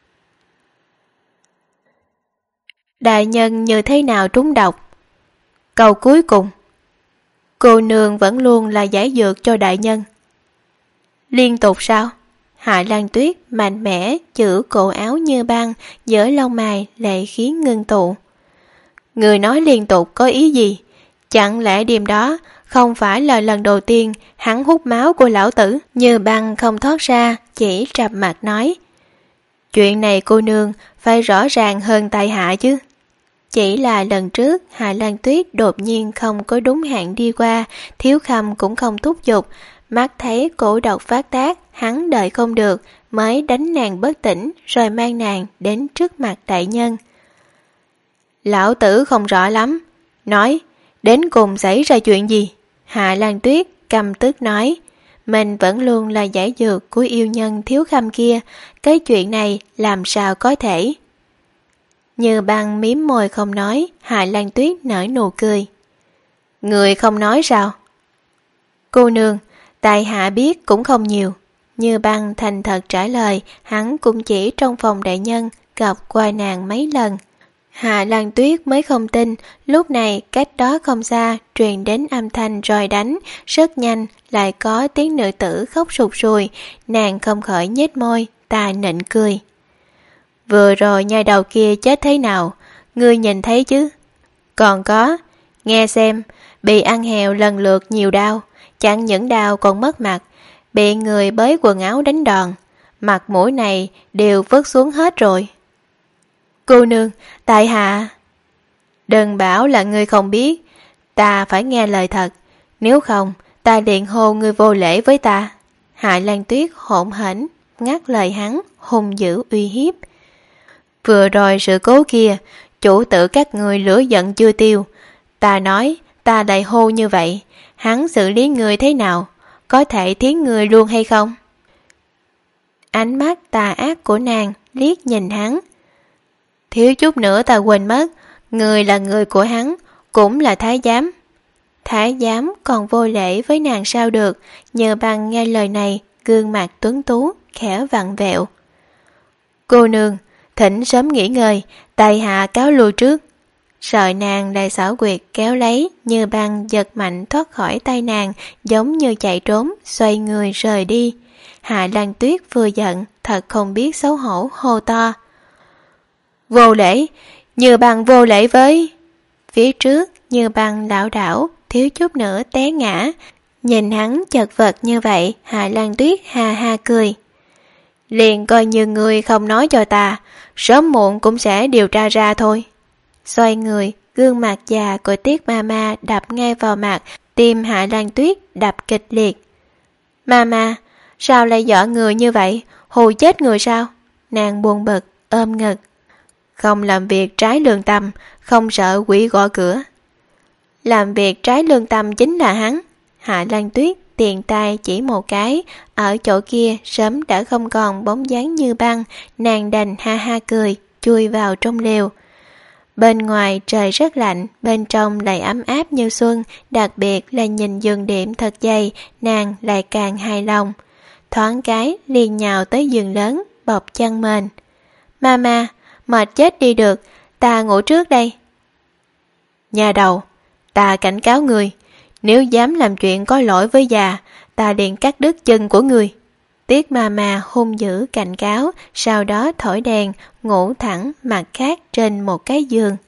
Đại nhân như thế nào trúng độc? Câu cuối cùng. Cô nương vẫn luôn là giải dược cho đại nhân. Liên tục sao? Hạ Lan Tuyết mạnh mẽ chữ cổ áo Như Băng, giữa lông mày lệ khí ngưng tụ. Người nói liên tục có ý gì? Chẳng lẽ đêm đó không phải là lần đầu tiên hắn hút máu của lão tử? Như Băng không thoát ra, chỉ trầm mặt nói. Chuyện này cô nương phải rõ ràng hơn tại hạ chứ. Chỉ là lần trước Hạ Lan Tuyết đột nhiên không có đúng hạn đi qua, Thiếu Khâm cũng không thúc giục, mắt thấy cổ độc phát tác, hắn đợi không được, mới đánh nàng bất tỉnh, rồi mang nàng đến trước mặt đại nhân. Lão tử không rõ lắm, nói, đến cùng xảy ra chuyện gì? Hạ Lan Tuyết căm tức nói, mình vẫn luôn là giải dược của yêu nhân Thiếu Khâm kia, cái chuyện này làm sao có thể? Như Băng mím môi không nói, Hạ Lan Tuyết nở nụ cười. Người không nói sao? Cô nương, tại hạ biết cũng không nhiều. Như Băng thành thật trả lời, hắn cũng chỉ trong phòng đại nhân, gặp qua nàng mấy lần. Hạ Lan Tuyết mới không tin, lúc này cách đó không xa, truyền đến âm thanh roi đánh, rất nhanh, lại có tiếng nữ tử khóc sụt sùi, nàng không khỏi nhếch môi, ta nịnh cười. Vừa rồi nhai đầu kia chết thế nào, ngươi nhìn thấy chứ? Còn có, nghe xem, bị ăn hèo lần lượt nhiều đau, chẳng những đau còn mất mặt, bị người bới quần áo đánh đòn, mặt mũi này đều vứt xuống hết rồi. Cô nương, tại hạ... Đừng bảo là ngươi không biết, ta phải nghe lời thật, nếu không ta liền hô ngươi vô lễ với ta. Hạ Lan Tuyết hỗn hển ngắt lời hắn, hung dữ uy hiếp. Vừa rồi sự cố kia, chủ tử các người lửa giận chưa tiêu, ta nói ta lại hô như vậy, hắn xử lý người thế nào, có thể thiến người luôn hay không? Ánh mắt tà ác của nàng liếc nhìn hắn. Thiếu chút nữa ta quên mất, người là người của hắn, cũng là thái giám. Thái giám còn vô lễ với nàng sao được? Nhờ Bằng nghe lời này, gương mặt tuấn tú khẽ vặn vẹo. Cô nương, thỉnh sớm nghỉ ngơi, tại hạ cáo lui trước. Sợ nàng lại xảo quyệt kéo lấy, Như Băng giật mạnh thoát khỏi tay nàng, giống như chạy trốn, xoay người rời đi. Hạ Lan Tuyết vừa giận, thật không biết xấu hổ hô to. Vô lễ, Như Băng vô lễ với... Phía trước, Như Băng lảo đảo, thiếu chút nữa té ngã. Nhìn hắn chật vật như vậy, Hạ Lan Tuyết ha ha cười. Liền coi như người không nói cho ta, sớm muộn cũng sẽ điều tra ra thôi. Xoay người, gương mặt già của Tiết Mama đập ngay vào mặt, tim Hạ Lan Tuyết đập kịch liệt. Mama, sao lại dọa người như vậy, hù chết người sao? Nàng buồn bực, ôm ngực. Không làm việc trái lương tâm, không sợ quỷ gõ cửa. Làm việc trái lương tâm chính là hắn. Hạ Lan Tuyết tiền tay chỉ một cái, ở chỗ kia sớm đã không còn bóng dáng Như Băng, nàng đành ha ha cười, chui vào trong lều. Bên ngoài trời rất lạnh, bên trong lại ấm áp như xuân, đặc biệt là nhìn giường đệm thật dày, nàng lại càng hài lòng. Thoáng cái liền nhào tới giường lớn, bọc chăn mền. Mama, mệt chết đi được, ta ngủ trước đây. Nhà đầu, ta cảnh cáo người, nếu dám làm chuyện có lỗi với già, ta liền cắt đứt chân của người. Tiết Mama hung dữ cảnh cáo, sau đó thổi đèn, ngủ thẳng mặt khác trên một cái giường.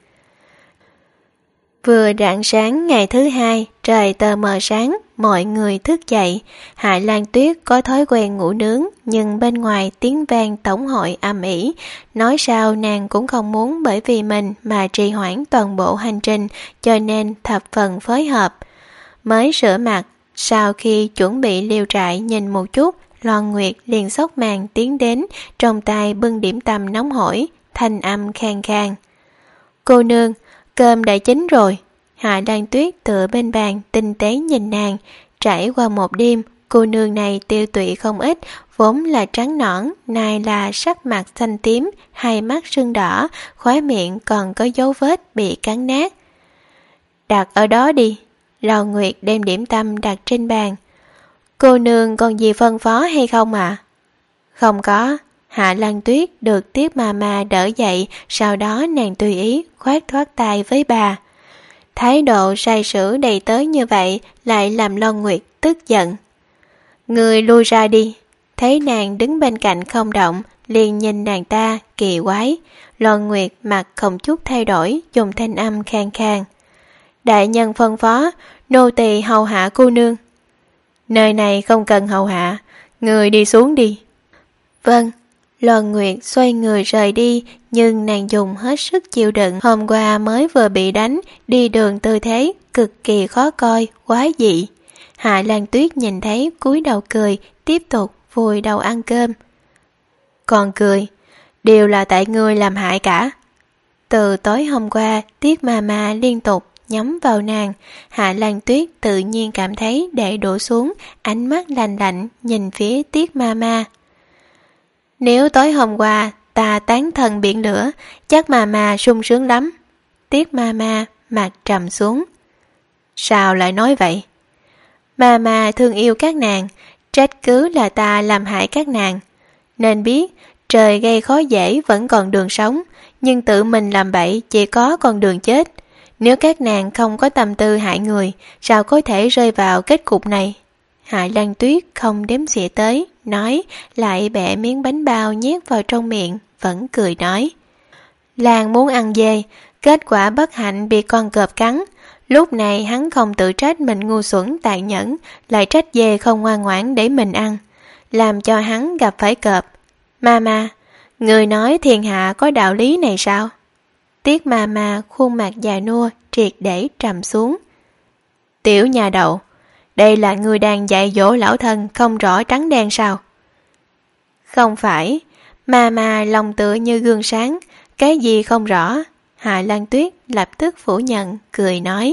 Vừa rạng sáng ngày thứ hai, trời tờ mờ sáng, mọi người thức dậy. Hạ Lan Tuyết có thói quen ngủ nướng, nhưng bên ngoài tiếng vang tổng hội ầm ĩ. Nói sao nàng cũng không muốn bởi vì mình mà trì hoãn toàn bộ hành trình, cho nên thập phần phối hợp. Mới rửa mặt, sau khi chuẩn bị liều trại nhìn một chút, Loan Nguyệt liền xốc màn tiến đến, trong tay bưng điểm tâm nóng hổi, thanh âm khang khang. Cô nương, cơm đã chín rồi. Hạ Lan Tuyết tựa bên bàn tinh tế nhìn nàng. Trải qua một đêm, cô nương này tiêu tụy không ít, vốn là trắng nõn, nay là sắc mặt xanh tím, hai mắt sưng đỏ, khóe miệng còn có dấu vết bị cắn nát. Đặt ở đó đi. Loan Nguyệt đem điểm tâm đặt trên bàn. Cô nương còn gì phân phó hay không ạ? À? Không có. Hạ Lan Tuyết được Tiết Mama đỡ dậy, sau đó nàng tùy ý khoát thoát tay với bà. Thái độ sai sử đầy tới như vậy lại làm Loan Nguyệt tức giận. Người lui ra đi. Thấy nàng đứng bên cạnh không động, liền nhìn nàng ta kỳ quái. Loan Nguyệt mặt không chút thay đổi, dùng thanh âm khang khang. Đại nhân phân phó, nô tỳ hầu hạ cô nương. Nơi này không cần hầu hạ, người đi xuống đi. Vâng. Loan Nguyệt xoay người rời đi, nhưng nàng dùng hết sức chịu đựng. Hôm qua mới vừa bị đánh, đi đường tư thế cực kỳ khó coi, quá dị. Hạ Lan Tuyết nhìn thấy cúi đầu cười, tiếp tục vùi đầu ăn cơm. Còn cười, đều là tại ngươi làm hại cả. Từ tối hôm qua, Tiết Mama liên tục nhắm vào nàng. Hạ Lan Tuyết tự nhiên cảm thấy để đổ xuống, ánh mắt lạnh lạnh nhìn phía Tiết Mama. Nếu tối hôm qua ta tán thần biển lửa, chắc Mama sung sướng lắm. Tiết Mama mặt trầm xuống. Sao lại nói vậy? Mama thương yêu các nàng, trách cứ là ta làm hại các nàng. Nên biết trời gây khó dễ vẫn còn đường sống, nhưng tự mình làm bậy chỉ có con đường chết. Nếu các nàng không có tâm tư hại người, sao có thể rơi vào kết cục này? Hạ Lan Tuyết không đếm xỉa tới, nói, lại bẻ miếng bánh bao nhét vào trong miệng, vẫn cười nói. Lan muốn ăn dê, kết quả bất hạnh bị con cọp cắn. Lúc này hắn không tự trách mình ngu xuẩn tàn nhẫn, lại trách dê không ngoan ngoãn để mình ăn, làm cho hắn gặp phải cọp. Mama, người nói thiên hạ có đạo lý này sao? Tiết Mama khuôn mặt già nua triệt để trầm xuống. Tiểu nhà đậu, đây là người đang dạy dỗ lão thân không rõ trắng đen sao? Không phải, Mama lòng tựa như gương sáng, cái gì không rõ? Hạ Lan Tuyết lập tức phủ nhận, cười nói.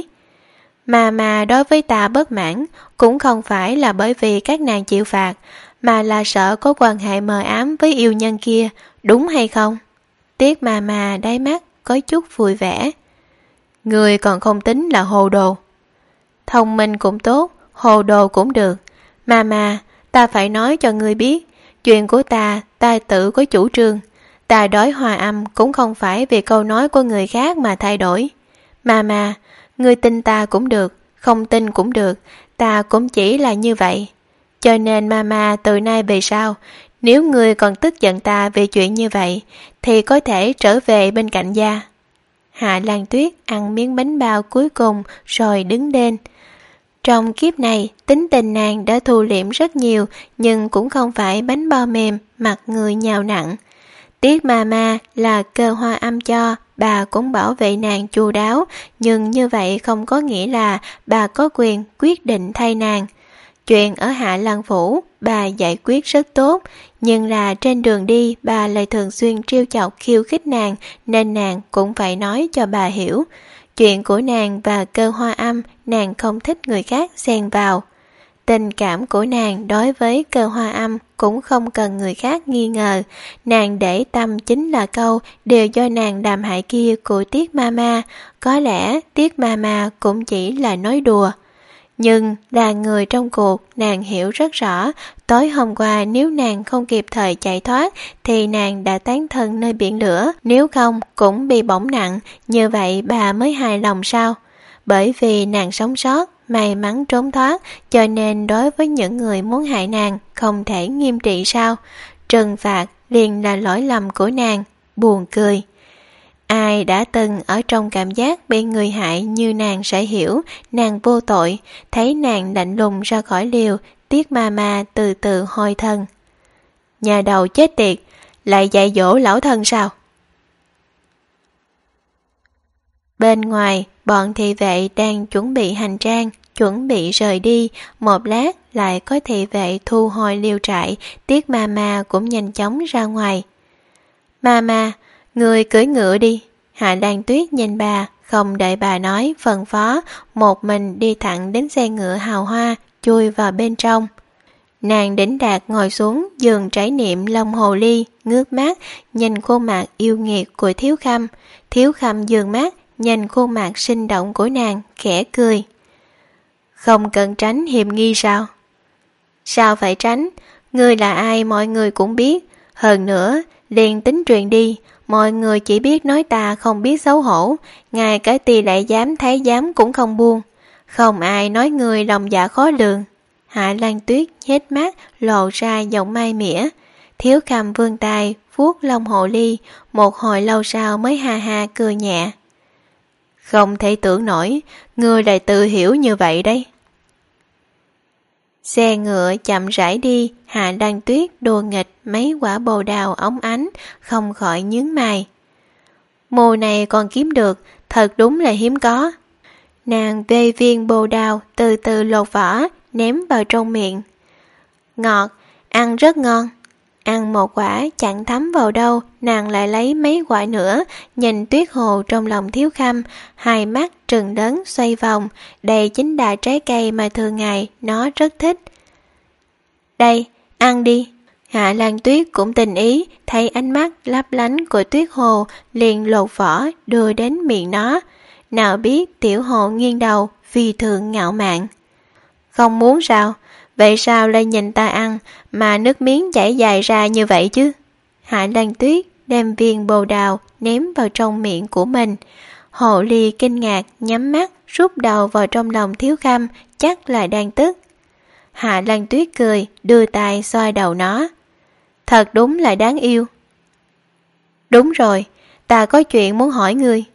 Mama đối với ta bất mãn cũng không phải là bởi vì các nàng chịu phạt, mà là sợ có quan hệ mờ ám với yêu nhân kia, đúng hay không? Tiết Mama đáy mắt có chút vui vẻ. Người còn không tính là hồ đồ. Thông minh cũng tốt, hồ đồ cũng được. Mama, ta phải nói cho ngươi biết, chuyện của ta, ta tự có chủ trương. Ta đói hòa âm cũng không phải vì câu nói của người khác mà thay đổi. Mama, ngươi tin ta cũng được, không tin cũng được, ta cũng chỉ là như vậy. Cho nên Mama từ nay về sau, nếu ngươi còn tức giận ta về chuyện như vậy, thì có thể trở về bên cạnh gia. Hạ Lan Tuyết ăn miếng bánh bao cuối cùng rồi đứng lên. Trong kiếp này, tính tình nàng đã thu liễm rất nhiều, nhưng cũng không phải bánh bao mềm, mặt người nhào nặng. Tiết Mama là cơ hoa âm cho, bà cũng bảo vệ nàng chu đáo, nhưng như vậy không có nghĩa là bà có quyền quyết định thay nàng. Chuyện ở Hạ Lan Phủ, bà giải quyết rất tốt, nhưng là trên đường đi bà lại thường xuyên trêu chọc khiêu khích nàng, nên nàng cũng phải nói cho bà hiểu. Chuyện của nàng và cơ hoa âm, nàng không thích người khác xen vào. Tình cảm của nàng đối với cơ hoa âm cũng không cần người khác nghi ngờ. Nàng để tâm chính là câu đều do nàng làm hại kia của Tiết Mama. Có lẽ Tiết Mama cũng chỉ là nói đùa. Nhưng là người trong cuộc, nàng hiểu rất rõ, tối hôm qua nếu nàng không kịp thời chạy thoát thì nàng đã tán thân nơi biển lửa, nếu không cũng bị bỏng nặng, như vậy bà mới hài lòng sao? Bởi vì nàng sống sót, may mắn trốn thoát, cho nên đối với những người muốn hại nàng không thể nghiêm trị sao? Trừng phạt liền là lỗi lầm của nàng, buồn cười. Ai đã từng ở trong cảm giác bị người hại như nàng sẽ hiểu, nàng vô tội, thấy nàng lạnh lùng ra khỏi liều, Tiết Mama từ từ hồi thân. Nhà đầu chết tiệt, lại dạy dỗ lão thân sao? Bên ngoài, bọn thị vệ đang chuẩn bị hành trang, chuẩn bị rời đi, một lát lại có thị vệ thu hồi liều trại, Tiết Mama cũng nhanh chóng ra ngoài. Mama, người cưỡi ngựa đi. Hạ Lan Tuyết nhìn bà, không đợi bà nói, phân phó, một mình đi thẳng đến xe ngựa hào hoa, chui vào bên trong. Nàng đỉnh đạt ngồi xuống giường trải niệm lông hồ ly, ngước mắt, nhìn khuôn mặt yêu nghiệt của Thiếu Khâm. Thiếu Khâm dường mắt, nhìn khuôn mặt sinh động của nàng, khẽ cười. Không cần tránh hiểm nghi sao? Sao phải tránh? Ngươi là ai mọi người cũng biết. Hơn nữa, liền tính truyền đi, mọi người chỉ biết nói ta không biết xấu hổ, ngay cả tỳ lại dám thấy dám cũng không buông. Không ai nói người lòng dạ khó lường. Hạ Lan Tuyết nhếch mắt lộ ra giọng mai mỉa. Thiếu Khâm vươn tay vuốt lông hồ ly, một hồi lâu sau mới ha ha cười nhẹ. Không thể tưởng nổi, ngươi lại tự hiểu như vậy đấy. Xe ngựa chậm rãi đi, Hạ Lan Tuyết đùa nghịch mấy quả bồ đào óng ánh, không khỏi nhướng mày. Mùa này còn kiếm được, thật đúng là hiếm có. Nàng vê viên bồ đào từ từ lột vỏ, ném vào trong miệng. Ngọt, ăn rất ngon. Ăn một quả chẳng thấm vào đâu, nàng lại lấy mấy quả nữa, nhìn Tuyết Hồ trong lòng Thiếu Khâm, hai mắt trừng lớn xoay vòng, đây chính là trái cây mà thường ngày nó rất thích. Đây, ăn đi. Hạ Lan Tuyết cũng tình ý, thấy ánh mắt lấp lánh của Tuyết Hồ, liền lột vỏ đưa đến miệng nó. Nào biết Tiểu Hồ nghiêng đầu, phi thường ngạo mạn. Không muốn sao? Vậy sao lại nhìn ta ăn mà nước miếng chảy dài ra như vậy chứ? Hạ Lan Tuyết đem viên bồ đào ném vào trong miệng của mình. Hồ ly kinh ngạc nhắm mắt rút đầu vào trong lòng Thiếu Khâm, chắc là đang tức. Hạ Lan Tuyết cười, đưa tay xoa đầu nó. Thật đúng là đáng yêu. Đúng rồi, ta có chuyện muốn hỏi ngươi.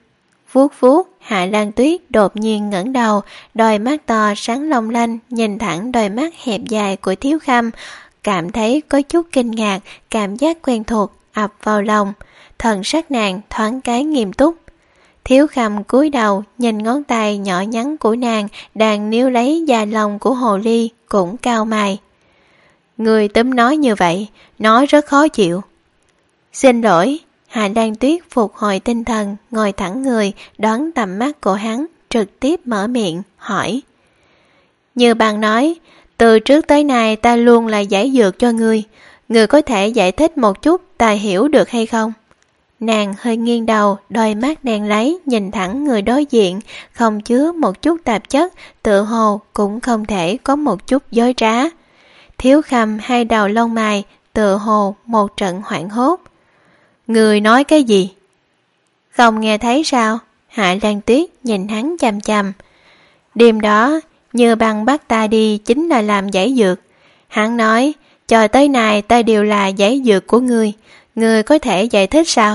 Vuốt vuốt, Hạ Lan Tuyết đột nhiên ngẩng đầu, đôi mắt to sáng long lanh nhìn thẳng đôi mắt hẹp dài của Thiếu Khâm, cảm thấy có chút kinh ngạc, cảm giác quen thuộc ập vào lòng. Thần sắc nàng thoáng cái nghiêm túc. Thiếu Khâm cúi đầu nhìn ngón tay nhỏ nhắn của nàng đang níu lấy da lông của hồ ly, cũng cau mày. Người túm nói như vậy, nó rất khó chịu. Xin lỗi. Hạ Lan Tuyết phục hồi tinh thần, ngồi thẳng người, đón tầm mắt của hắn, trực tiếp mở miệng, hỏi. Như bạn nói, từ trước tới nay ta luôn là giải dược cho ngươi. Ngươi có thể giải thích một chút ta hiểu được hay không? Nàng hơi nghiêng đầu, đôi mắt đen lấy, nhìn thẳng người đối diện, không chứa một chút tạp chất, tự hồ cũng không thể có một chút dối trá. Thiếu Khâm hai đầu lông mày, tự hồ một trận hoảng hốt. Người nói cái gì? Không nghe thấy sao? Hạ Lan Tuyết nhìn hắn chằm chằm. Đêm đó, Như Băng bắt ta đi chính là làm giải dược. Hắn nói, cho tới nay ta đều là giải dược của ngươi. Ngươi có thể giải thích sao?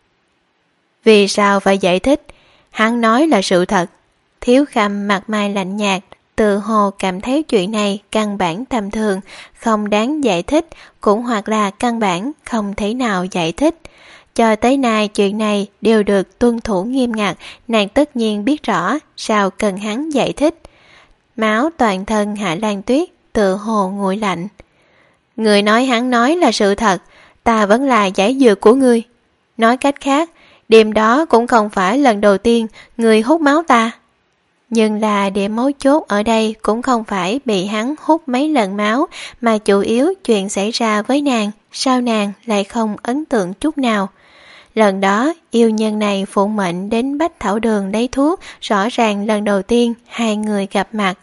Vì sao phải giải thích? Hắn nói là sự thật. Thiếu Khâm mặt mày lạnh nhạt, tự hồ cảm thấy chuyện này căn bản tầm thường, không đáng giải thích, cũng hoặc là căn bản không thể nào giải thích. Cho tới nay chuyện này đều được tuân thủ nghiêm ngặt, nàng tất nhiên biết rõ, sao cần hắn giải thích. Máu toàn thân Hạ Lan Tuyết tự hồ nguội lạnh. Người nói hắn nói là sự thật, ta vẫn là giải dược của ngươi. Nói cách khác, đêm đó cũng không phải lần đầu tiên người hút máu ta. Nhưng là điểm mấu chốt ở đây cũng không phải bị hắn hút mấy lần máu, mà chủ yếu chuyện xảy ra với nàng, sao nàng lại không ấn tượng chút nào. Lần đó, yêu nhân này phụ mệnh đến Bách Thảo Đường lấy thuốc, rõ ràng lần đầu tiên hai người gặp mặt.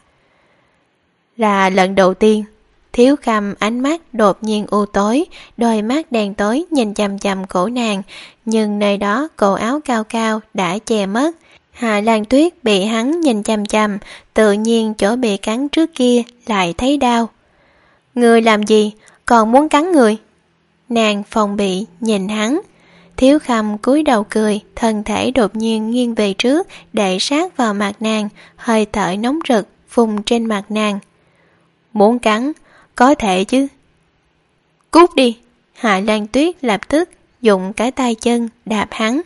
Là lần đầu tiên. Thiếu Khâm ánh mắt đột nhiên u tối, đôi mắt đen tối nhìn chằm chằm cổ nàng, nhưng nơi đó cổ áo cao cao đã che mất. Hạ Lan Tuyết bị hắn nhìn chằm chằm, tự nhiên chỗ bị cắn trước kia lại thấy đau. Người làm gì? Còn muốn cắn người? Nàng phòng bị nhìn hắn. Thiếu Khâm cúi đầu cười, thân thể đột nhiên nghiêng về trước, để sát vào mặt nàng, hơi thở nóng rực phun trên mặt nàng. Muốn cắn? Có thể chứ. Cút đi. Hạ Lan Tuyết lập tức dùng cái tay chân đạp hắn.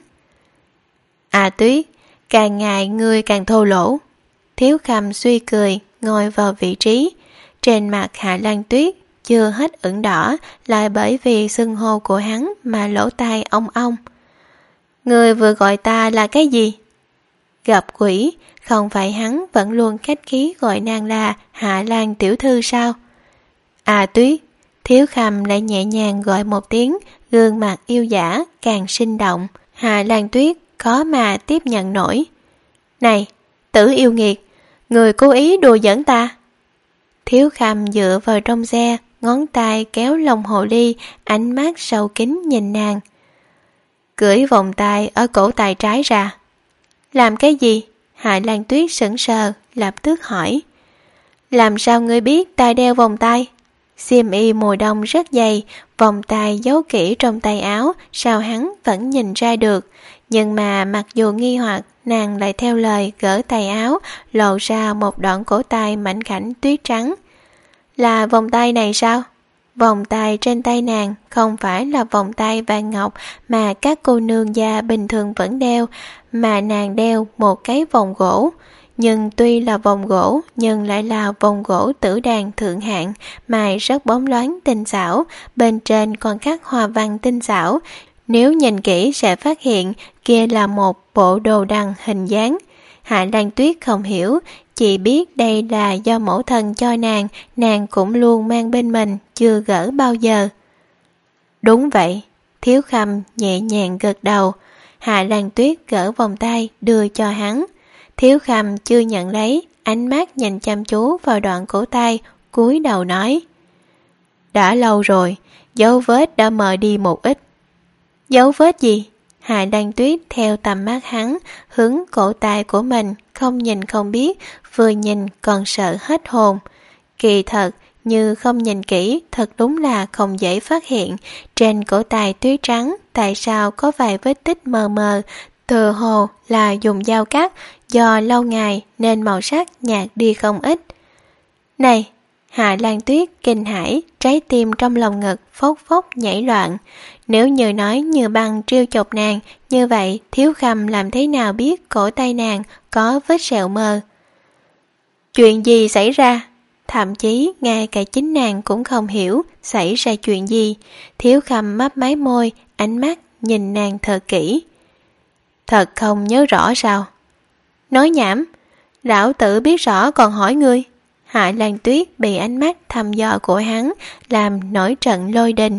À Tuyết, càng ngày ngươi càng thô lỗ. Thiếu Khâm suy cười, ngồi vào vị trí. Trên mặt Hạ Lan Tuyết chưa hết ửng đỏ, lại bởi vì xưng hô của hắn mà lỗ tai ong ong. Ngươi vừa gọi ta là cái gì? Gặp quỷ, không phải hắn vẫn luôn khách khí gọi nàng là Hạ Lan tiểu thư sao? À Tuyết. Thiếu Khâm lại nhẹ nhàng gọi một tiếng, gương mặt yêu dã càng sinh động. Hạ Lan Tuyết khó mà tiếp nhận nổi. Này, tử yêu nghiệt, người cố ý đùa giỡn ta. Thiếu Khâm dựa vào trong xe, ngón tay kéo lông hồ ly, ánh mắt sâu kín nhìn nàng. Cưỡi vòng tay ở cổ tay trái ra. Làm cái gì? Hạ Lan Tuyết sững sờ, lập tức hỏi. Làm sao ngươi biết ta đeo vòng tay? Xiêm y mùa đông rất dày, vòng tay giấu kỹ trong tay áo, sao hắn vẫn nhìn ra được. Nhưng mà mặc dù nghi hoặc, nàng lại theo lời gỡ tay áo, lộ ra một đoạn cổ tay mảnh khảnh tuyết trắng. Là vòng tay này sao? Vòng tay trên tay nàng không phải là vòng tay vàng ngọc mà các cô nương gia bình thường vẫn đeo, mà nàng đeo một cái vòng gỗ. Nhưng tuy là vòng gỗ, nhưng lại là vòng gỗ tử đàn thượng hạng, mài rất bóng loáng tinh xảo, bên trên còn các hoa văn tinh xảo. Nếu nhìn kỹ sẽ phát hiện kia là một bộ đồ đằng hình dáng. Hạ Lan Tuyết không hiểu, chỉ biết đây là do mẫu thân cho nàng, nàng cũng luôn mang bên mình, chưa gỡ bao giờ. Đúng vậy. Thiếu Khâm nhẹ nhàng gật đầu. Hạ Lan Tuyết gỡ vòng tay đưa cho hắn. Thiếu Khâm chưa nhận lấy, ánh mắt nhìn chăm chú vào đoạn cổ tay, cúi đầu nói. Đã lâu rồi, dấu vết đã mờ đi một ít. Dấu vết gì? Hạ Lan Tuyết theo tầm mắt hắn, hướng cổ tay của mình, không nhìn không biết, vừa nhìn còn sợ hết hồn. Kỳ thật, như không nhìn kỹ, thật đúng là không dễ phát hiện. Trên cổ tay tuyết trắng, tại sao có vài vết tích mờ mờ, Thừa hồ là dùng dao cắt, do lâu ngày nên màu sắc nhạt đi không ít. Này! Hạ Lan Tuyết kinh hãi, trái tim trong lòng ngực phốc phốc nhảy loạn. Nếu như nói như băng trêu chọc nàng, như vậy Thiếu Khâm làm thế nào biết cổ tay nàng có vết sẹo mờ? Chuyện gì xảy ra? Thậm chí ngay cả chính nàng cũng không hiểu xảy ra chuyện gì. Thiếu Khâm mấp máy môi, ánh mắt nhìn nàng thật kỹ. Thật không nhớ rõ sao? Nói nhảm, lão tử biết rõ còn hỏi ngươi. Hạ Lan Tuyết bị ánh mắt thăm dò của hắn làm nổi trận lôi đình.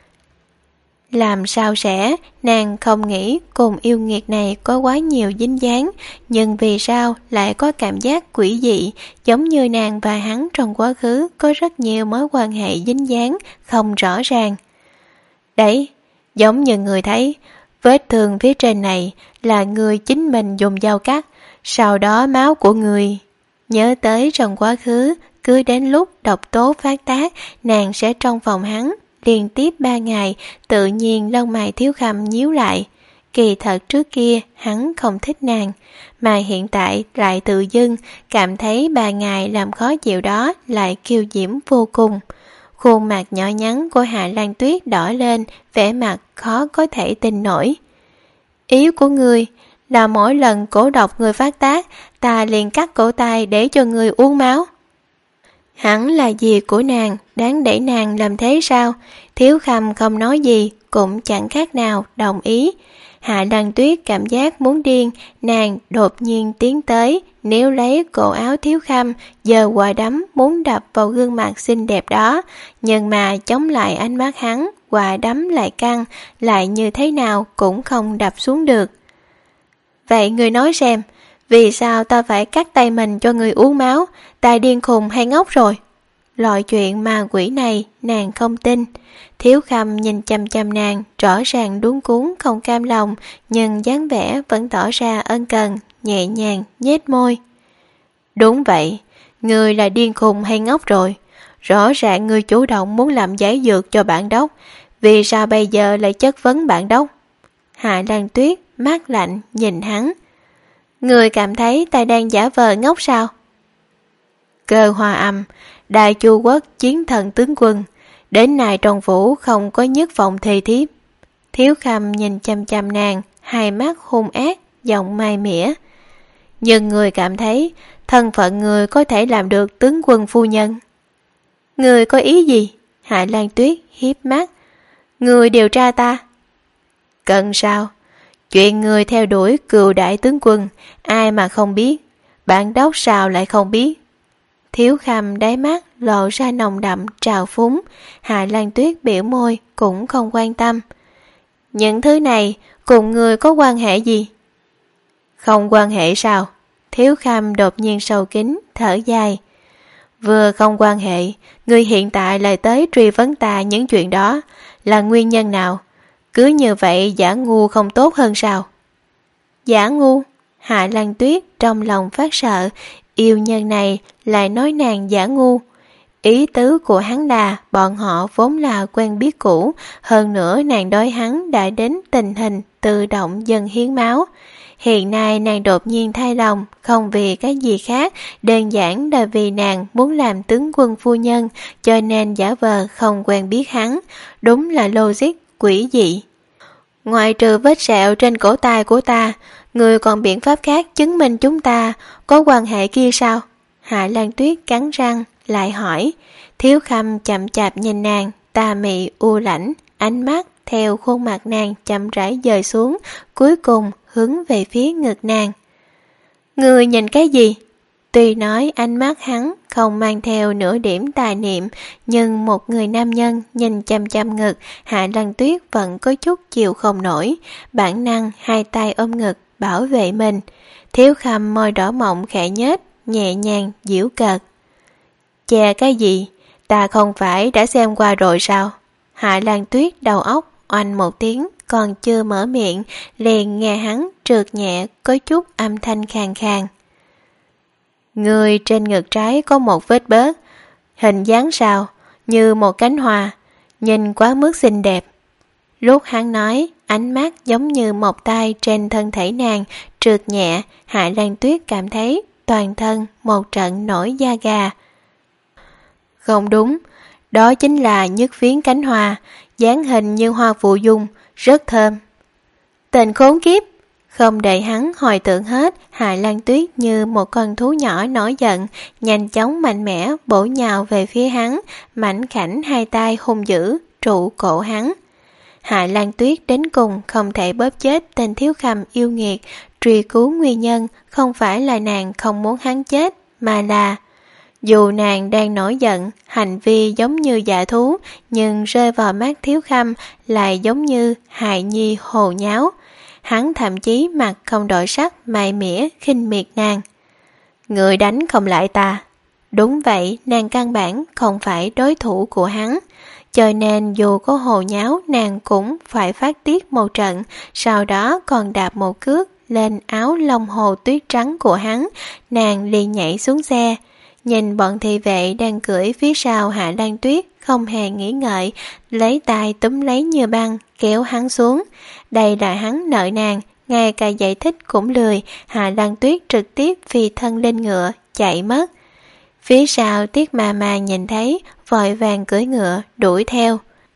Làm sao sẽ, nàng không nghĩ cùng yêu nghiệt này có quá nhiều dính dáng, nhưng vì sao lại có cảm giác quỷ dị, giống như nàng và hắn trong quá khứ có rất nhiều mối quan hệ dính dáng, không rõ ràng. Đấy, giống như người thấy, vết thương phía trên này là người chính mình dùng dao cắt, sau đó máu của người. Nhớ tới trong quá khứ, cứ đến lúc độc tố phát tác, nàng sẽ trong phòng hắn. Liên tiếp ba ngày, tự nhiên lông mày Thiếu Khâm nhíu lại. Kỳ thật trước kia hắn không thích nàng, mà hiện tại lại tự dưng cảm thấy ba ngày làm khó chịu đó lại kiêu diễm vô cùng. Khuôn mặt nhỏ nhắn của Hạ Lan Tuyết đỏ lên, vẻ mặt khó có thể tin nổi. Ý của ngươi là mỗi lần cổ độc người phát tác, ta liền cắt cổ tay để cho người uống máu. Hẳn là gì của nàng, đáng để nàng làm thế sao? Thiếu Khâm không nói gì, cũng chẳng khác nào đồng ý. Hạ Lan Tuyết cảm giác muốn điên, nàng đột nhiên tiến tới, níu lấy cổ áo Thiếu Khâm, giơ quả đấm muốn đập vào gương mặt xinh đẹp đó, nhưng mà chống lại ánh mắt hắn, quả đấm lại căng, lại như thế nào cũng không đập xuống được. Vậy người nói xem, vì sao ta phải cắt tay mình cho người uống máu? Ta điên khùng hay ngốc rồi? Loại chuyện ma quỷ này nàng không tin. Thiếu Khâm nhìn chăm chăm nàng, rõ ràng luống cuống không cam lòng, nhưng dáng vẻ vẫn tỏ ra ân cần, nhẹ nhàng nhếch môi. Đúng vậy, người là điên khùng hay ngốc rồi? Rõ ràng người chủ động muốn làm giải dược cho bản đốc, vì sao bây giờ lại chất vấn bản đốc? Hạ Lan Tuyết mắt lạnh nhìn hắn. Người cảm thấy ta đang giả vờ ngốc sao? Cơ Hoa Âm, Đại Chu Quốc chiến thần tướng quân, đến nay trong phủ không có nhất vọng thề thiếp. Thiếu Khâm nhìn chăm chăm nàng, hai mắt hung ác, giọng mai mỉa. Nhưng người cảm thấy thân phận người có thể làm được tướng quân phu nhân. Người có ý gì? Hạ Lan Tuyết hiếp mắt. Người điều tra ta. Cần sao? Chuyện người theo đuổi cựu đại tướng quân, ai mà không biết, bản đốc sao lại không biết? Thiếu Khâm đáy mắt lộ ra nồng đậm trào phúng, Hạ Lan Tuyết biểu môi cũng không quan tâm. Những thứ này cùng người có quan hệ gì? Không quan hệ sao? Thiếu Khâm đột nhiên sâu kín, thở dài. Vừa không quan hệ, người hiện tại lại tới truy vấn ta những chuyện đó, là nguyên nhân nào? Cứ như vậy giả ngu không tốt hơn sao? Giả ngu? Hạ Lan Tuyết trong lòng phát sợ, yêu nhân này lại nói nàng giả ngu. Ý tứ của hắn là bọn họ vốn là quen biết cũ, hơn nữa nàng đối hắn đã đến tình hình tự động dần hiến máu. Hiện nay nàng đột nhiên thay lòng, không vì cái gì khác, đơn giản là vì nàng muốn làm tướng quân phu nhân, cho nên giả vờ không quen biết hắn. Đúng là logic quỷ dị. Ngoài trừ vết sẹo trên cổ tay của ta, người còn biện pháp khác chứng minh chúng ta có quan hệ kia sao? Hạ Lan Tuyết cắn răng, lại hỏi. Thiếu Khâm chậm chạp nhìn nàng, tà mị u lãnh, ánh mắt theo khuôn mặt nàng chậm rãi dời xuống, cuối cùng hướng về phía ngực nàng. Người nhìn cái gì? Tuy nói ánh mắt hắn không mang theo nửa điểm tà niệm, nhưng một người nam nhân nhìn chăm chăm ngực, Hạ Lan Tuyết vẫn có chút chịu không nổi, bản năng hai tay ôm ngực bảo vệ mình. Thiếu Khâm môi đỏ mọng khẽ nhếch, nhẹ nhàng giễu cợt. Chè cái gì? Ta không phải đã xem qua rồi sao? Hạ Lan Tuyết đầu óc oanh một tiếng, còn chưa mở miệng, liền nghe hắn trượt nhẹ có chút âm thanh khàn khàn. Người trên ngực trái có một vết bớt, hình dáng sao, như một cánh hoa, nhìn quá mức xinh đẹp. Lúc hắn nói, ánh mắt giống như một tay trên thân thể nàng trượt nhẹ. Hạ Lan Tuyết cảm thấy toàn thân một trận nổi da gà. Không đúng, đó chính là nhất phiến cánh hoa, dáng hình như hoa phù dung, rất thơm. Tên khốn kiếp! Không đợi hắn hồi tưởng hết, Hạ Lan Tuyết như một con thú nhỏ nổi giận, nhanh chóng mạnh mẽ bổ nhào về phía hắn, mảnh khảnh hai tay hung dữ trụ cổ hắn. Hạ Lan Tuyết đến cùng không thể bóp chết tên thiếu khăm yêu nghiệt, truy cứu nguyên nhân không phải là nàng không muốn hắn chết, mà là dù nàng đang nổi giận, hành vi giống như dã thú, nhưng rơi vào mắt thiếu khăm lại giống như hài nhi hồ nháo. Hắn thậm chí mặt không đổi sắc, mày mỉa khinh miệt nàng. Người đánh không lại ta. Đúng vậy, nàng căn bản không phải đối thủ của hắn. Cho nên dù có hồ nháo, nàng cũng phải phát tiết một trận, sau đó còn đạp một cước lên áo lông hồ tuyết trắng của hắn. Nàng liền nhảy xuống xe. Nhìn bọn thị vệ đang cưỡi phía sau Hạ Lan Tuyết, không hề nghĩ ngợi, lấy tay túm lấy như băng, kéo hắn xuống. Đây là hắn nợ nàng, ngay cả giải thích cũng lười. Hạ Lan Tuyết trực tiếp phi thân lên ngựa, chạy mất. Phía sau Tiết Ma Ma nhìn thấy, vội vàng cưỡi ngựa, đuổi theo.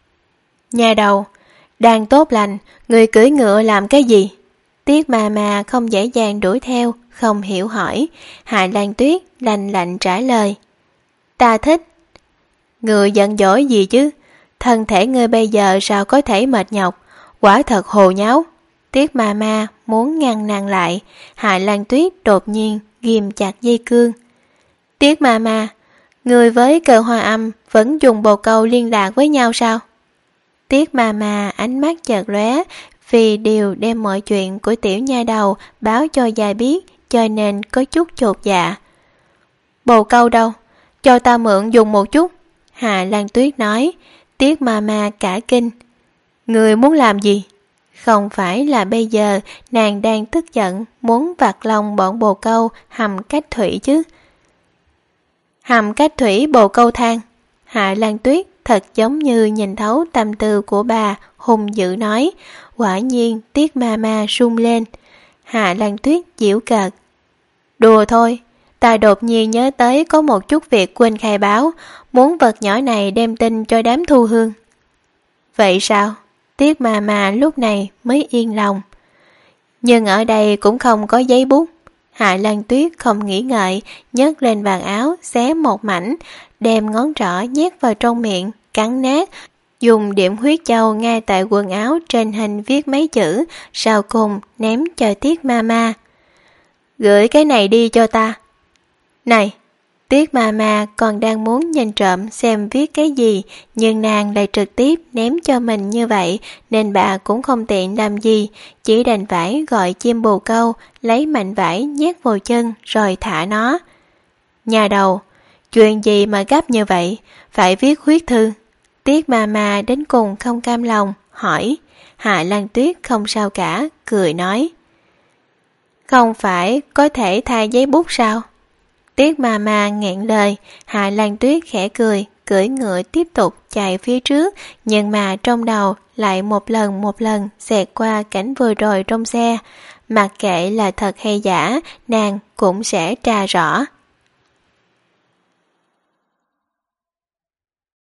Nhà đầu, đang tốt lành, người cưỡi ngựa làm cái gì? Tiết Ma Ma không dễ dàng đuổi theo, không hiểu hỏi. Hạ Lan Tuyết lạnh lạnh trả lời. Ta thích. Người giận dỗi gì chứ? Thân thể ngươi bây giờ sao có thể mệt nhọc? Quả thật hồ nháo. Tiết Ma Ma muốn ngăn nàng lại. Hạ Lan Tuyết đột nhiên ghim chặt dây cương. Tiết Ma Ma, người với Cờ Hoa Âm vẫn dùng bồ câu liên lạc với nhau sao? Tiết Ma Ma ánh mắt chợt lóe, vì điều đem mọi chuyện của tiểu nha đầu báo cho già biết, cho nên có chút chột dạ. Bồ câu đâu? Cho ta mượn dùng một chút. Hạ Lan Tuyết nói. Tiết Ma Ma cả kinh. Người muốn làm gì? Không phải là bây giờ nàng đang tức giận muốn vặt lòng bọn bồ câu hầm cách thủy chứ? Hầm cách thủy bồ câu than. Hạ Lan Tuyết thật giống như nhìn thấu tâm tư của bà, hùng dữ nói. Quả nhiên Tiết Ma Ma rung lên. Hạ Lan Tuyết giễu cợt. Đùa thôi, ta đột nhiên nhớ tới có một chút việc quên khai báo, muốn vật nhỏ này đem tin cho đám thu hương. Vậy sao? Tiết Ma Ma lúc này mới yên lòng. Nhưng ở đây cũng không có giấy bút. Hạ Lan Tuyết không nghĩ ngợi, nhấc lên bàn áo, xé một mảnh, đem ngón trỏ nhét vào trong miệng, cắn nát, dùng điểm huyết châu ngay tại quần áo trên hình viết mấy chữ, sau cùng ném cho Tiết Ma Ma. Gửi cái này đi cho ta. Này! Tiết Ma Ma còn đang muốn nhìn trộm xem viết cái gì, nhưng nàng lại trực tiếp ném cho mình như vậy, nên bà cũng không tiện làm gì, chỉ đành phải gọi chim bồ câu, lấy mảnh vải nhét vào chân rồi thả nó. Nhà đầu, chuyện gì mà gấp như vậy, phải viết huyết thư? Tiết Ma Ma đến cùng không cam lòng, hỏi. Hạ Lan Tuyết không sao cả, cười nói. Không phải có thể thay giấy bút sao? Tiết Ma Ma nghẹn lời. Hạ Lan Tuyết khẽ cười, cưỡi ngựa tiếp tục chạy phía trước, nhưng mà trong đầu lại một lần một lần xẹt qua cảnh vừa rồi trong xe. Mặc kệ là thật hay giả, nàng cũng sẽ tra rõ.